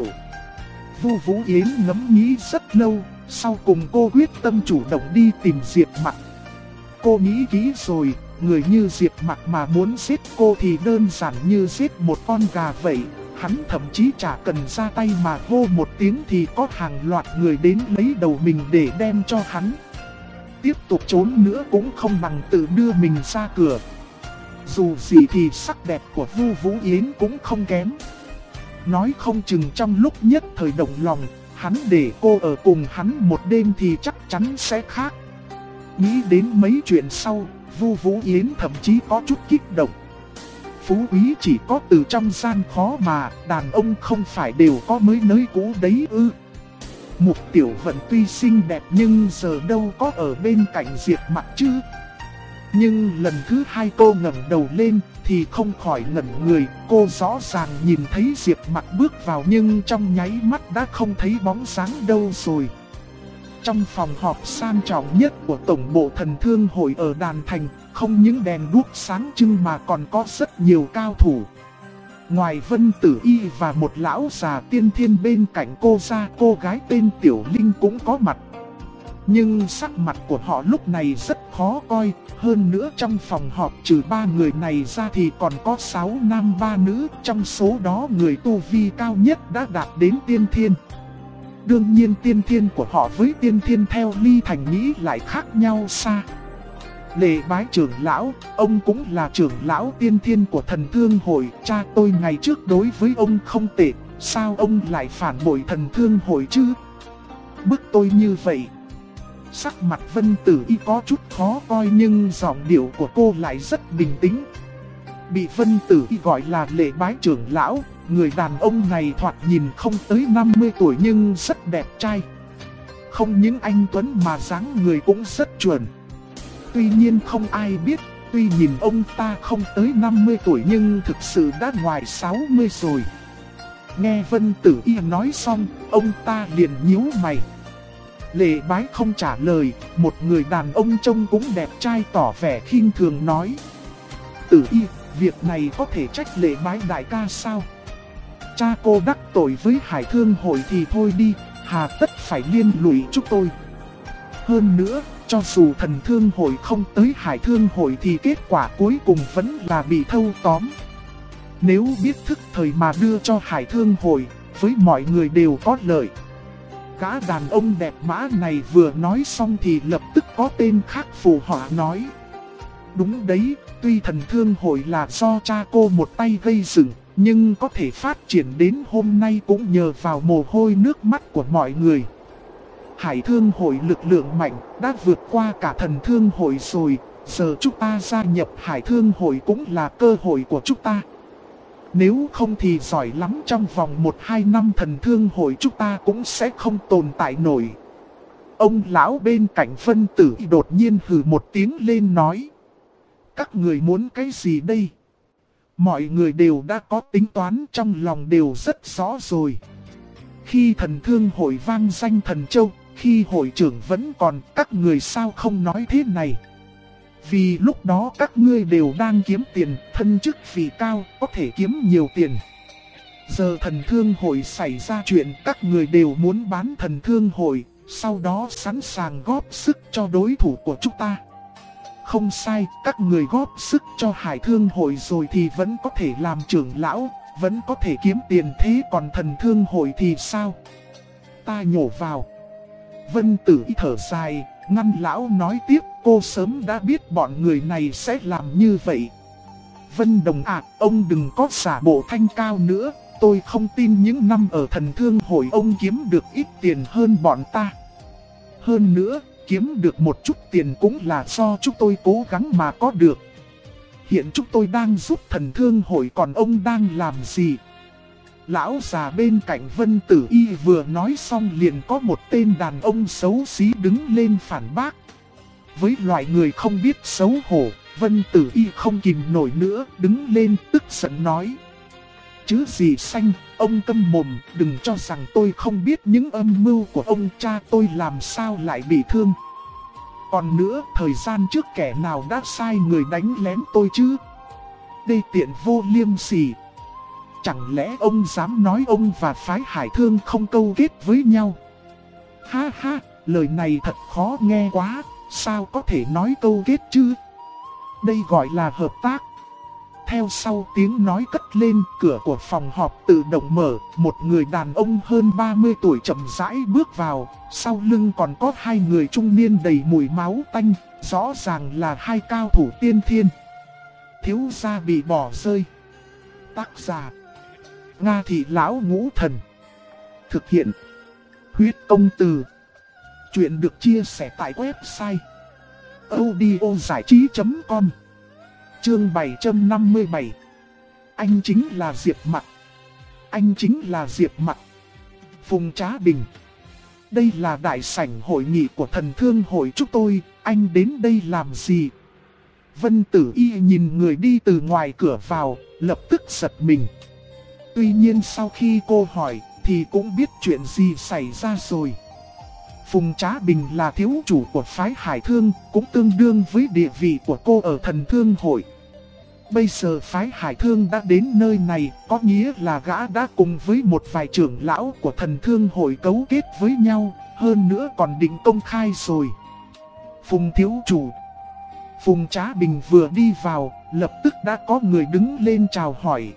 Vu Vũ Yến ngẫm nghĩ rất lâu, sau cùng cô quyết tâm chủ động đi tìm Diệp Mặc. Cô nghĩ kỹ rồi, người như Diệp Mặc mà muốn giết cô thì đơn giản như giết một con gà vậy. Hắn thậm chí chả cần ra tay mà hô một tiếng thì có hàng loạt người đến lấy đầu mình để đem cho hắn. Tiếp tục trốn nữa cũng không bằng tự đưa mình ra cửa. Dù gì thì sắc đẹp của Vu Vũ Yến cũng không kém. Nói không chừng trong lúc nhất thời động lòng, hắn để cô ở cùng hắn một đêm thì chắc chắn sẽ khác. Nghĩ đến mấy chuyện sau, Vu Vũ Yến thậm chí có chút kích động. Phú quý chỉ có từ trong gian khó mà, đàn ông không phải đều có mới nới cũ đấy ư. Mục Tiểu Vận tuy xinh đẹp nhưng giờ đâu có ở bên cạnh Diệp Mặc chứ. Nhưng lần thứ hai cô ngẩng đầu lên thì không khỏi ngẩn người. Cô rõ ràng nhìn thấy Diệp Mặc bước vào nhưng trong nháy mắt đã không thấy bóng dáng đâu rồi. Trong phòng họp sang trọng nhất của Tổng bộ Thần Thương Hội ở Đàn Thành, không những đèn đuốc sáng trưng mà còn có rất nhiều cao thủ. Ngoài Vân Tử Y và một lão già tiên thiên bên cạnh cô ra, cô gái tên Tiểu Linh cũng có mặt. Nhưng sắc mặt của họ lúc này rất khó coi, hơn nữa trong phòng họp trừ 3 người này ra thì còn có 6 nam 3 nữ, trong số đó người tu vi cao nhất đã đạt đến tiên thiên. Đương nhiên tiên thiên của họ với tiên thiên theo Ly Thành nghĩ lại khác nhau xa. Lệ Bái trưởng lão, ông cũng là trưởng lão tiên thiên của Thần Thương Hội, cha tôi ngày trước đối với ông không tệ, sao ông lại phản bội Thần Thương Hội chứ? Bức tôi như vậy. Sắc mặt Vân Tử Y có chút khó coi nhưng giọng điệu của cô lại rất bình tĩnh. Bị Vân Tử Y gọi là Lệ Bái trưởng lão, người đàn ông này thoạt nhìn không tới 50 tuổi nhưng rất đẹp trai. Không những anh tuấn mà dáng người cũng rất chuẩn. Tuy nhiên không ai biết, tuy nhìn ông ta không tới 50 tuổi nhưng thực sự đã ngoài 60 rồi. Nghe Vân Tử Y nói xong, ông ta liền nhíu mày. Lệ Bái không trả lời, một người đàn ông trông cũng đẹp trai tỏ vẻ khinh thường nói. Tử Y, việc này có thể trách Lệ Bái đại ca sao? Cha cô đắc tội với Hải Thương Hội thì thôi đi, hà tất phải liên lụy chúng tôi. Hơn nữa, cho dù Thần Thương Hội không tới Hải Thương Hội thì kết quả cuối cùng vẫn là bị thâu tóm. Nếu biết thức thời mà đưa cho Hải Thương Hội, với mọi người đều có lợi. Gã đàn ông đẹp mã này vừa nói xong thì lập tức có tên khác phù họa nói. Đúng đấy, tuy Thần Thương Hội là do cha cô một tay gây dựng, nhưng có thể phát triển đến hôm nay cũng nhờ vào mồ hôi nước mắt của mọi người. Hải Thương Hội lực lượng mạnh, đã vượt qua cả Thần Thương Hội rồi, giờ chúng ta gia nhập Hải Thương Hội cũng là cơ hội của chúng ta. Nếu không thì giỏi lắm trong vòng 1-2 năm Thần Thương Hội chúng ta cũng sẽ không tồn tại nổi. Ông lão bên cạnh Vân Tử Y đột nhiên hừ một tiếng lên nói. Các người muốn cái gì đây? Mọi người đều đã có tính toán, trong lòng đều rất rõ rồi. Khi Thần Thương Hội vang danh Thần Châu, khi hội trưởng vẫn còn, các người sao không nói thế này? Vì lúc đó các ngươi đều đang kiếm tiền, thân chức vị cao, có thể kiếm nhiều tiền. Giờ Thần Thương Hội xảy ra chuyện, các người đều muốn bán Thần Thương Hội, sau đó sẵn sàng góp sức cho đối thủ của chúng ta. Không sai, các người góp sức cho Hải Thương Hội rồi thì vẫn có thể làm trưởng lão, vẫn có thể kiếm tiền, thế còn Thần Thương Hội thì sao? Ta nhổ vào. Vân Tử Y thở dài, ngăn lão nói tiếp, cô sớm đã biết bọn người này sẽ làm như vậy. Vân Đồng ạ, ông đừng có giả bộ thanh cao nữa, tôi không tin những năm ở Thần Thương Hội ông kiếm được ít tiền hơn bọn ta. Hơn nữa, kiếm được một chút tiền cũng là do chúng tôi cố gắng mà có được. Hiện chúng tôi đang giúp Thần Thương Hội, còn ông đang làm gì? Lão già bên cạnh Vân Tử Y vừa nói xong liền có một tên đàn ông xấu xí đứng lên phản bác. Với loại người không biết xấu hổ, Vân Tử Y không kìm nổi nữa, đứng lên tức giận nói. Chứ gì xanh, ông câm mồm, đừng cho rằng tôi không biết những âm mưu của ông cha tôi làm sao lại bị thương. Còn nữa, thời gian trước kẻ nào đã sai người đánh lén tôi chứ? Đê tiện vô liêm sỉ. Chẳng lẽ ông dám nói ông và phái Hải Thương không câu kết với nhau? Ha ha, lời này thật khó nghe quá, sao có thể nói câu kết chứ? Đây gọi là hợp tác. Theo sau tiếng nói cất lên, cửa của phòng họp tự động mở, một người đàn ông hơn 30 tuổi chậm rãi bước vào, sau lưng còn có hai người trung niên đầy mùi máu tanh, rõ ràng là hai cao thủ tiên thiên. Thiếu gia bị bỏ rơi. Tác giả: Nga Thị Lão Ngũ Thần. Thực hiện: Huyết Công Từ. Chuyện được chia sẻ tại website audiozảichí.com. Chương 757. Anh chính là Diệp Mặc. Anh chính là Diệp Mặc. Phùng Trá Bình. Đây là đại sảnh hội nghị của Thần Thương Hội chúng tôi, anh đến đây làm gì? Vân Tử Y nhìn người đi từ ngoài cửa vào, lập tức giật mình. Tuy nhiên sau khi cô hỏi, thì cũng biết chuyện gì xảy ra rồi. Phùng Trá Bình là thiếu chủ của phái Hải Thương, cũng tương đương với địa vị của cô ở Thần Thương Hội. Bây giờ phái Hải Thương đã đến nơi này, có nghĩa là gã đã cùng với một vài trưởng lão của Thần Thương Hội cấu kết với nhau, hơn nữa còn định công khai rồi. Phùng thiếu chủ. Phùng Trá Bình vừa đi vào, lập tức đã có người đứng lên chào hỏi.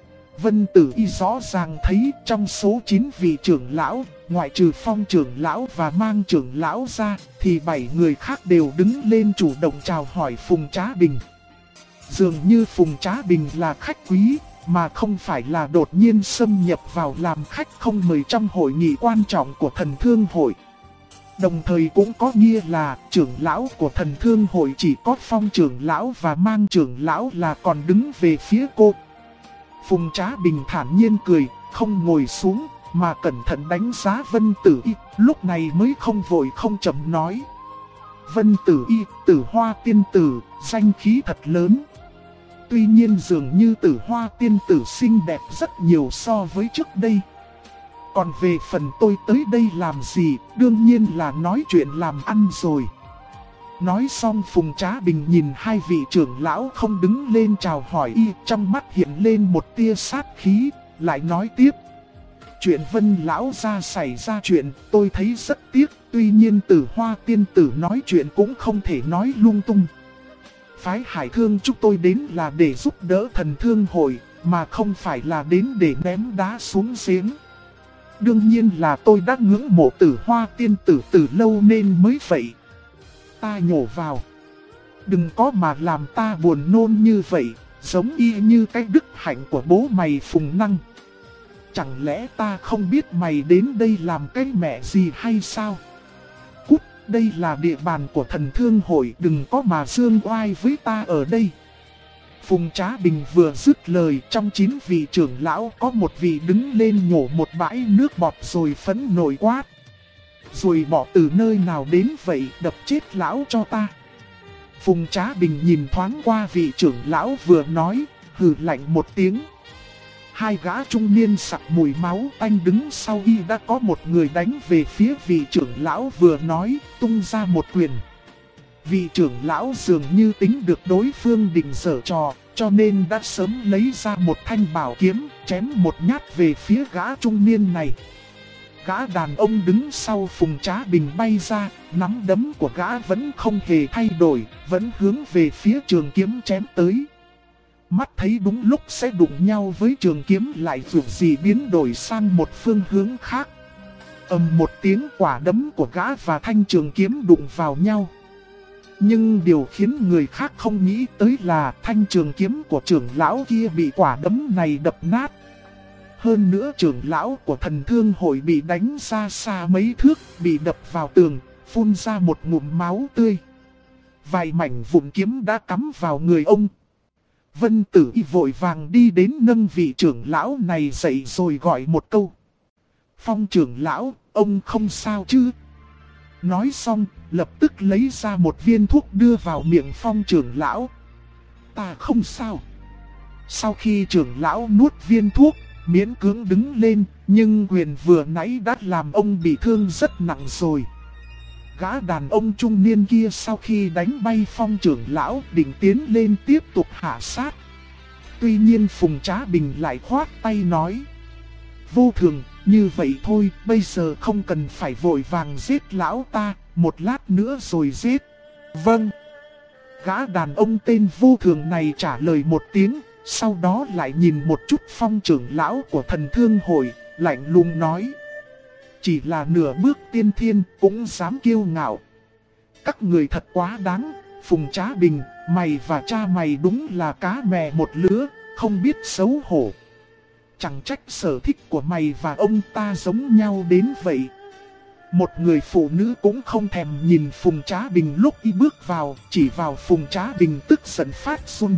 Vân Tử Y rõ ràng thấy trong số 9 vị trưởng lão, ngoại trừ Phong trưởng lão và Mang trưởng lão ra, thì 7 người khác đều đứng lên chủ động chào hỏi Phùng Trá Bình. Dường như Phùng Trá Bình là khách quý, mà không phải là đột nhiên xâm nhập vào làm khách không mời trong hội nghị quan trọng của Thần Thương Hội. Đồng thời cũng có nghĩa là trưởng lão của Thần Thương Hội chỉ có Phong trưởng lão và Mang trưởng lão là còn đứng về phía cô. Phùng Trá Bình thản nhiên cười, không ngồi xuống, mà cẩn thận đánh giá Vân Tử Y, lúc này mới không vội không chậm nói. Vân Tử Y, Tử Hoa tiên tử, danh khí thật lớn. Tuy nhiên dường như Tử Hoa tiên tử xinh đẹp rất nhiều so với trước đây. Còn về phần tôi tới đây làm gì, đương nhiên là nói chuyện làm ăn rồi. Nói xong Phùng Trá Bình nhìn hai vị trưởng lão không đứng lên chào hỏi y, trong mắt hiện lên một tia sát khí, lại nói tiếp. Chuyện Vân lão ra xảy ra chuyện, tôi thấy rất tiếc, tuy nhiên Tử Hoa tiên tử nói chuyện cũng không thể nói lung tung. Phái Hải Thương chúng tôi đến là để giúp đỡ Thần Thương Hội, mà không phải là đến để ném đá xuống giếng. Đương nhiên là tôi đã ngưỡng mộ Tử Hoa tiên tử từ lâu nên mới vậy. Ta nhổ vào. Đừng có mà làm ta buồn nôn như vậy, giống y như cái đức hạnh của bố mày Phùng Năng. Chẳng lẽ ta không biết mày đến đây làm cái mẹ gì hay sao? Cút, đây là địa bàn của Thần Thương Hội, đừng có mà dương oai với ta ở đây. Phùng Trá Bình vừa dứt lời, trong 9 vị trưởng lão có một vị đứng lên nhổ một bãi nước bọt rồi phẫn nộ quát. Rồi bỏ từ nơi nào đến vậy, đập chết lão cho ta. Phùng Trá Bình nhìn thoáng qua vị trưởng lão vừa nói, hừ lạnh một tiếng. Hai gã trung niên sặc mùi máu tanh đứng sau y đã có một người đánh về phía vị trưởng lão vừa nói, tung ra một quyền. Vị trưởng lão dường như tính được đối phương định giở trò, cho nên đã sớm lấy ra một thanh bảo kiếm, chém một nhát về phía gã trung niên này. Gã đàn ông đứng sau Phùng Trá Bình bay ra, nắm đấm của gã vẫn không hề thay đổi, vẫn hướng về phía trường kiếm chém tới. Mắt thấy đúng lúc sẽ đụng nhau với trường kiếm lại dù gì biến đổi sang một phương hướng khác. Một tiếng, quả đấm của gã và thanh trường kiếm đụng vào nhau. Nhưng điều khiến người khác không nghĩ tới là thanh trường kiếm của trưởng lão kia bị quả đấm này đập nát. Hơn nữa trưởng lão của Thần Thương Hội bị đánh ra xa mấy thước, bị đập vào tường, phun ra một ngụm máu tươi. Vài mảnh vụn kiếm đã cắm vào người ông. Vân Tử Y vội vàng đi đến nâng vị trưởng lão này dậy rồi gọi một câu. Phong trưởng lão, ông không sao chứ? Nói xong, lập tức lấy ra một viên thuốc đưa vào miệng Phong trưởng lão. Ta không sao. Sau khi trưởng lão nuốt viên thuốc, miễn cưỡng đứng lên, nhưng quyền vừa nãy đã làm ông bị thương rất nặng rồi. Gã đàn ông trung niên kia sau khi đánh bay Phong trưởng lão định tiến lên tiếp tục hạ sát. Tuy nhiên Phùng Trá Bình lại khoát tay nói. Vô thường, như vậy thôi, bây giờ không cần phải vội vàng giết lão ta, một lát nữa rồi giết. Vâng. Gã đàn ông tên vô thường này trả lời một tiếng, sau đó lại nhìn một chút Phong trưởng lão của Thần Thương Hội, lạnh lùng nói. Chỉ là nửa bước tiên thiên cũng dám kiêu ngạo. Các người thật quá đáng, Phùng Trá Bình, mày và cha mày đúng là cá mè một lứa, không biết xấu hổ. Chẳng trách sở thích của mày và ông ta giống nhau đến vậy. Một người phụ nữ cũng không thèm nhìn Phùng Trá Bình lúc y bước vào, chỉ vào Phùng Trá Bình tức giận phát run.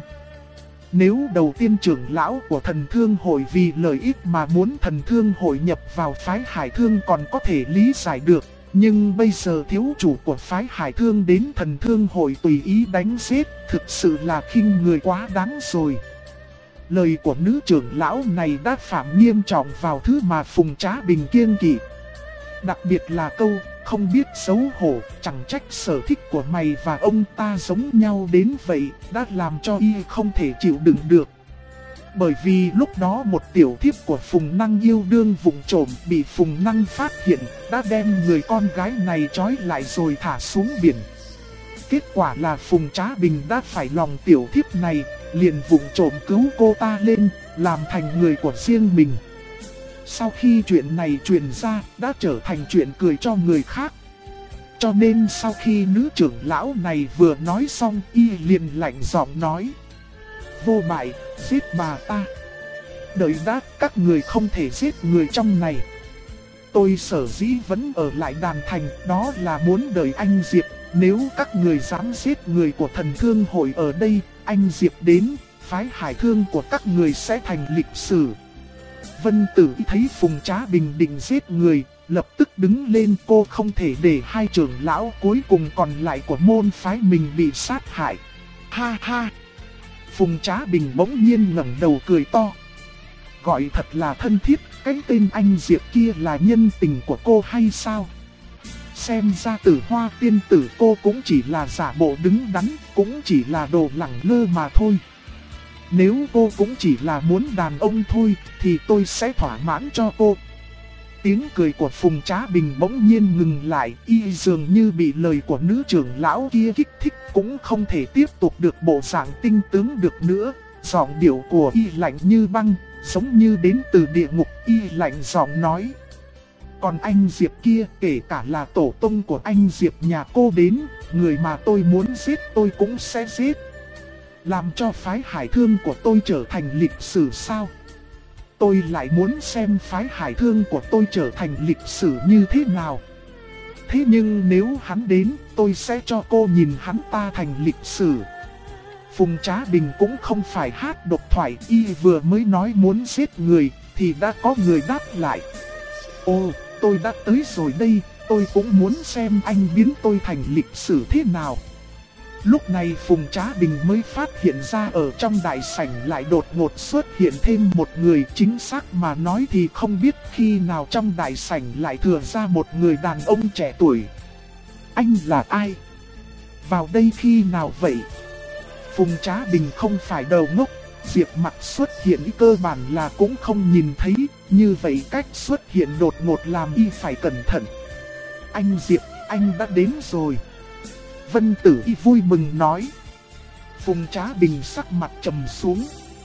Nếu đầu tiên trưởng lão của Thần Thương Hội vì lợi ích mà muốn Thần Thương Hội nhập vào phái Hải Thương còn có thể lý giải được, Nhưng bây giờ thiếu chủ của phái Hải Thương đến Thần Thương hội tùy ý đánh giết, thực sự là khinh người quá đáng rồi. Lời của nữ trưởng lão này đã phạm nghiêm trọng vào thứ mà Phùng Trá Bình kiêng kỵ. Đặc biệt là câu, không biết xấu hổ, chẳng trách sở thích của mày và ông ta giống nhau đến vậy, đã làm cho y không thể chịu đựng được. Bởi vì lúc đó một tiểu thiếp của Phùng Năng yêu đương vụng trộm bị Phùng Năng phát hiện, đã đem người con gái này trói lại rồi thả xuống biển. Kết quả là Phùng Trá Bình đã phải lòng tiểu thiếp này, liền vụng trộm cứu cô ta lên, làm thành người của riêng mình. Sau khi chuyện này truyền ra, đã trở thành chuyện cười cho người khác. Cho nên sau khi nữ trưởng lão này vừa nói xong, y liền lạnh giọng nói: vô bại, giết bà ta. Đợi đã, các người không thể giết người trong này. Tôi sở dĩ vẫn ở lại đàn thành, đó là muốn đợi anh Diệp. Nếu các người dám giết người của Thần Thương hội ở đây, anh Diệp đến, phái Hải Thương của các người sẽ thành lịch sử. Vân Tử thấy Phùng Trá Bình định giết người, lập tức đứng lên. Cô không thể để hai trưởng lão cuối cùng còn lại của môn phái mình bị sát hại. Ha ha! Phùng Trá Bình bỗng nhiên ngẩng đầu cười to. Gọi thật là thân thiết, cái tên anh Diệp kia là nhân tình của cô hay sao? Xem ra Tử Hoa tiên tử cô cũng chỉ là giả bộ đứng đắn, cũng chỉ là đồ lẳng lơ mà thôi. Nếu cô cũng chỉ là muốn đàn ông thôi, thì tôi sẽ thỏa mãn cho cô. Tiếng cười của Phùng Trá Bình bỗng nhiên ngừng lại, y dường như bị lời của nữ trưởng lão kia kích thích, cũng không thể tiếp tục được bộ dạng tinh tướng được nữa. Giọng điệu của y lạnh như băng, giống như đến từ địa ngục. Y lạnh giọng nói: còn anh Diệp kia, kể cả là tổ tông của anh Diệp nhà cô đến, người mà tôi muốn giết tôi cũng sẽ giết. Làm cho phái Hải Thương của tôi trở thành lịch sử sao? Tôi lại muốn xem phái Hải Thương của tôi trở thành lịch sử như thế nào. Thế nhưng nếu hắn đến, tôi sẽ cho cô nhìn hắn ta thành lịch sử. Phùng Trá Bình cũng không phải hát độc thoại, y vừa mới nói muốn giết người, thì đã có người đáp lại: ô, tôi đã tới rồi đây, tôi cũng muốn xem anh biến tôi thành lịch sử thế nào. Lúc này Phùng Trá Bình mới phát hiện ra ở trong đại sảnh lại đột ngột xuất hiện thêm một người. Chính xác mà nói thì không biết khi nào trong đại sảnh lại thừa ra một người đàn ông trẻ tuổi. Anh là ai? Vào đây khi nào vậy? Phùng Trá Bình không phải đầu ngốc, Diệp Mặc xuất hiện cơ bản là cũng không nhìn thấy, như vậy cách xuất hiện đột ngột làm y phải cẩn thận. Anh Diệp, anh đã đến rồi. Vân Tử Y vui mừng nói. Phùng Trá Bình sắc mặt trầm xuống.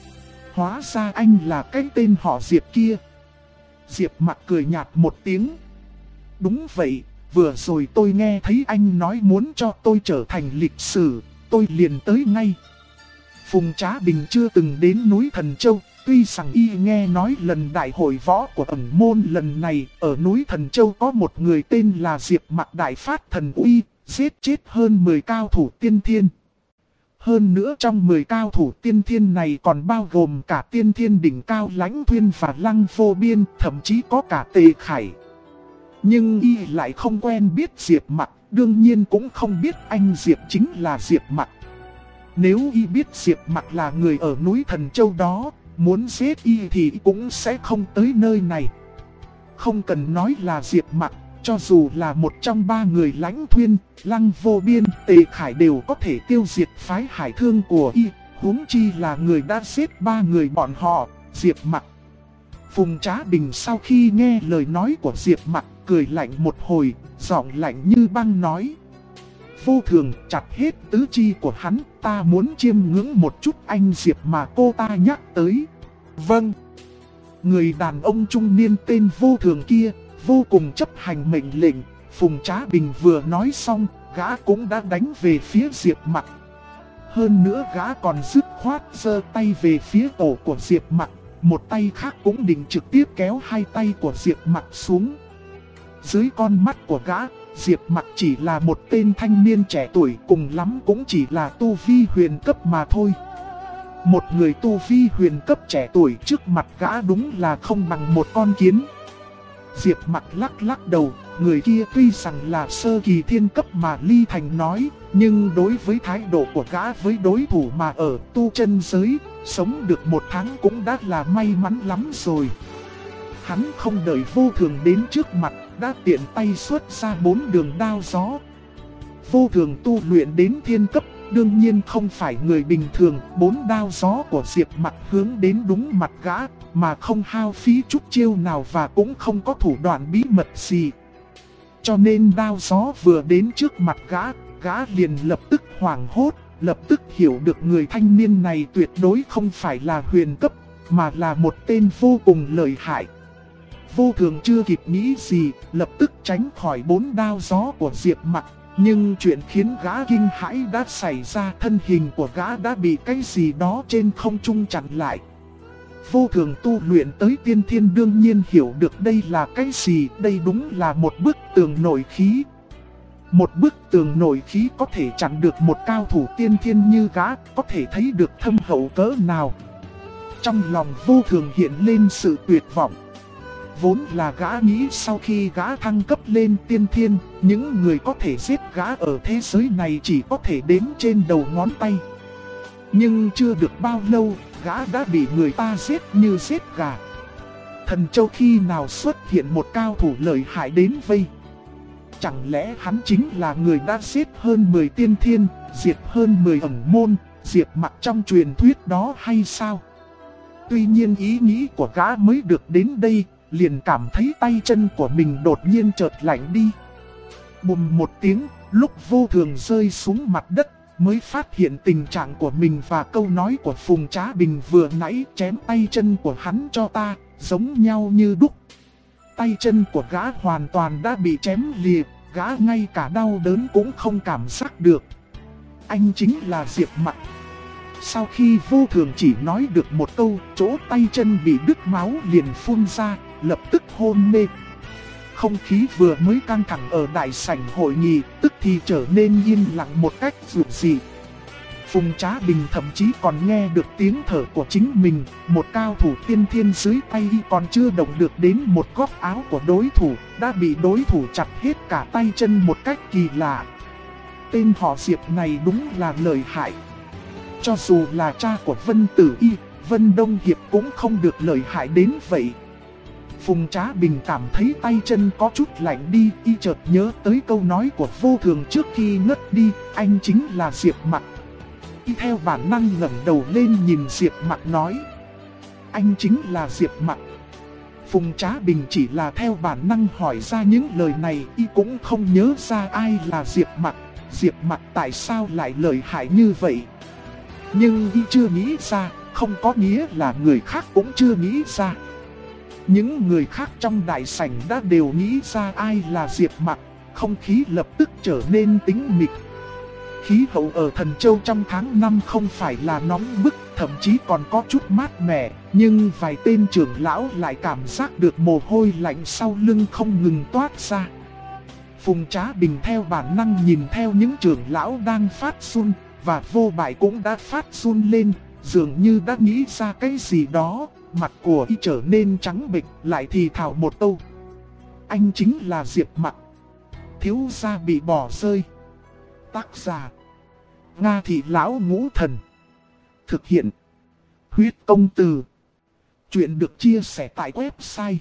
Hóa ra anh là cái tên họ Diệp kia. Diệp Mặc cười nhạt một tiếng. Đúng vậy, vừa rồi tôi nghe thấy anh nói muốn cho tôi trở thành lịch sử, tôi liền tới ngay. Phùng Trá Bình chưa từng đến núi Thần Châu, tuy rằng y nghe nói lần đại hội võ của ẩn môn lần này, ở núi Thần Châu có một người tên là Diệp Mặc đại phát thần uy, giết chết hơn 10 cao thủ tiên thiên. Hơn nữa trong 10 cao thủ tiên thiên này còn bao gồm cả tiên thiên đỉnh cao Lãnh Thuyên và Lăng Vô Biên, thậm chí có cả Tề Khải. Nhưng y lại không quen biết Diệp Mặc, đương nhiên cũng không biết anh Diệp chính là Diệp Mặc. Nếu y biết Diệp Mặc là người ở núi Thần Châu đó, muốn giết y thì cũng sẽ không tới nơi này. Không cần nói là Diệp Mặc, cho dù là một trong ba người Lãnh Thuyên, Lăng Vô Biên, Tề Khải đều có thể tiêu diệt phái Hải Thương của y, huống chi là người đã giết ba người bọn họ, Diệp Mặc. Phùng Trá Bình sau khi nghe lời nói của Diệp Mặc, cười lạnh một hồi, giọng lạnh như băng nói: Vô Thường, chặt hết tứ chi của hắn, ta muốn chiêm ngưỡng một chút anh Diệp mà cô ta nhắc tới. Vâng. Người đàn ông trung niên tên Vô Thường kia vô cùng chấp hành mệnh lệnh. Phùng Trá Bình vừa nói xong, gã cũng đã đánh về phía Diệp Mặc. Hơn nữa gã còn dứt khoát giơ tay về phía cổ của Diệp Mặc, một tay khác cũng định trực tiếp kéo hai tay của Diệp Mặc xuống. Dưới con mắt của gã, Diệp Mặc chỉ là một tên thanh niên trẻ tuổi, cùng lắm cũng chỉ là tu vi huyền cấp mà thôi. Một người tu vi huyền cấp trẻ tuổi trước mặt gã đúng là không bằng một con kiến. Diệp Mặc lắc lắc đầu, người kia tuy rằng là sơ kỳ thiên cấp mà Ly Thành nói, nhưng đối với thái độ của gã với đối thủ mà ở tu chân giới, sống được 1 tháng cũng đã là may mắn lắm rồi. Hắn không đợi Vô Thường đến trước mặt, đã tiện tay xuất ra 4 đường đao gió. Vô Thường tu luyện đến thiên cấp, đương nhiên không phải người bình thường. 4 đao gió của Diệp Mặc hướng đến đúng mặt gã, mà không hao phí chút chiêu nào và cũng không có thủ đoạn bí mật gì. Cho nên đao gió vừa đến trước mặt gã liền lập tức hoảng hốt, lập tức hiểu được người thanh niên này tuyệt đối không phải là huyền cấp, mà là một tên vô cùng lợi hại. Vô Thường chưa kịp nghĩ gì, lập tức tránh khỏi 4 đao gió của Diệp Mặc. Nhưng chuyện khiến gã kinh hãi đã xảy ra, thân hình của gã đã bị cái gì đó trên không trung chặn lại. Vô Thường tu luyện tới tiên thiên đương nhiên hiểu được đây là cái gì, đây đúng là một bức tường nội khí. Một bức tường nội khí có thể chặn được một cao thủ tiên thiên như gã, có thể thấy được thâm hậu cỡ nào. Trong lòng Vô Thường hiện lên sự tuyệt vọng. Vốn là gã nghĩ sau khi gã thăng cấp lên tiên thiên, những người có thể giết gã ở thế giới này chỉ có thể đếm trên đầu ngón tay. Nhưng chưa được bao lâu, gã đã bị người ta giết như giết gà. Thần Châu khi nào xuất hiện một cao thủ lợi hại đến vây? Chẳng lẽ hắn chính là người đã giết hơn 10 tiên thiên, diệt hơn 10 ẩn môn, Diệp Mặc trong truyền thuyết đó hay sao? Tuy nhiên ý nghĩ của gã mới được đến đây, liền cảm thấy tay chân của mình đột nhiên chợt lạnh đi. Bùm một tiếng, lúc Vô Thường rơi xuống mặt đất, mới phát hiện tình trạng của mình và câu nói của Phùng Trá Bình vừa nãy, chém tay chân của hắn cho ta, giống nhau như đúc. Tay chân của gã hoàn toàn đã bị chém lìa, gã ngay cả đau đớn cũng không cảm giác được. Anh chính là Diệp Mặc. Sau khi Vô Thường chỉ nói được một câu, chỗ tay chân bị đứt máu liền phun ra, lập tức hôn mê. Không khí vừa mới căng thẳng ở đại sảnh hội nghị, tức thì trở nên yên lặng một cách dịu dị. Phùng Trá Bình thậm chí còn nghe được tiếng thở của chính mình, một cao thủ tiên thiên dưới tay y còn chưa động được đến một góc áo của đối thủ, đã bị đối thủ chặt hết cả tay chân một cách kỳ lạ. Tên họ Diệp này đúng là lợi hại. Cho dù là cha của Vân Tử Y, Vân Đông Hiệp cũng không được lợi hại đến vậy. Phùng Trá Bình cảm thấy tay chân có chút lạnh đi, y chợt nhớ tới câu nói của Vô Thường trước khi ngất đi, anh chính là Diệp Mặc. Y theo bản năng ngẩng đầu lên nhìn Diệp Mặc nói, anh chính là Diệp Mặc. Phùng Trá Bình chỉ là theo bản năng hỏi ra những lời này, y cũng không nhớ ra ai là Diệp Mặc. Diệp Mặc tại sao lại lợi hại như vậy? Nhưng y chưa nghĩ ra, không có nghĩa là người khác cũng chưa nghĩ ra. Những người khác trong đại sảnh đã đều nghĩ ra ai là Diệp Mặc, không khí lập tức trở nên tĩnh mịch. Khí hậu ở Thần Châu trong tháng 5 không phải là nóng bức, thậm chí còn có chút mát mẻ, nhưng vài tên trưởng lão lại cảm giác được mồ hôi lạnh sau lưng không ngừng toát ra. Phùng Trá Bình theo bản năng nhìn theo những trưởng lão đang phát run, và Vô Bại cũng đã phát run lên, dường như đã nghĩ ra cái gì đó. Mặt của y trở nên trắng bệch, lại thì thào một câu, anh chính là Diệp Mặc. Thiếu gia bị bỏ rơi. Tác giả Nga Thị Lão Ngũ Thần. Thực hiện Huyết Công Từ. Chuyện được chia sẻ tại website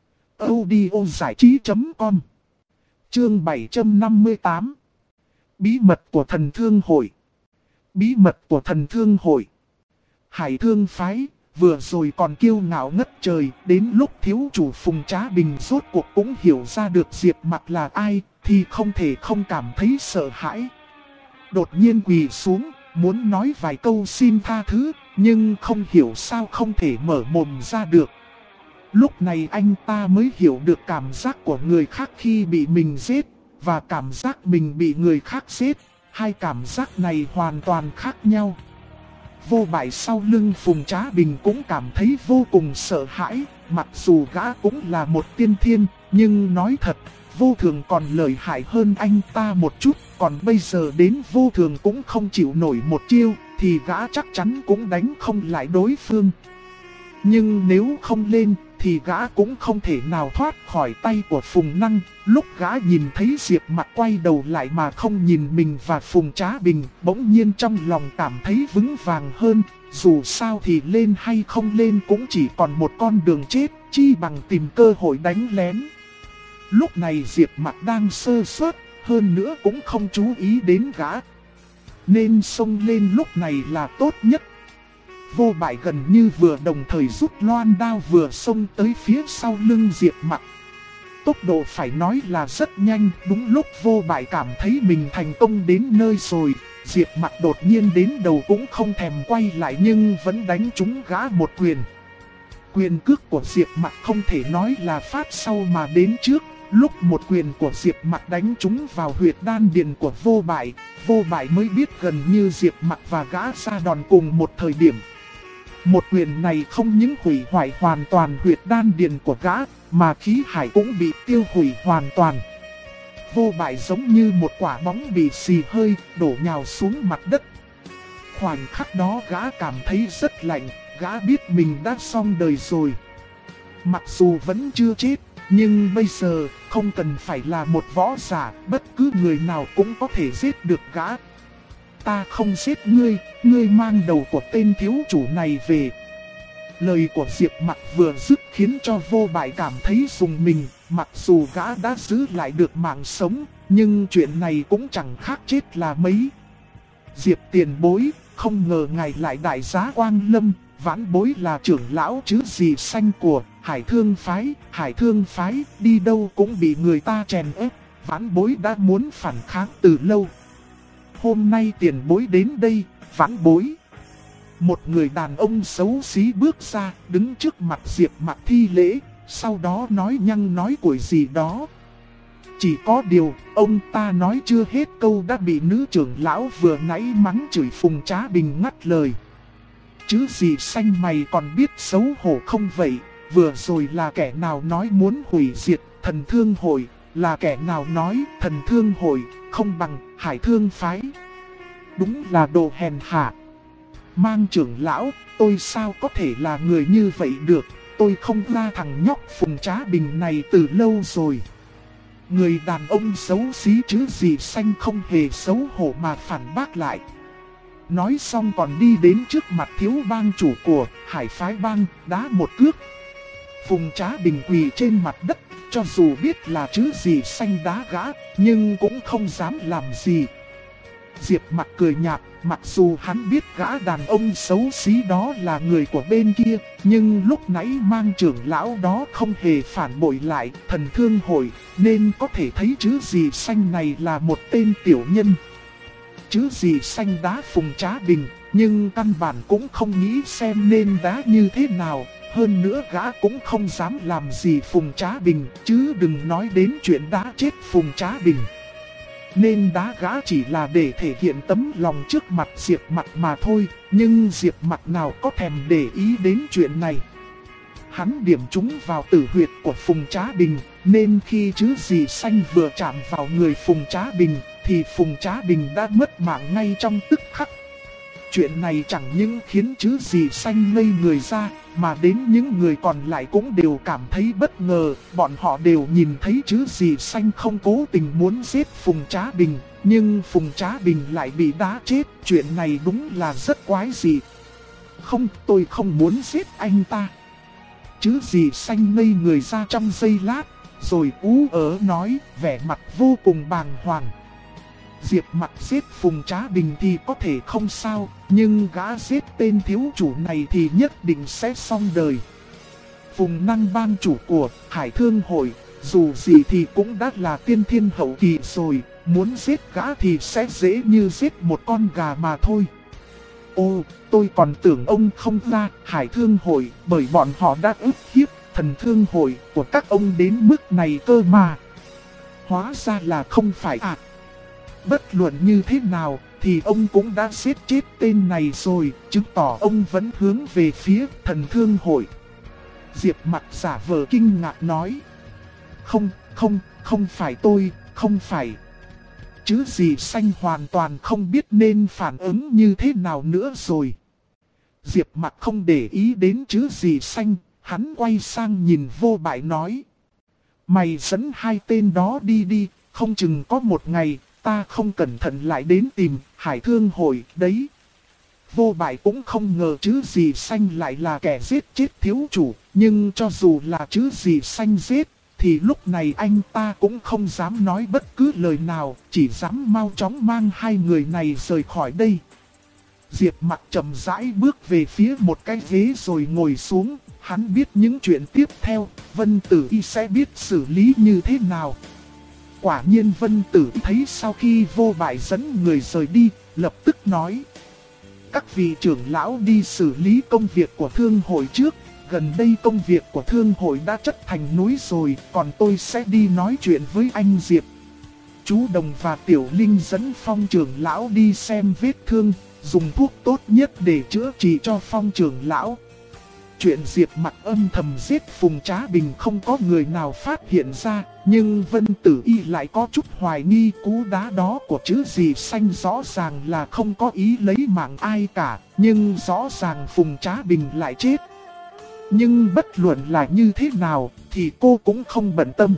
audiozảichí.com. Chương 758. Bí mật của Thần Thương Hội. Bí mật của Thần Thương Hội. Hải Thương Phái vừa rồi còn kiêu ngạo ngất trời, đến lúc thiếu chủ Phùng Trá Bình rốt cuộc cũng hiểu ra được Diệp Mặc là ai, thì không thể không cảm thấy sợ hãi. Đột nhiên quỳ xuống, muốn nói vài câu xin tha thứ, nhưng không hiểu sao không thể mở mồm ra được. Lúc này anh ta mới hiểu được cảm giác của người khác khi bị mình giết, và cảm giác mình bị người khác giết. Hai cảm giác này hoàn toàn khác nhau. Vô Bại sau lưng Phùng Trá Bình cũng cảm thấy vô cùng sợ hãi, mặc dù gã cũng là một tiên thiên, nhưng nói thật, Vô Thường còn lợi hại hơn anh ta một chút, còn bây giờ đến Vô Thường cũng không chịu nổi một chiêu, thì gã chắc chắn cũng đánh không lại đối phương. Nhưng nếu không lên, thì gã cũng không thể nào thoát khỏi tay của Phùng Năng. Lúc gã nhìn thấy Diệp Mặc quay đầu lại mà không nhìn mình và Phùng Trá Bình, bỗng nhiên trong lòng cảm thấy vững vàng hơn. Dù sao thì lên hay không lên cũng chỉ còn một con đường chết, chi bằng tìm cơ hội đánh lén. Lúc này Diệp Mặc đang sơ suất, hơn nữa cũng không chú ý đến gã, nên xông lên lúc này là tốt nhất. Vô Bại gần như vừa đồng thời rút loan đao vừa xông tới phía sau lưng Diệp Mặc. Tốc độ phải nói là rất nhanh. Đúng lúc Vô Bại cảm thấy mình thành công đến nơi rồi, Diệp Mặc đột nhiên đến đầu cũng không thèm quay lại nhưng vẫn đánh trúng gã một quyền. Quyền cước của Diệp Mặc không thể nói là phát sau mà đến trước. Lúc một quyền của Diệp Mặc đánh trúng vào huyệt đan điền của Vô Bại mới biết gần như Diệp Mặc và gã ra đòn cùng một thời điểm. Một quyền này không những hủy hoại hoàn toàn huyệt đan điền của gã, mà khí hải cũng bị tiêu hủy hoàn toàn. Vô Bại giống như một quả bóng bị xì hơi, đổ nhào xuống mặt đất. Khoảnh khắc đó gã cảm thấy rất lạnh, gã biết mình đã xong đời rồi. Mặc dù vẫn chưa chết, nhưng bây giờ không cần phải là một võ giả, bất cứ người nào cũng có thể giết được gã. Ta không giết ngươi, ngươi mang đầu của tên thiếu chủ này về. Lời của Diệp Mặc vừa dứt khiến cho Vô Bại cảm thấy rùng mình. Mặc dù gã đã giữ lại được mạng sống, nhưng chuyện này cũng chẳng khác chết là mấy. Diệp tiền bối, không ngờ ngài lại đại giá Quang Lâm. Vãn bối là trưởng lão chứ gì xanh của Hải Thương phái đi đâu cũng bị người ta chèn ép. Vãn bối đã muốn phản kháng từ lâu. Hôm nay tiền bối đến đây, vãn bối. Một người đàn ông xấu xí bước ra, đứng trước mặt Diệp Mặc thi lễ, sau đó nói nhăng nói cuội gì đó. Chỉ có điều, ông ta nói chưa hết câu đã bị nữ trưởng lão vừa nãy mắng chửi Phùng Trá Bình ngắt lời. Chứ gì xanh mày còn biết xấu hổ không vậy? Vừa rồi là kẻ nào nói muốn hủy diệt Thần Thương Hội, là kẻ nào nói Thần Thương Hội không bằng Hải Thương phái. Đúng là đồ hèn hạ. Mang trưởng lão, tôi sao có thể là người như vậy được? Tôi không ra thằng nhóc Phùng Trá Bình này từ lâu rồi. Người đàn ông xấu xí chứ gì xanh không hề xấu hổ mà phản bác lại. Nói xong còn đi đến trước mặt thiếu bang chủ của Hải phái bang, đá một cước. Phùng Trá Bình quỳ trên mặt đất, cho dù biết là chữ gì xanh đá gã, nhưng cũng không dám làm gì. Diệp Mặc cười nhạt, mặc dù hắn biết gã đàn ông xấu xí đó là người của bên kia, nhưng lúc nãy mang trưởng lão đó không hề phản bội lại Thần Thương Hội, nên có thể thấy chữ gì xanh này là một tên tiểu nhân. Chữ gì xanh đá Phùng Trá Bình, nhưng căn bản cũng không nghĩ xem nên đá như thế nào. Hơn nữa gã cũng không dám làm gì Phùng Trá Bình, chứ đừng nói đến chuyện đá chết Phùng Trá Bình. Nên đá gã chỉ là để thể hiện tấm lòng trước mặt Diệp Mặc mà thôi, nhưng Diệp Mặc nào có thèm để ý đến chuyện này. Hắn điểm trúng vào tử huyệt của Phùng Trá Bình, nên khi chữ gì xanh vừa chạm vào người Phùng Trá Bình, thì Phùng Trá Bình đã mất mạng ngay trong tức khắc. Chuyện này chẳng những khiến chữ gì xanh ngây người ra, mà đến những người còn lại cũng đều cảm thấy bất ngờ. Bọn họ đều nhìn thấy chữ gì xanh không cố tình muốn giết Phùng Trá Bình, nhưng Phùng Trá Bình lại bị đá chết. Chuyện này đúng là rất quái dị. Không, tôi không muốn giết anh ta. Chữ gì xanh ngây người ra trong giây lát, rồi ú ớ nói, vẻ mặt vô cùng bàng hoàng. Diệp Mặc giết Phùng Trá Bình thì có thể không sao, nhưng gã giết tên thiếu chủ này thì nhất định sẽ xong đời. Phùng Năng bang chủ của Hải Thương Hội, dù gì thì cũng đã là tiên thiên hậu kỳ rồi, muốn giết gã thì sẽ dễ như giết một con gà mà thôi. Ô, tôi còn tưởng ông không ra Hải Thương Hội, bởi bọn họ đã ức hiếp Thần Thương Hội của các ông đến mức này cơ mà. Hóa ra là không phải ạ. Bất luận như thế nào thì ông cũng đã giết chết tên này rồi, chứng tỏ ông vẫn hướng về phía Thần Thương Hội. Diệp Mặc giả vờ kinh ngạc nói. Không phải tôi, không phải. Chứ gì xanh hoàn toàn không biết nên phản ứng như thế nào nữa rồi. Diệp Mặc không để ý đến chữ gì xanh, Hắn quay sang nhìn Vô Bại nói. Mày dẫn hai tên đó đi đi, không chừng có một ngày, ta không cẩn thận lại đến tìm Hải Thương hội đấy. Vô Bại cũng không ngờ Trứ Dì Xanh lại là kẻ giết chết thiếu chủ, nhưng cho dù là Trứ Dì Xanh giết, thì lúc này anh ta cũng không dám nói bất cứ lời nào, chỉ dám mau chóng mang hai người này rời khỏi đây. Diệp Mặc chậm rãi bước về phía một cái ghế rồi ngồi xuống, hắn biết những chuyện tiếp theo, Vân Tử Y sẽ biết xử lý như thế nào. Quả nhiên Vân Tử Y thấy sau khi Vô Bại dẫn người rời đi, lập tức nói. Các vị trưởng lão đi xử lý công việc của thương hội trước, gần đây công việc của thương hội đã chất thành núi rồi, còn tôi sẽ đi nói chuyện với anh Diệp. Chú Đồng và Tiểu Linh dẫn Phong trưởng lão đi xem vết thương, dùng thuốc tốt nhất để chữa trị cho Phong trưởng lão. Chuyện Diệp Mặc âm thầm giết Phùng Trá Bình không có người nào phát hiện ra, nhưng Vân Tử Y lại có chút hoài nghi cú đá đó của Trứ Dì Xanh rõ ràng là không có ý lấy mạng ai cả, nhưng rõ ràng Phùng Trá Bình lại chết. Nhưng bất luận là như thế nào thì cô cũng không bận tâm.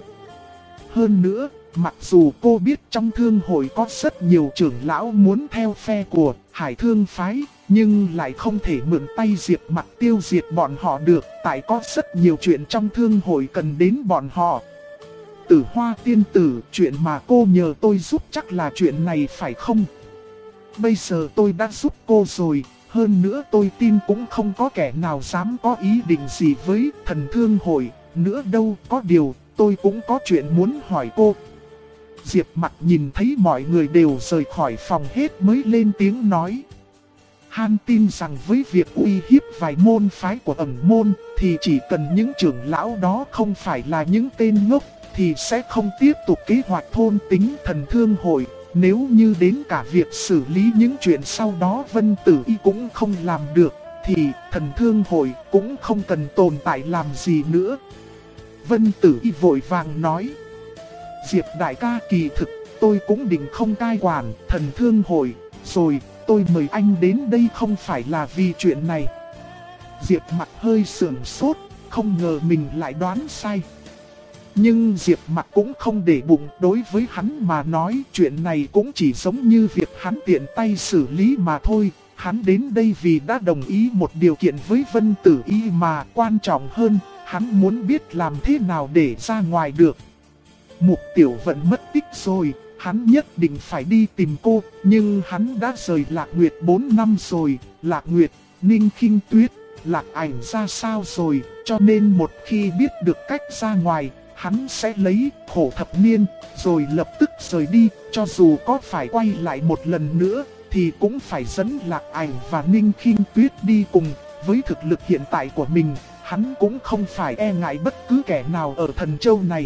Hơn nữa, mặc dù cô biết trong thương hội có rất nhiều trưởng lão muốn theo phe của Hải Thương phái, nhưng lại không thể mượn tay Diệp Mặc tiêu diệt bọn họ được, tại có rất nhiều chuyện trong thương hội cần đến bọn họ. Tử Hoa tiên tử, chuyện mà cô nhờ tôi giúp chắc là chuyện này phải không? Bây giờ tôi đã giúp cô rồi, hơn nữa tôi tin cũng không có kẻ nào dám có ý định gì với thần thương hội nữa đâu. Có điều, tôi cũng có chuyện muốn hỏi cô. Diệp Mặc nhìn thấy mọi người đều rời khỏi phòng hết mới lên tiếng nói. Hắn tin rằng với việc uy hiếp vài môn phái của ẩn môn, thì chỉ cần những trưởng lão đó không phải là những tên ngốc, thì sẽ không tiếp tục kế hoạch thôn tính thần thương hội. Nếu như đến cả việc xử lý những chuyện sau đó Vân Tử Y cũng không làm được, thì thần thương hội cũng không cần tồn tại làm gì nữa. Vân Tử Y vội vàng nói. Diệp đại ca, kỳ thực tôi cũng định không cai quản thần thương hội rồi. Tôi mời anh đến đây không phải là vì chuyện này. Diệp Mặc hơi sườn sốt, không ngờ mình lại đoán sai. Nhưng Diệp Mặc cũng không để bụng, đối với hắn mà nói chuyện này cũng chỉ giống như việc hắn tiện tay xử lý mà thôi. Hắn đến đây vì đã đồng ý một điều kiện với Vân Tử Y mà, quan trọng hơn, hắn muốn biết làm thế nào để ra ngoài được. Mục Tiểu Vận mất tích rồi. Hắn nhất định phải đi tìm cô, nhưng hắn đã rời Lạc Nguyệt 4 năm rồi. Lạc Nguyệt, Ninh Khinh Tuyết, Lạc Ảnh ra sao rồi, cho nên một khi biết được cách ra ngoài, hắn sẽ lấy Khổ Thập Niên, rồi lập tức rời đi. Cho dù có phải quay lại một lần nữa, thì cũng phải dẫn Lạc Ảnh và Ninh Khinh Tuyết đi cùng. Với thực lực hiện tại của mình, hắn cũng không phải e ngại bất cứ kẻ nào ở Thần Châu này.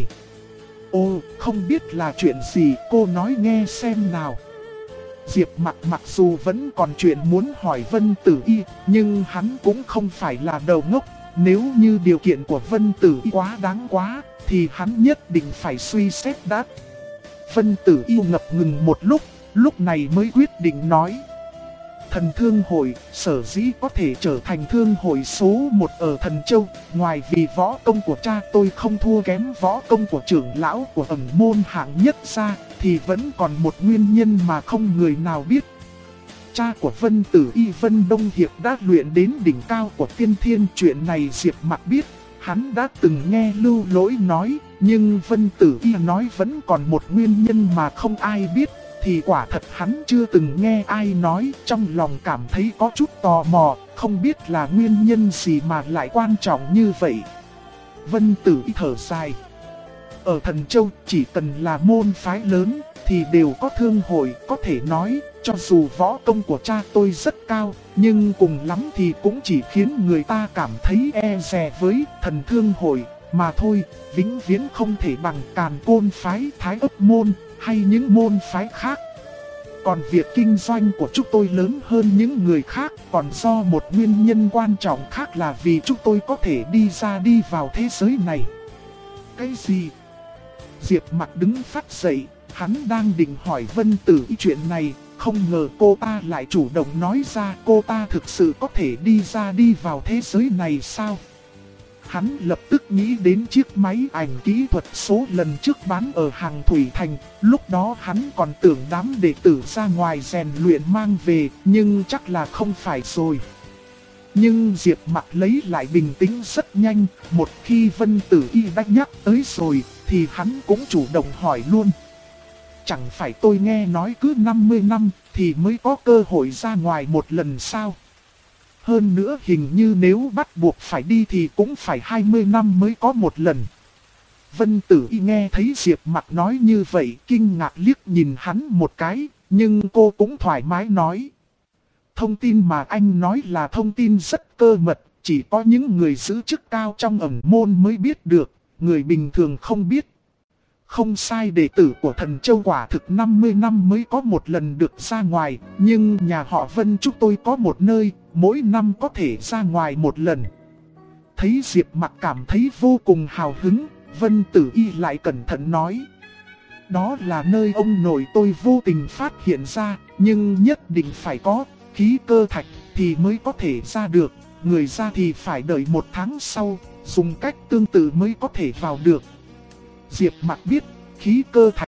Ồ, không biết là chuyện gì, cô nói nghe xem nào. Diệp Mặc mặc dù vẫn còn chuyện muốn hỏi Vân Tử Y, nhưng hắn cũng không phải là đầu ngốc. Nếu như điều kiện của Vân Tử Y quá đáng quá, thì hắn nhất định phải suy xét đã. Vân Tử Y ngập ngừng một lúc này mới quyết định nói. Thần thương hội, sở dĩ có thể trở thành thương hội số 1 ở Thần Châu, ngoài vì võ công của cha tôi không thua kém võ công của trưởng lão của ẩn môn hạng nhất ra, thì vẫn còn một nguyên nhân mà không người nào biết. Cha của Vân Tử Y Vân Đông Hiệp đã luyện đến đỉnh cao của tiên thiên, chuyện này Diệp Mặc biết, hắn đã từng nghe Lưu Lỗi nói, nhưng Vân Tử Y nói vẫn còn một nguyên nhân mà không ai biết. Thì quả thật hắn chưa từng nghe ai nói, trong lòng cảm thấy có chút tò mò, không biết là nguyên nhân gì mà lại quan trọng như vậy. Vân Tử Y thở dài. Ở Thần Châu chỉ cần là môn phái lớn thì đều có thương hội, có thể nói cho dù võ công của cha tôi rất cao, nhưng cùng lắm thì cũng chỉ khiến người ta cảm thấy e dè với thần thương hội mà thôi, vĩnh viễn không thể bằng Càn Côn phái, Thái Ấp môn hay những môn phái khác. Còn việc kinh doanh của chúng tôi lớn hơn những người khác, còn do một nguyên nhân quan trọng khác là vì chúng tôi có thể đi ra đi vào thế giới này. Cái gì? Diệp Mặc đứng phát dậy, hắn đang định hỏi Vân Tử Y chuyện này, không ngờ cô ta lại chủ động nói ra cô ta thực sự có thể đi ra đi vào thế giới này sao? Hắn lập tức nghĩ đến chiếc máy ảnh kỹ thuật số lần trước bán ở hàng Thủy Thành. Lúc đó hắn còn tưởng đám đệ tử ra ngoài rèn luyện mang về, nhưng chắc là không phải rồi. Nhưng Diệp Mặc lấy lại bình tĩnh rất nhanh, một khi Vân Tử Y đã nhắc tới rồi, thì hắn cũng chủ động hỏi luôn. Chẳng phải tôi nghe nói cứ 50 năm thì mới có cơ hội ra ngoài một lần sao? Hơn nữa hình như nếu bắt buộc phải đi thì cũng phải 20 năm mới có một lần. Vân Tử Y nghe thấy Diệp Mặc nói như vậy, kinh ngạc liếc nhìn hắn một cái, nhưng cô cũng thoải mái nói. Thông tin mà anh nói là thông tin rất cơ mật, chỉ có những người giữ chức cao trong ẩn môn mới biết được, người bình thường không biết. Không sai, đệ tử của Thần Châu quả thực 50 năm mới có một lần được ra ngoài, nhưng nhà họ Vân chúng tôi có một nơi, mỗi năm có thể ra ngoài một lần. Thấy Diệp Mặc cảm thấy vô cùng hào hứng, Vân Tử Y lại cẩn thận nói. Đó là nơi ông nội tôi vô tình phát hiện ra, nhưng nhất định phải có khí cơ thạch thì mới có thể ra được, người ra thì phải đợi 1 tháng sau, dùng cách tương tự mới có thể vào được. Diệp Mặc biết khí cơ thạch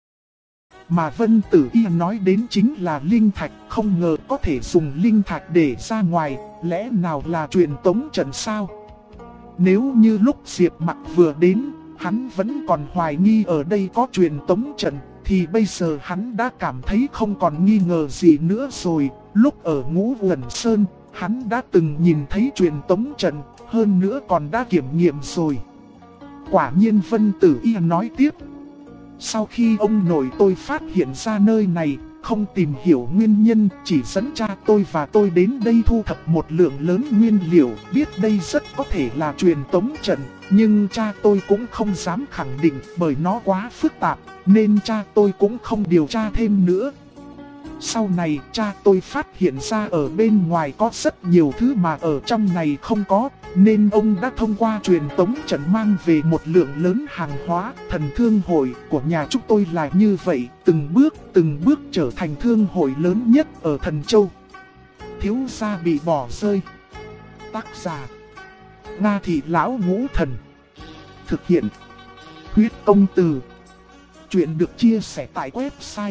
mà Vân Tử Y nói đến chính là linh thạch, không ngờ có thể dùng linh thạch để ra ngoài, lẽ nào là truyền tống trận sao? Nếu như lúc Diệp Mặc vừa đến, hắn vẫn còn hoài nghi ở đây có truyền tống trận, thì bây giờ hắn đã cảm thấy không còn nghi ngờ gì nữa rồi. Lúc ở Ngũ Uẩn Sơn, hắn đã từng nhìn thấy truyền tống trận, hơn nữa còn đã kiểm nghiệm rồi. Quả nhiên Vân Tử Y nói tiếp. Sau khi ông nội tôi phát hiện ra nơi này, không tìm hiểu nguyên nhân, chỉ dẫn cha tôi và tôi đến đây thu thập một lượng lớn nguyên liệu, biết đây rất có thể là truyền tống trận, nhưng cha tôi cũng không dám khẳng định bởi nó quá phức tạp, nên cha tôi cũng không điều tra thêm nữa. Sau này cha tôi phát hiện ra ở bên ngoài có rất nhiều thứ mà ở trong này không có, nên ông đã thông qua truyền tống trận mang về một lượng lớn hàng hóa. Thần thương hội của nhà chúng tôi là như vậy, từng bước trở thành thương hội lớn nhất ở Thần Châu. Thiếu gia bị bỏ rơi. Tác giả Nga Thị Lão Ngũ Thần. Thực hiện Huyết Công Từ. Chuyện được chia sẻ tại website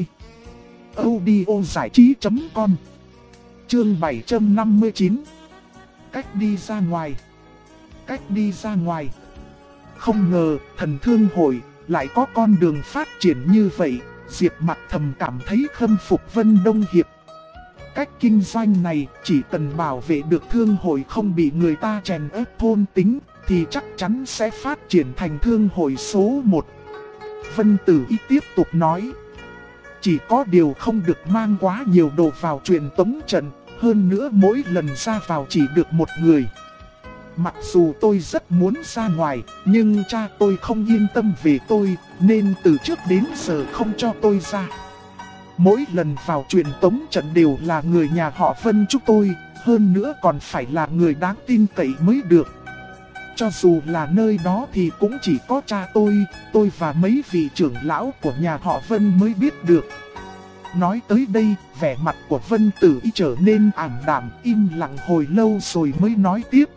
audiozảichí.com. Chương 759. Cách đi ra ngoài. Cách đi ra ngoài. Không ngờ thần thương hội lại có con đường phát triển như vậy. Diệp Mặc thầm cảm thấy khâm phục Vân Đông Hiệp. Cách kinh doanh này chỉ cần bảo vệ được thương hội không bị người ta chèn ép thôn tính, thì chắc chắn sẽ phát triển thành thương hội số 1. Vân Tử Y tiếp tục nói. Chỉ có điều không được mang quá nhiều đồ vào truyền tống trận, hơn nữa mỗi lần ra vào chỉ được một người. Mặc dù tôi rất muốn ra ngoài, nhưng cha tôi không yên tâm về tôi, nên từ trước đến giờ không cho tôi ra. Mỗi lần vào truyền tống trận đều là người nhà họ Vân chúng tôi, hơn nữa còn phải là người đáng tin cậy mới được. Cho dù là nơi đó thì cũng chỉ có cha tôi và mấy vị trưởng lão của nhà họ Vân mới biết được. Nói tới đây, vẻ mặt của Vân Tử Y trở nên ảm đạm, im lặng hồi lâu rồi mới nói tiếp.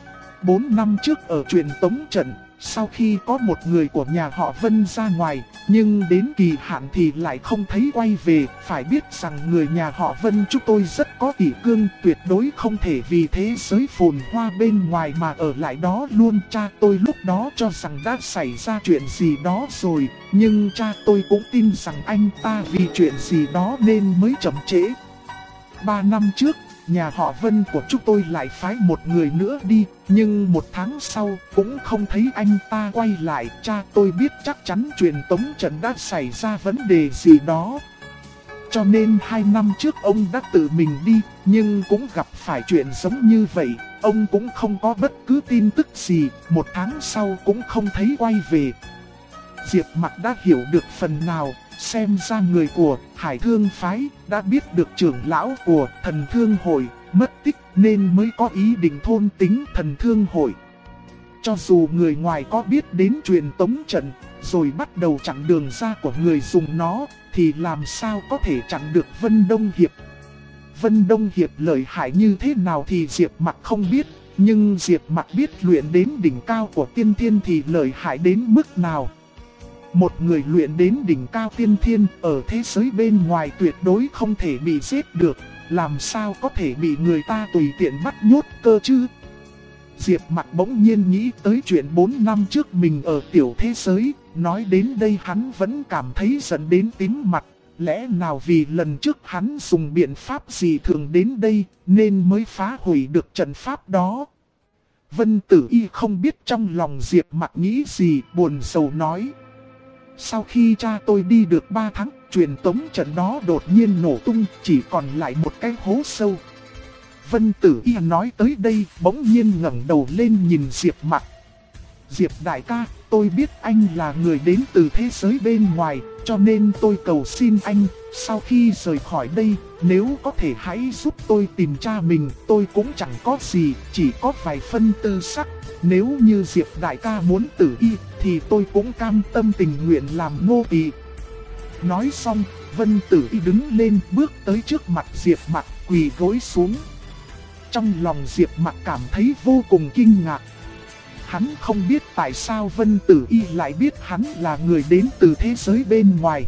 4 năm trước ở truyền tống trận, sau khi có một người của nhà họ Vân ra ngoài, nhưng đến kỳ hạn thì lại không thấy quay về. Phải biết rằng người nhà họ Vân chúng tôi rất có kỷ cương, tuyệt đối không thể vì thế giới phồn hoa bên ngoài mà ở lại đó luôn. Cha tôi lúc đó cho rằng đã xảy ra chuyện gì đó rồi, nhưng cha tôi cũng tin rằng anh ta vì chuyện gì đó nên mới chậm trễ. 3 năm trước, nhà họ Vân của chúng tôi lại phái một người nữa đi, nhưng 1 tháng sau cũng không thấy anh ta quay lại. Cha tôi biết chắc chắn truyền tống trận đã xảy ra vấn đề gì đó. Cho nên 2 năm trước ông đã tự mình đi, nhưng cũng gặp phải chuyện giống như vậy. Ông cũng không có bất cứ tin tức gì, 1 tháng sau cũng không thấy quay về. Diệp Mặc đã hiểu được phần nào. Xem ra người của Hải Thương Phái đã biết được trưởng lão của Thần Thương Hội mất tích nên mới có ý định thôn tính Thần Thương Hội. Cho dù người ngoài có biết đến truyền tống trận rồi bắt đầu chặn đường ra của người dùng nó, thì làm sao có thể chặn được Vân Đông Hiệp. Vân Đông Hiệp lợi hại như thế nào thì Diệp Mặc không biết, Nhưng Diệp Mặc biết luyện đến đỉnh cao của tiên thiên thì lợi hại đến mức nào. Một người luyện đến đỉnh cao tiên thiên ở thế giới bên ngoài tuyệt đối không thể bị giết được, làm sao có thể bị người ta tùy tiện bắt nhốt cơ chứ. Diệp Mặc bỗng nhiên nghĩ tới chuyện 4 năm trước mình ở tiểu thế giới, nói đến đây hắn vẫn cảm thấy giận đến tím mặt. Lẽ nào vì lần trước hắn dùng biện pháp gì thường đến đây nên mới phá hủy được trận pháp đó. Vân Tử Y không biết trong lòng Diệp Mặc nghĩ gì, buồn rầu nói. Sau khi cha tôi đi được 3 tháng, truyền tống trận đó đột nhiên nổ tung, chỉ còn lại một cái hố sâu. Vân Tử Y nói tới đây, bỗng nhiên ngẩng đầu lên nhìn Diệp Mặc. Diệp đại ca, tôi biết anh là người đến từ thế giới bên ngoài, cho nên tôi cầu xin anh, sau khi rời khỏi đây, nếu có thể hãy giúp tôi tìm cha mình, tôi cũng chẳng có gì, chỉ có vài phân tư sắc. Nếu như Diệp đại ca muốn Tử Y, thì tôi cũng cam tâm tình nguyện làm nô tỳ. Nói xong, Vân Tử Y đứng lên bước tới trước mặt Diệp Mặc, quỳ gối xuống. Trong lòng Diệp Mặc cảm thấy vô cùng kinh ngạc. Hắn không biết tại sao Vân Tử Y lại biết hắn là người đến từ thế giới bên ngoài.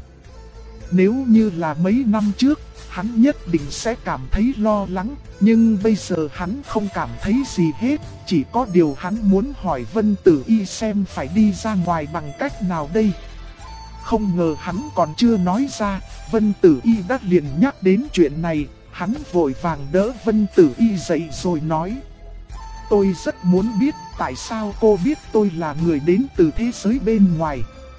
Nếu như là mấy năm trước, hắn nhất định sẽ cảm thấy lo lắng, nhưng bây giờ hắn không cảm thấy gì hết, chỉ có điều hắn muốn hỏi Vân Tử Y xem phải đi ra ngoài bằng cách nào đây. Không ngờ hắn còn chưa nói ra, Vân Tử Y đã liền nhắc đến chuyện này, hắn vội vàng đỡ Vân Tử Y dậy rồi nói. Tôi rất muốn biết tại sao cô biết tôi là người đến từ thế giới bên ngoài.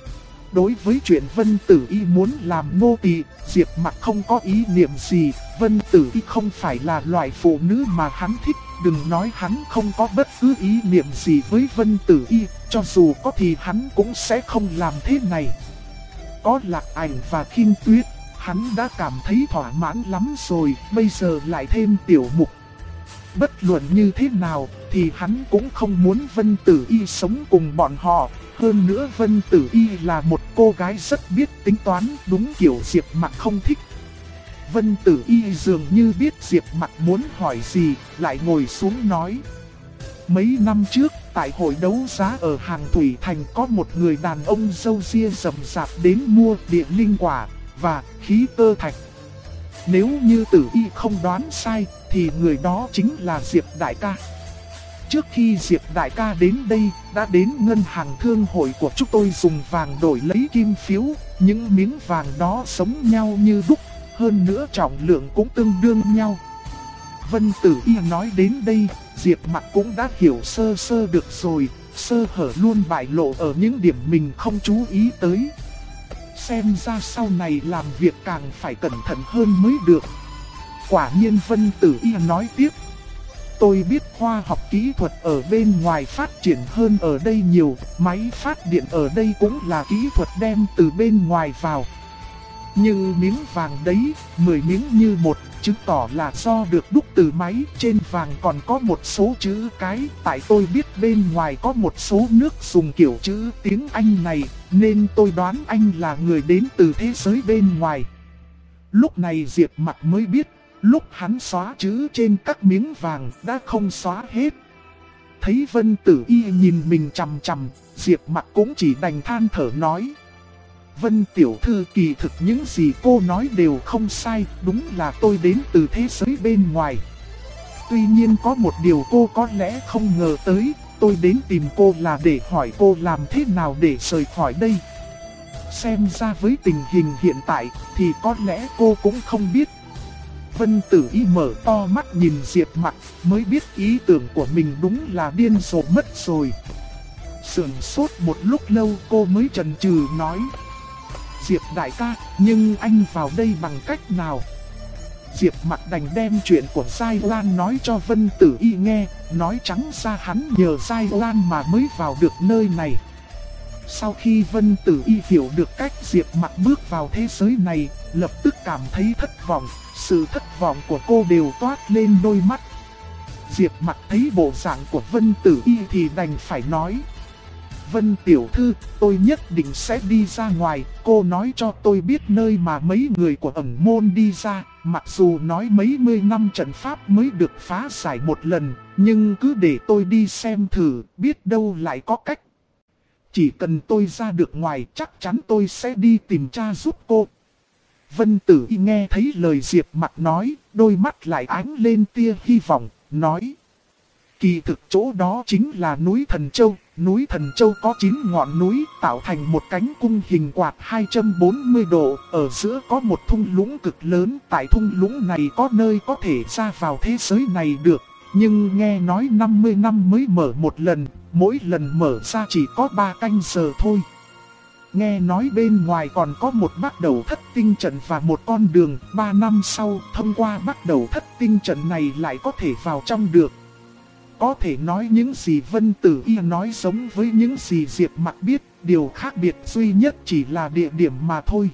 Đối với chuyện Vân Tử Y muốn làm nô tỳ, Diệp Mặc không có ý niệm gì. Vân Tử Y không phải là loại phụ nữ mà hắn thích, đừng nói hắn không có bất cứ ý niệm gì với Vân Tử Y, cho dù có thì hắn cũng sẽ không làm thế này. Có Lạc Ảnh và Khinh Tuyết, hắn đã cảm thấy thỏa mãn lắm rồi, bây giờ lại thêm Tiểu Mục. Bất luận như thế nào thì hắn cũng không muốn Vân Tử Y sống cùng bọn họ. Hơn nữa Vân Tử Y là một cô gái rất biết tính toán, đúng kiểu Diệp Mặc không thích. Vân Tử Y dường như biết Diệp Mặc muốn hỏi gì, lại ngồi xuống nói. Mấy năm trước, tại hội đấu giá ở Hàng Thủy Thành có một người đàn ông râu ria rậm rạp đến mua địa linh quả và khí cơ thạch. Nếu như Tử Y không đoán sai, thì người đó chính là Diệp đại ca. Trước khi Diệp đại ca đến đây, đã đến ngân hàng thương hội của chúng tôi dùng vàng đổi lấy kim phiếu. Những miếng vàng đó giống nhau như đúc, hơn nữa trọng lượng cũng tương đương nhau. Vân Tử Y nói đến đây, Diệp Mặc cũng đã hiểu sơ sơ được rồi, sơ hở luôn bại lộ ở những điểm mình không chú ý tới. Xem ra sau này làm việc càng phải cẩn thận hơn mới được. Quả nhiên Vân Tử Y nói tiếp. Tôi biết khoa học kỹ thuật ở bên ngoài phát triển hơn ở đây nhiều, máy phát điện ở đây cũng là kỹ thuật đem từ bên ngoài vào. Nhưng miếng vàng đấy, 10 miếng như một, chứng tỏ là do được đúc từ máy, trên vàng còn có một số chữ cái. Tại tôi biết bên ngoài có một số nước dùng kiểu chữ tiếng Anh này, nên tôi đoán anh là người đến từ thế giới bên ngoài. Lúc này Diệp Mặc mới biết, lúc hắn xóa chữ trên các miếng vàng đã không xóa hết. Thấy Vân Tử Y nhìn mình chằm chằm, Diệp Mặc cũng chỉ đành than thở nói. Vân tiểu thư, kỳ thực những gì cô nói đều không sai, đúng là tôi đến từ thế giới bên ngoài. Tuy nhiên có một điều cô có lẽ không ngờ tới, tôi đến tìm cô là để hỏi cô làm thế nào để rời khỏi đây. Xem ra với tình hình hiện tại thì có lẽ cô cũng không biết. Vân Tử Y mở to mắt nhìn Diệp Mặc, mới biết ý tưởng của mình đúng là điên rồ mất rồi. Sườn sốt một lúc lâu cô mới chần chừ nói. Diệp đại ca, nhưng anh vào đây bằng cách nào? Diệp Mặc đành đem chuyện của Giai Lan nói cho Vân Tử Y nghe, nói trắng ra hắn nhờ Giai Lan mà mới vào được nơi này. Sau khi Vân Tử Y hiểu được cách Diệp Mặc bước vào thế giới này, lập tức cảm thấy thất vọng, sự thất vọng của cô đều toát lên đôi mắt. Diệp Mặc thấy bộ dạng của Vân Tử Y thì đành phải nói. Vân tiểu thư, tôi nhất định sẽ đi ra ngoài, cô nói cho tôi biết nơi mà mấy người của ẩn môn đi ra, mặc dù nói mấy mươi năm trận pháp mới được phá giải một lần, nhưng cứ để tôi đi xem thử, biết đâu lại có cách. Chỉ cần tôi ra được ngoài chắc chắn tôi sẽ đi tìm cha giúp cô. Vân Tử Y nghe thấy lời Diệp Mặc nói, đôi mắt lại ánh lên tia hy vọng, nói. Kỳ thực chỗ đó chính là núi Thần Châu. Núi Thần Châu có 9 ngọn núi tạo thành một cánh cung hình quạt 240 độ. Ở giữa có một thung lũng cực lớn. Tại thung lũng này có nơi có thể ra vào thế giới này được. Nhưng nghe nói 50 năm mới mở một lần. Mỗi lần mở ra chỉ có 3 canh giờ thôi. Nghe nói bên ngoài còn có một bắt đầu thất tinh trận và một con đường. 3 năm sau thông qua bắt đầu thất tinh trận này lại có thể vào trong được. Có thể nói những gì Vân Tử Y nói giống với những gì Diệp Mặc biết, điều khác biệt duy nhất chỉ là địa điểm mà thôi.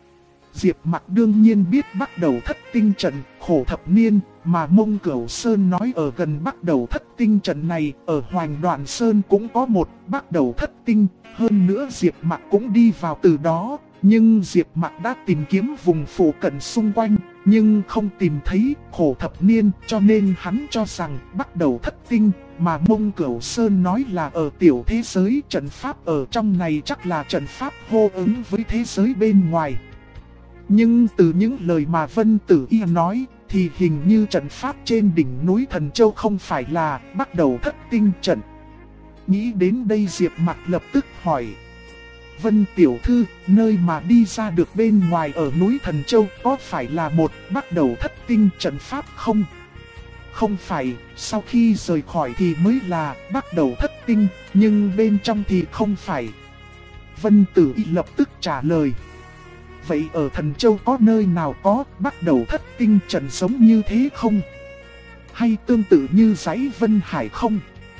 Diệp Mặc đương nhiên biết bắt đầu thất tinh trận, khổ thập niên, mà Mông Cửu Sơn nói ở gần bắt đầu thất tinh trận này, ở Hoành Đoạn Sơn cũng có một bắt đầu thất tinh, hơn nữa Diệp Mặc cũng đi vào từ đó. Nhưng Diệp Mặc đã tìm kiếm vùng phụ cận xung quanh, nhưng không tìm thấy khổ thập niên, cho nên hắn cho rằng bắt đầu thất tinh, mà Mông Cửu Sơn nói là ở tiểu thế giới, trận pháp ở trong này chắc là trận pháp hô ứng với thế giới bên ngoài. Nhưng từ những lời mà Vân Tử Y nói, thì hình như trận pháp trên đỉnh núi Thần Châu không phải là bắt đầu thất tinh trận. Nghĩ đến đây Diệp Mặc lập tức hỏi. Vân tiểu thư, nơi mà đi ra được bên ngoài ở núi Thần Châu có phải là một bắt đầu thất tinh trận pháp không? Không phải, sau khi rời khỏi thì mới là bắt đầu thất tinh, nhưng bên trong thì không phải. Vân Tử Y lập tức trả lời. Vậy ở Thần Châu có nơi nào có bắt đầu thất tinh trận giống như thế không? Hay tương tự như dãy Vân Hải không?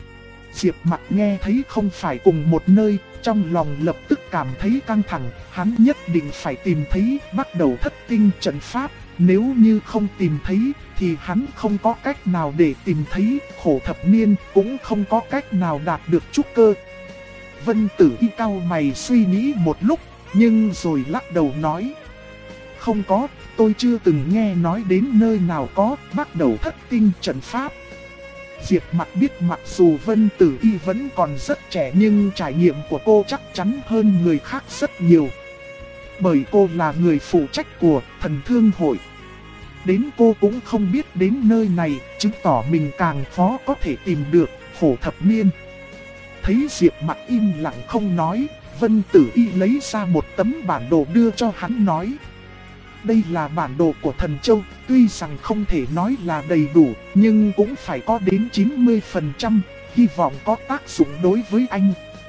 Diệp Mặc nghe thấy không phải cùng một nơi, trong lòng lập tức cảm thấy căng thẳng, hắn nhất định phải tìm thấy bắt đầu thất tinh trận pháp, nếu như không tìm thấy thì hắn không có cách nào để tìm thấy khổ thập niên, cũng không có cách nào đạt được trúc cơ. Vân Tử Y cau mày suy nghĩ một lúc, nhưng rồi lắc đầu nói. Không có, tôi chưa từng nghe nói đến nơi nào có bắt đầu thất tinh trận pháp. Diệp Mặc biết mặc dù Vân Tử Y vẫn còn rất trẻ nhưng trải nghiệm của cô chắc chắn hơn người khác rất nhiều. Bởi cô là người phụ trách của Thần Thương Hội. Đến cô cũng không biết đến nơi này, chứng tỏ mình càng khó có thể tìm được khổ thập niên. Thấy Diệp Mặc im lặng không nói, Vân Tử Y lấy ra một tấm bản đồ đưa cho hắn nói. Đây là bản đồ của Thần Châu, tuy rằng không thể nói là đầy đủ, nhưng cũng phải có đến 90%, hy vọng có tác dụng đối với anh.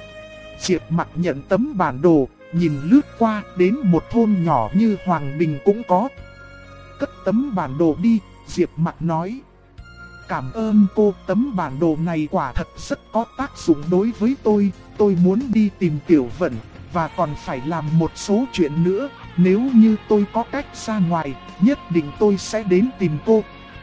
Diệp Mặc nhận tấm bản đồ, nhìn lướt qua đến một thôn nhỏ như Hoàng Bình cũng có. Cất tấm bản đồ đi, Diệp Mặc nói. Cảm ơn cô, tấm bản đồ này quả thật rất có tác dụng đối với tôi muốn đi tìm Tiểu Vận, và còn phải làm một số chuyện nữa. Nếu như tôi có cách ra ngoài, nhất định tôi sẽ đến tìm cô.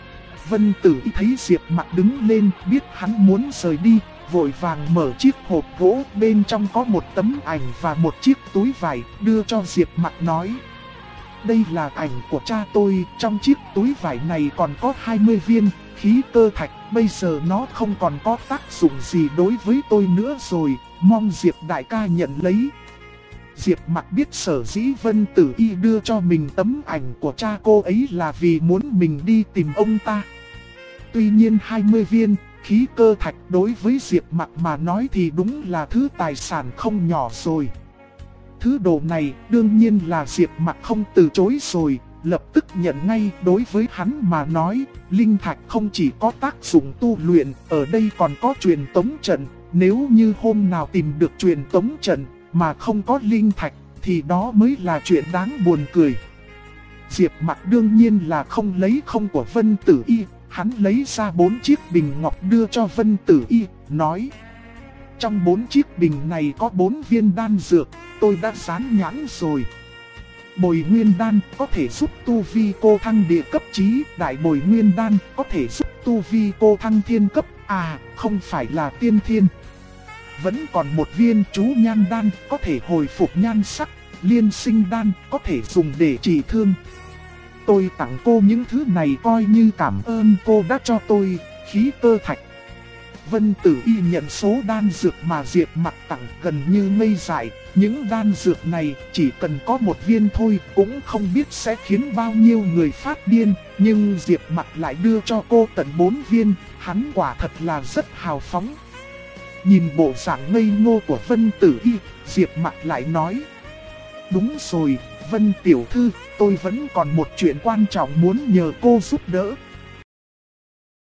Vân Tử Y thấy Diệp Mặc đứng lên, biết hắn muốn rời đi, vội vàng mở chiếc hộp gỗ, bên trong có một tấm ảnh và một chiếc túi vải, đưa cho Diệp Mặc nói. Đây là ảnh của cha tôi, trong chiếc túi vải này còn có 20 viên khí cơ thạch, bây giờ nó không còn có tác dụng gì đối với tôi nữa rồi, mong Diệp đại ca nhận lấy. Diệp Mặc biết sở dĩ Vân Tử Y đưa cho mình tấm ảnh của cha cô ấy là vì muốn mình đi tìm ông ta. Tuy nhiên 20 viên khí cơ thạch đối với Diệp Mặc mà nói thì đúng là thứ tài sản không nhỏ rồi. Thứ đồ này đương nhiên là Diệp Mặc không từ chối rồi, lập tức nhận ngay. Đối với hắn mà nói, linh thạch không chỉ có tác dụng tu luyện, ở đây còn có truyền tống trận. Nếu như hôm nào tìm được truyền tống trận mà không có linh thạch thì đó mới là chuyện đáng buồn cười. Diệp Mặc đương nhiên là không lấy không của Vân Tử Y, hắn lấy ra 4 chiếc bình ngọc đưa cho Vân Tử Y, nói. Trong 4 chiếc bình này có 4 viên đan dược, tôi đã dán nhãn rồi. Bồi nguyên đan có thể giúp tu vi cô thăng địa cấp chí, đại bồi nguyên đan có thể giúp tu vi cô thăng thiên cấp, không phải là tiên thiên. vẫn còn một viên chú nhan đan có thể hồi phục nhan sắc, liên sinh đan có thể dùng để trị thương. Tôi tặng cô những thứ này coi như cảm ơn cô đã cho tôi khí cơ thạch. Vân Tử Y nhận số đan dược mà Diệp Mặc tặng gần như ngây dại. Những đan dược này chỉ cần có một viên thôi cũng không biết sẽ khiến bao nhiêu người phát điên. Nhưng Diệp Mặc lại đưa cho cô tận 4 viên, hắn quả thật là rất hào phóng. Nhìn bộ dạng ngây ngô của Vân Tử Y, Diệp Mặc lại nói: đúng rồi, Vân tiểu thư, tôi vẫn còn một chuyện quan trọng muốn nhờ cô giúp đỡ.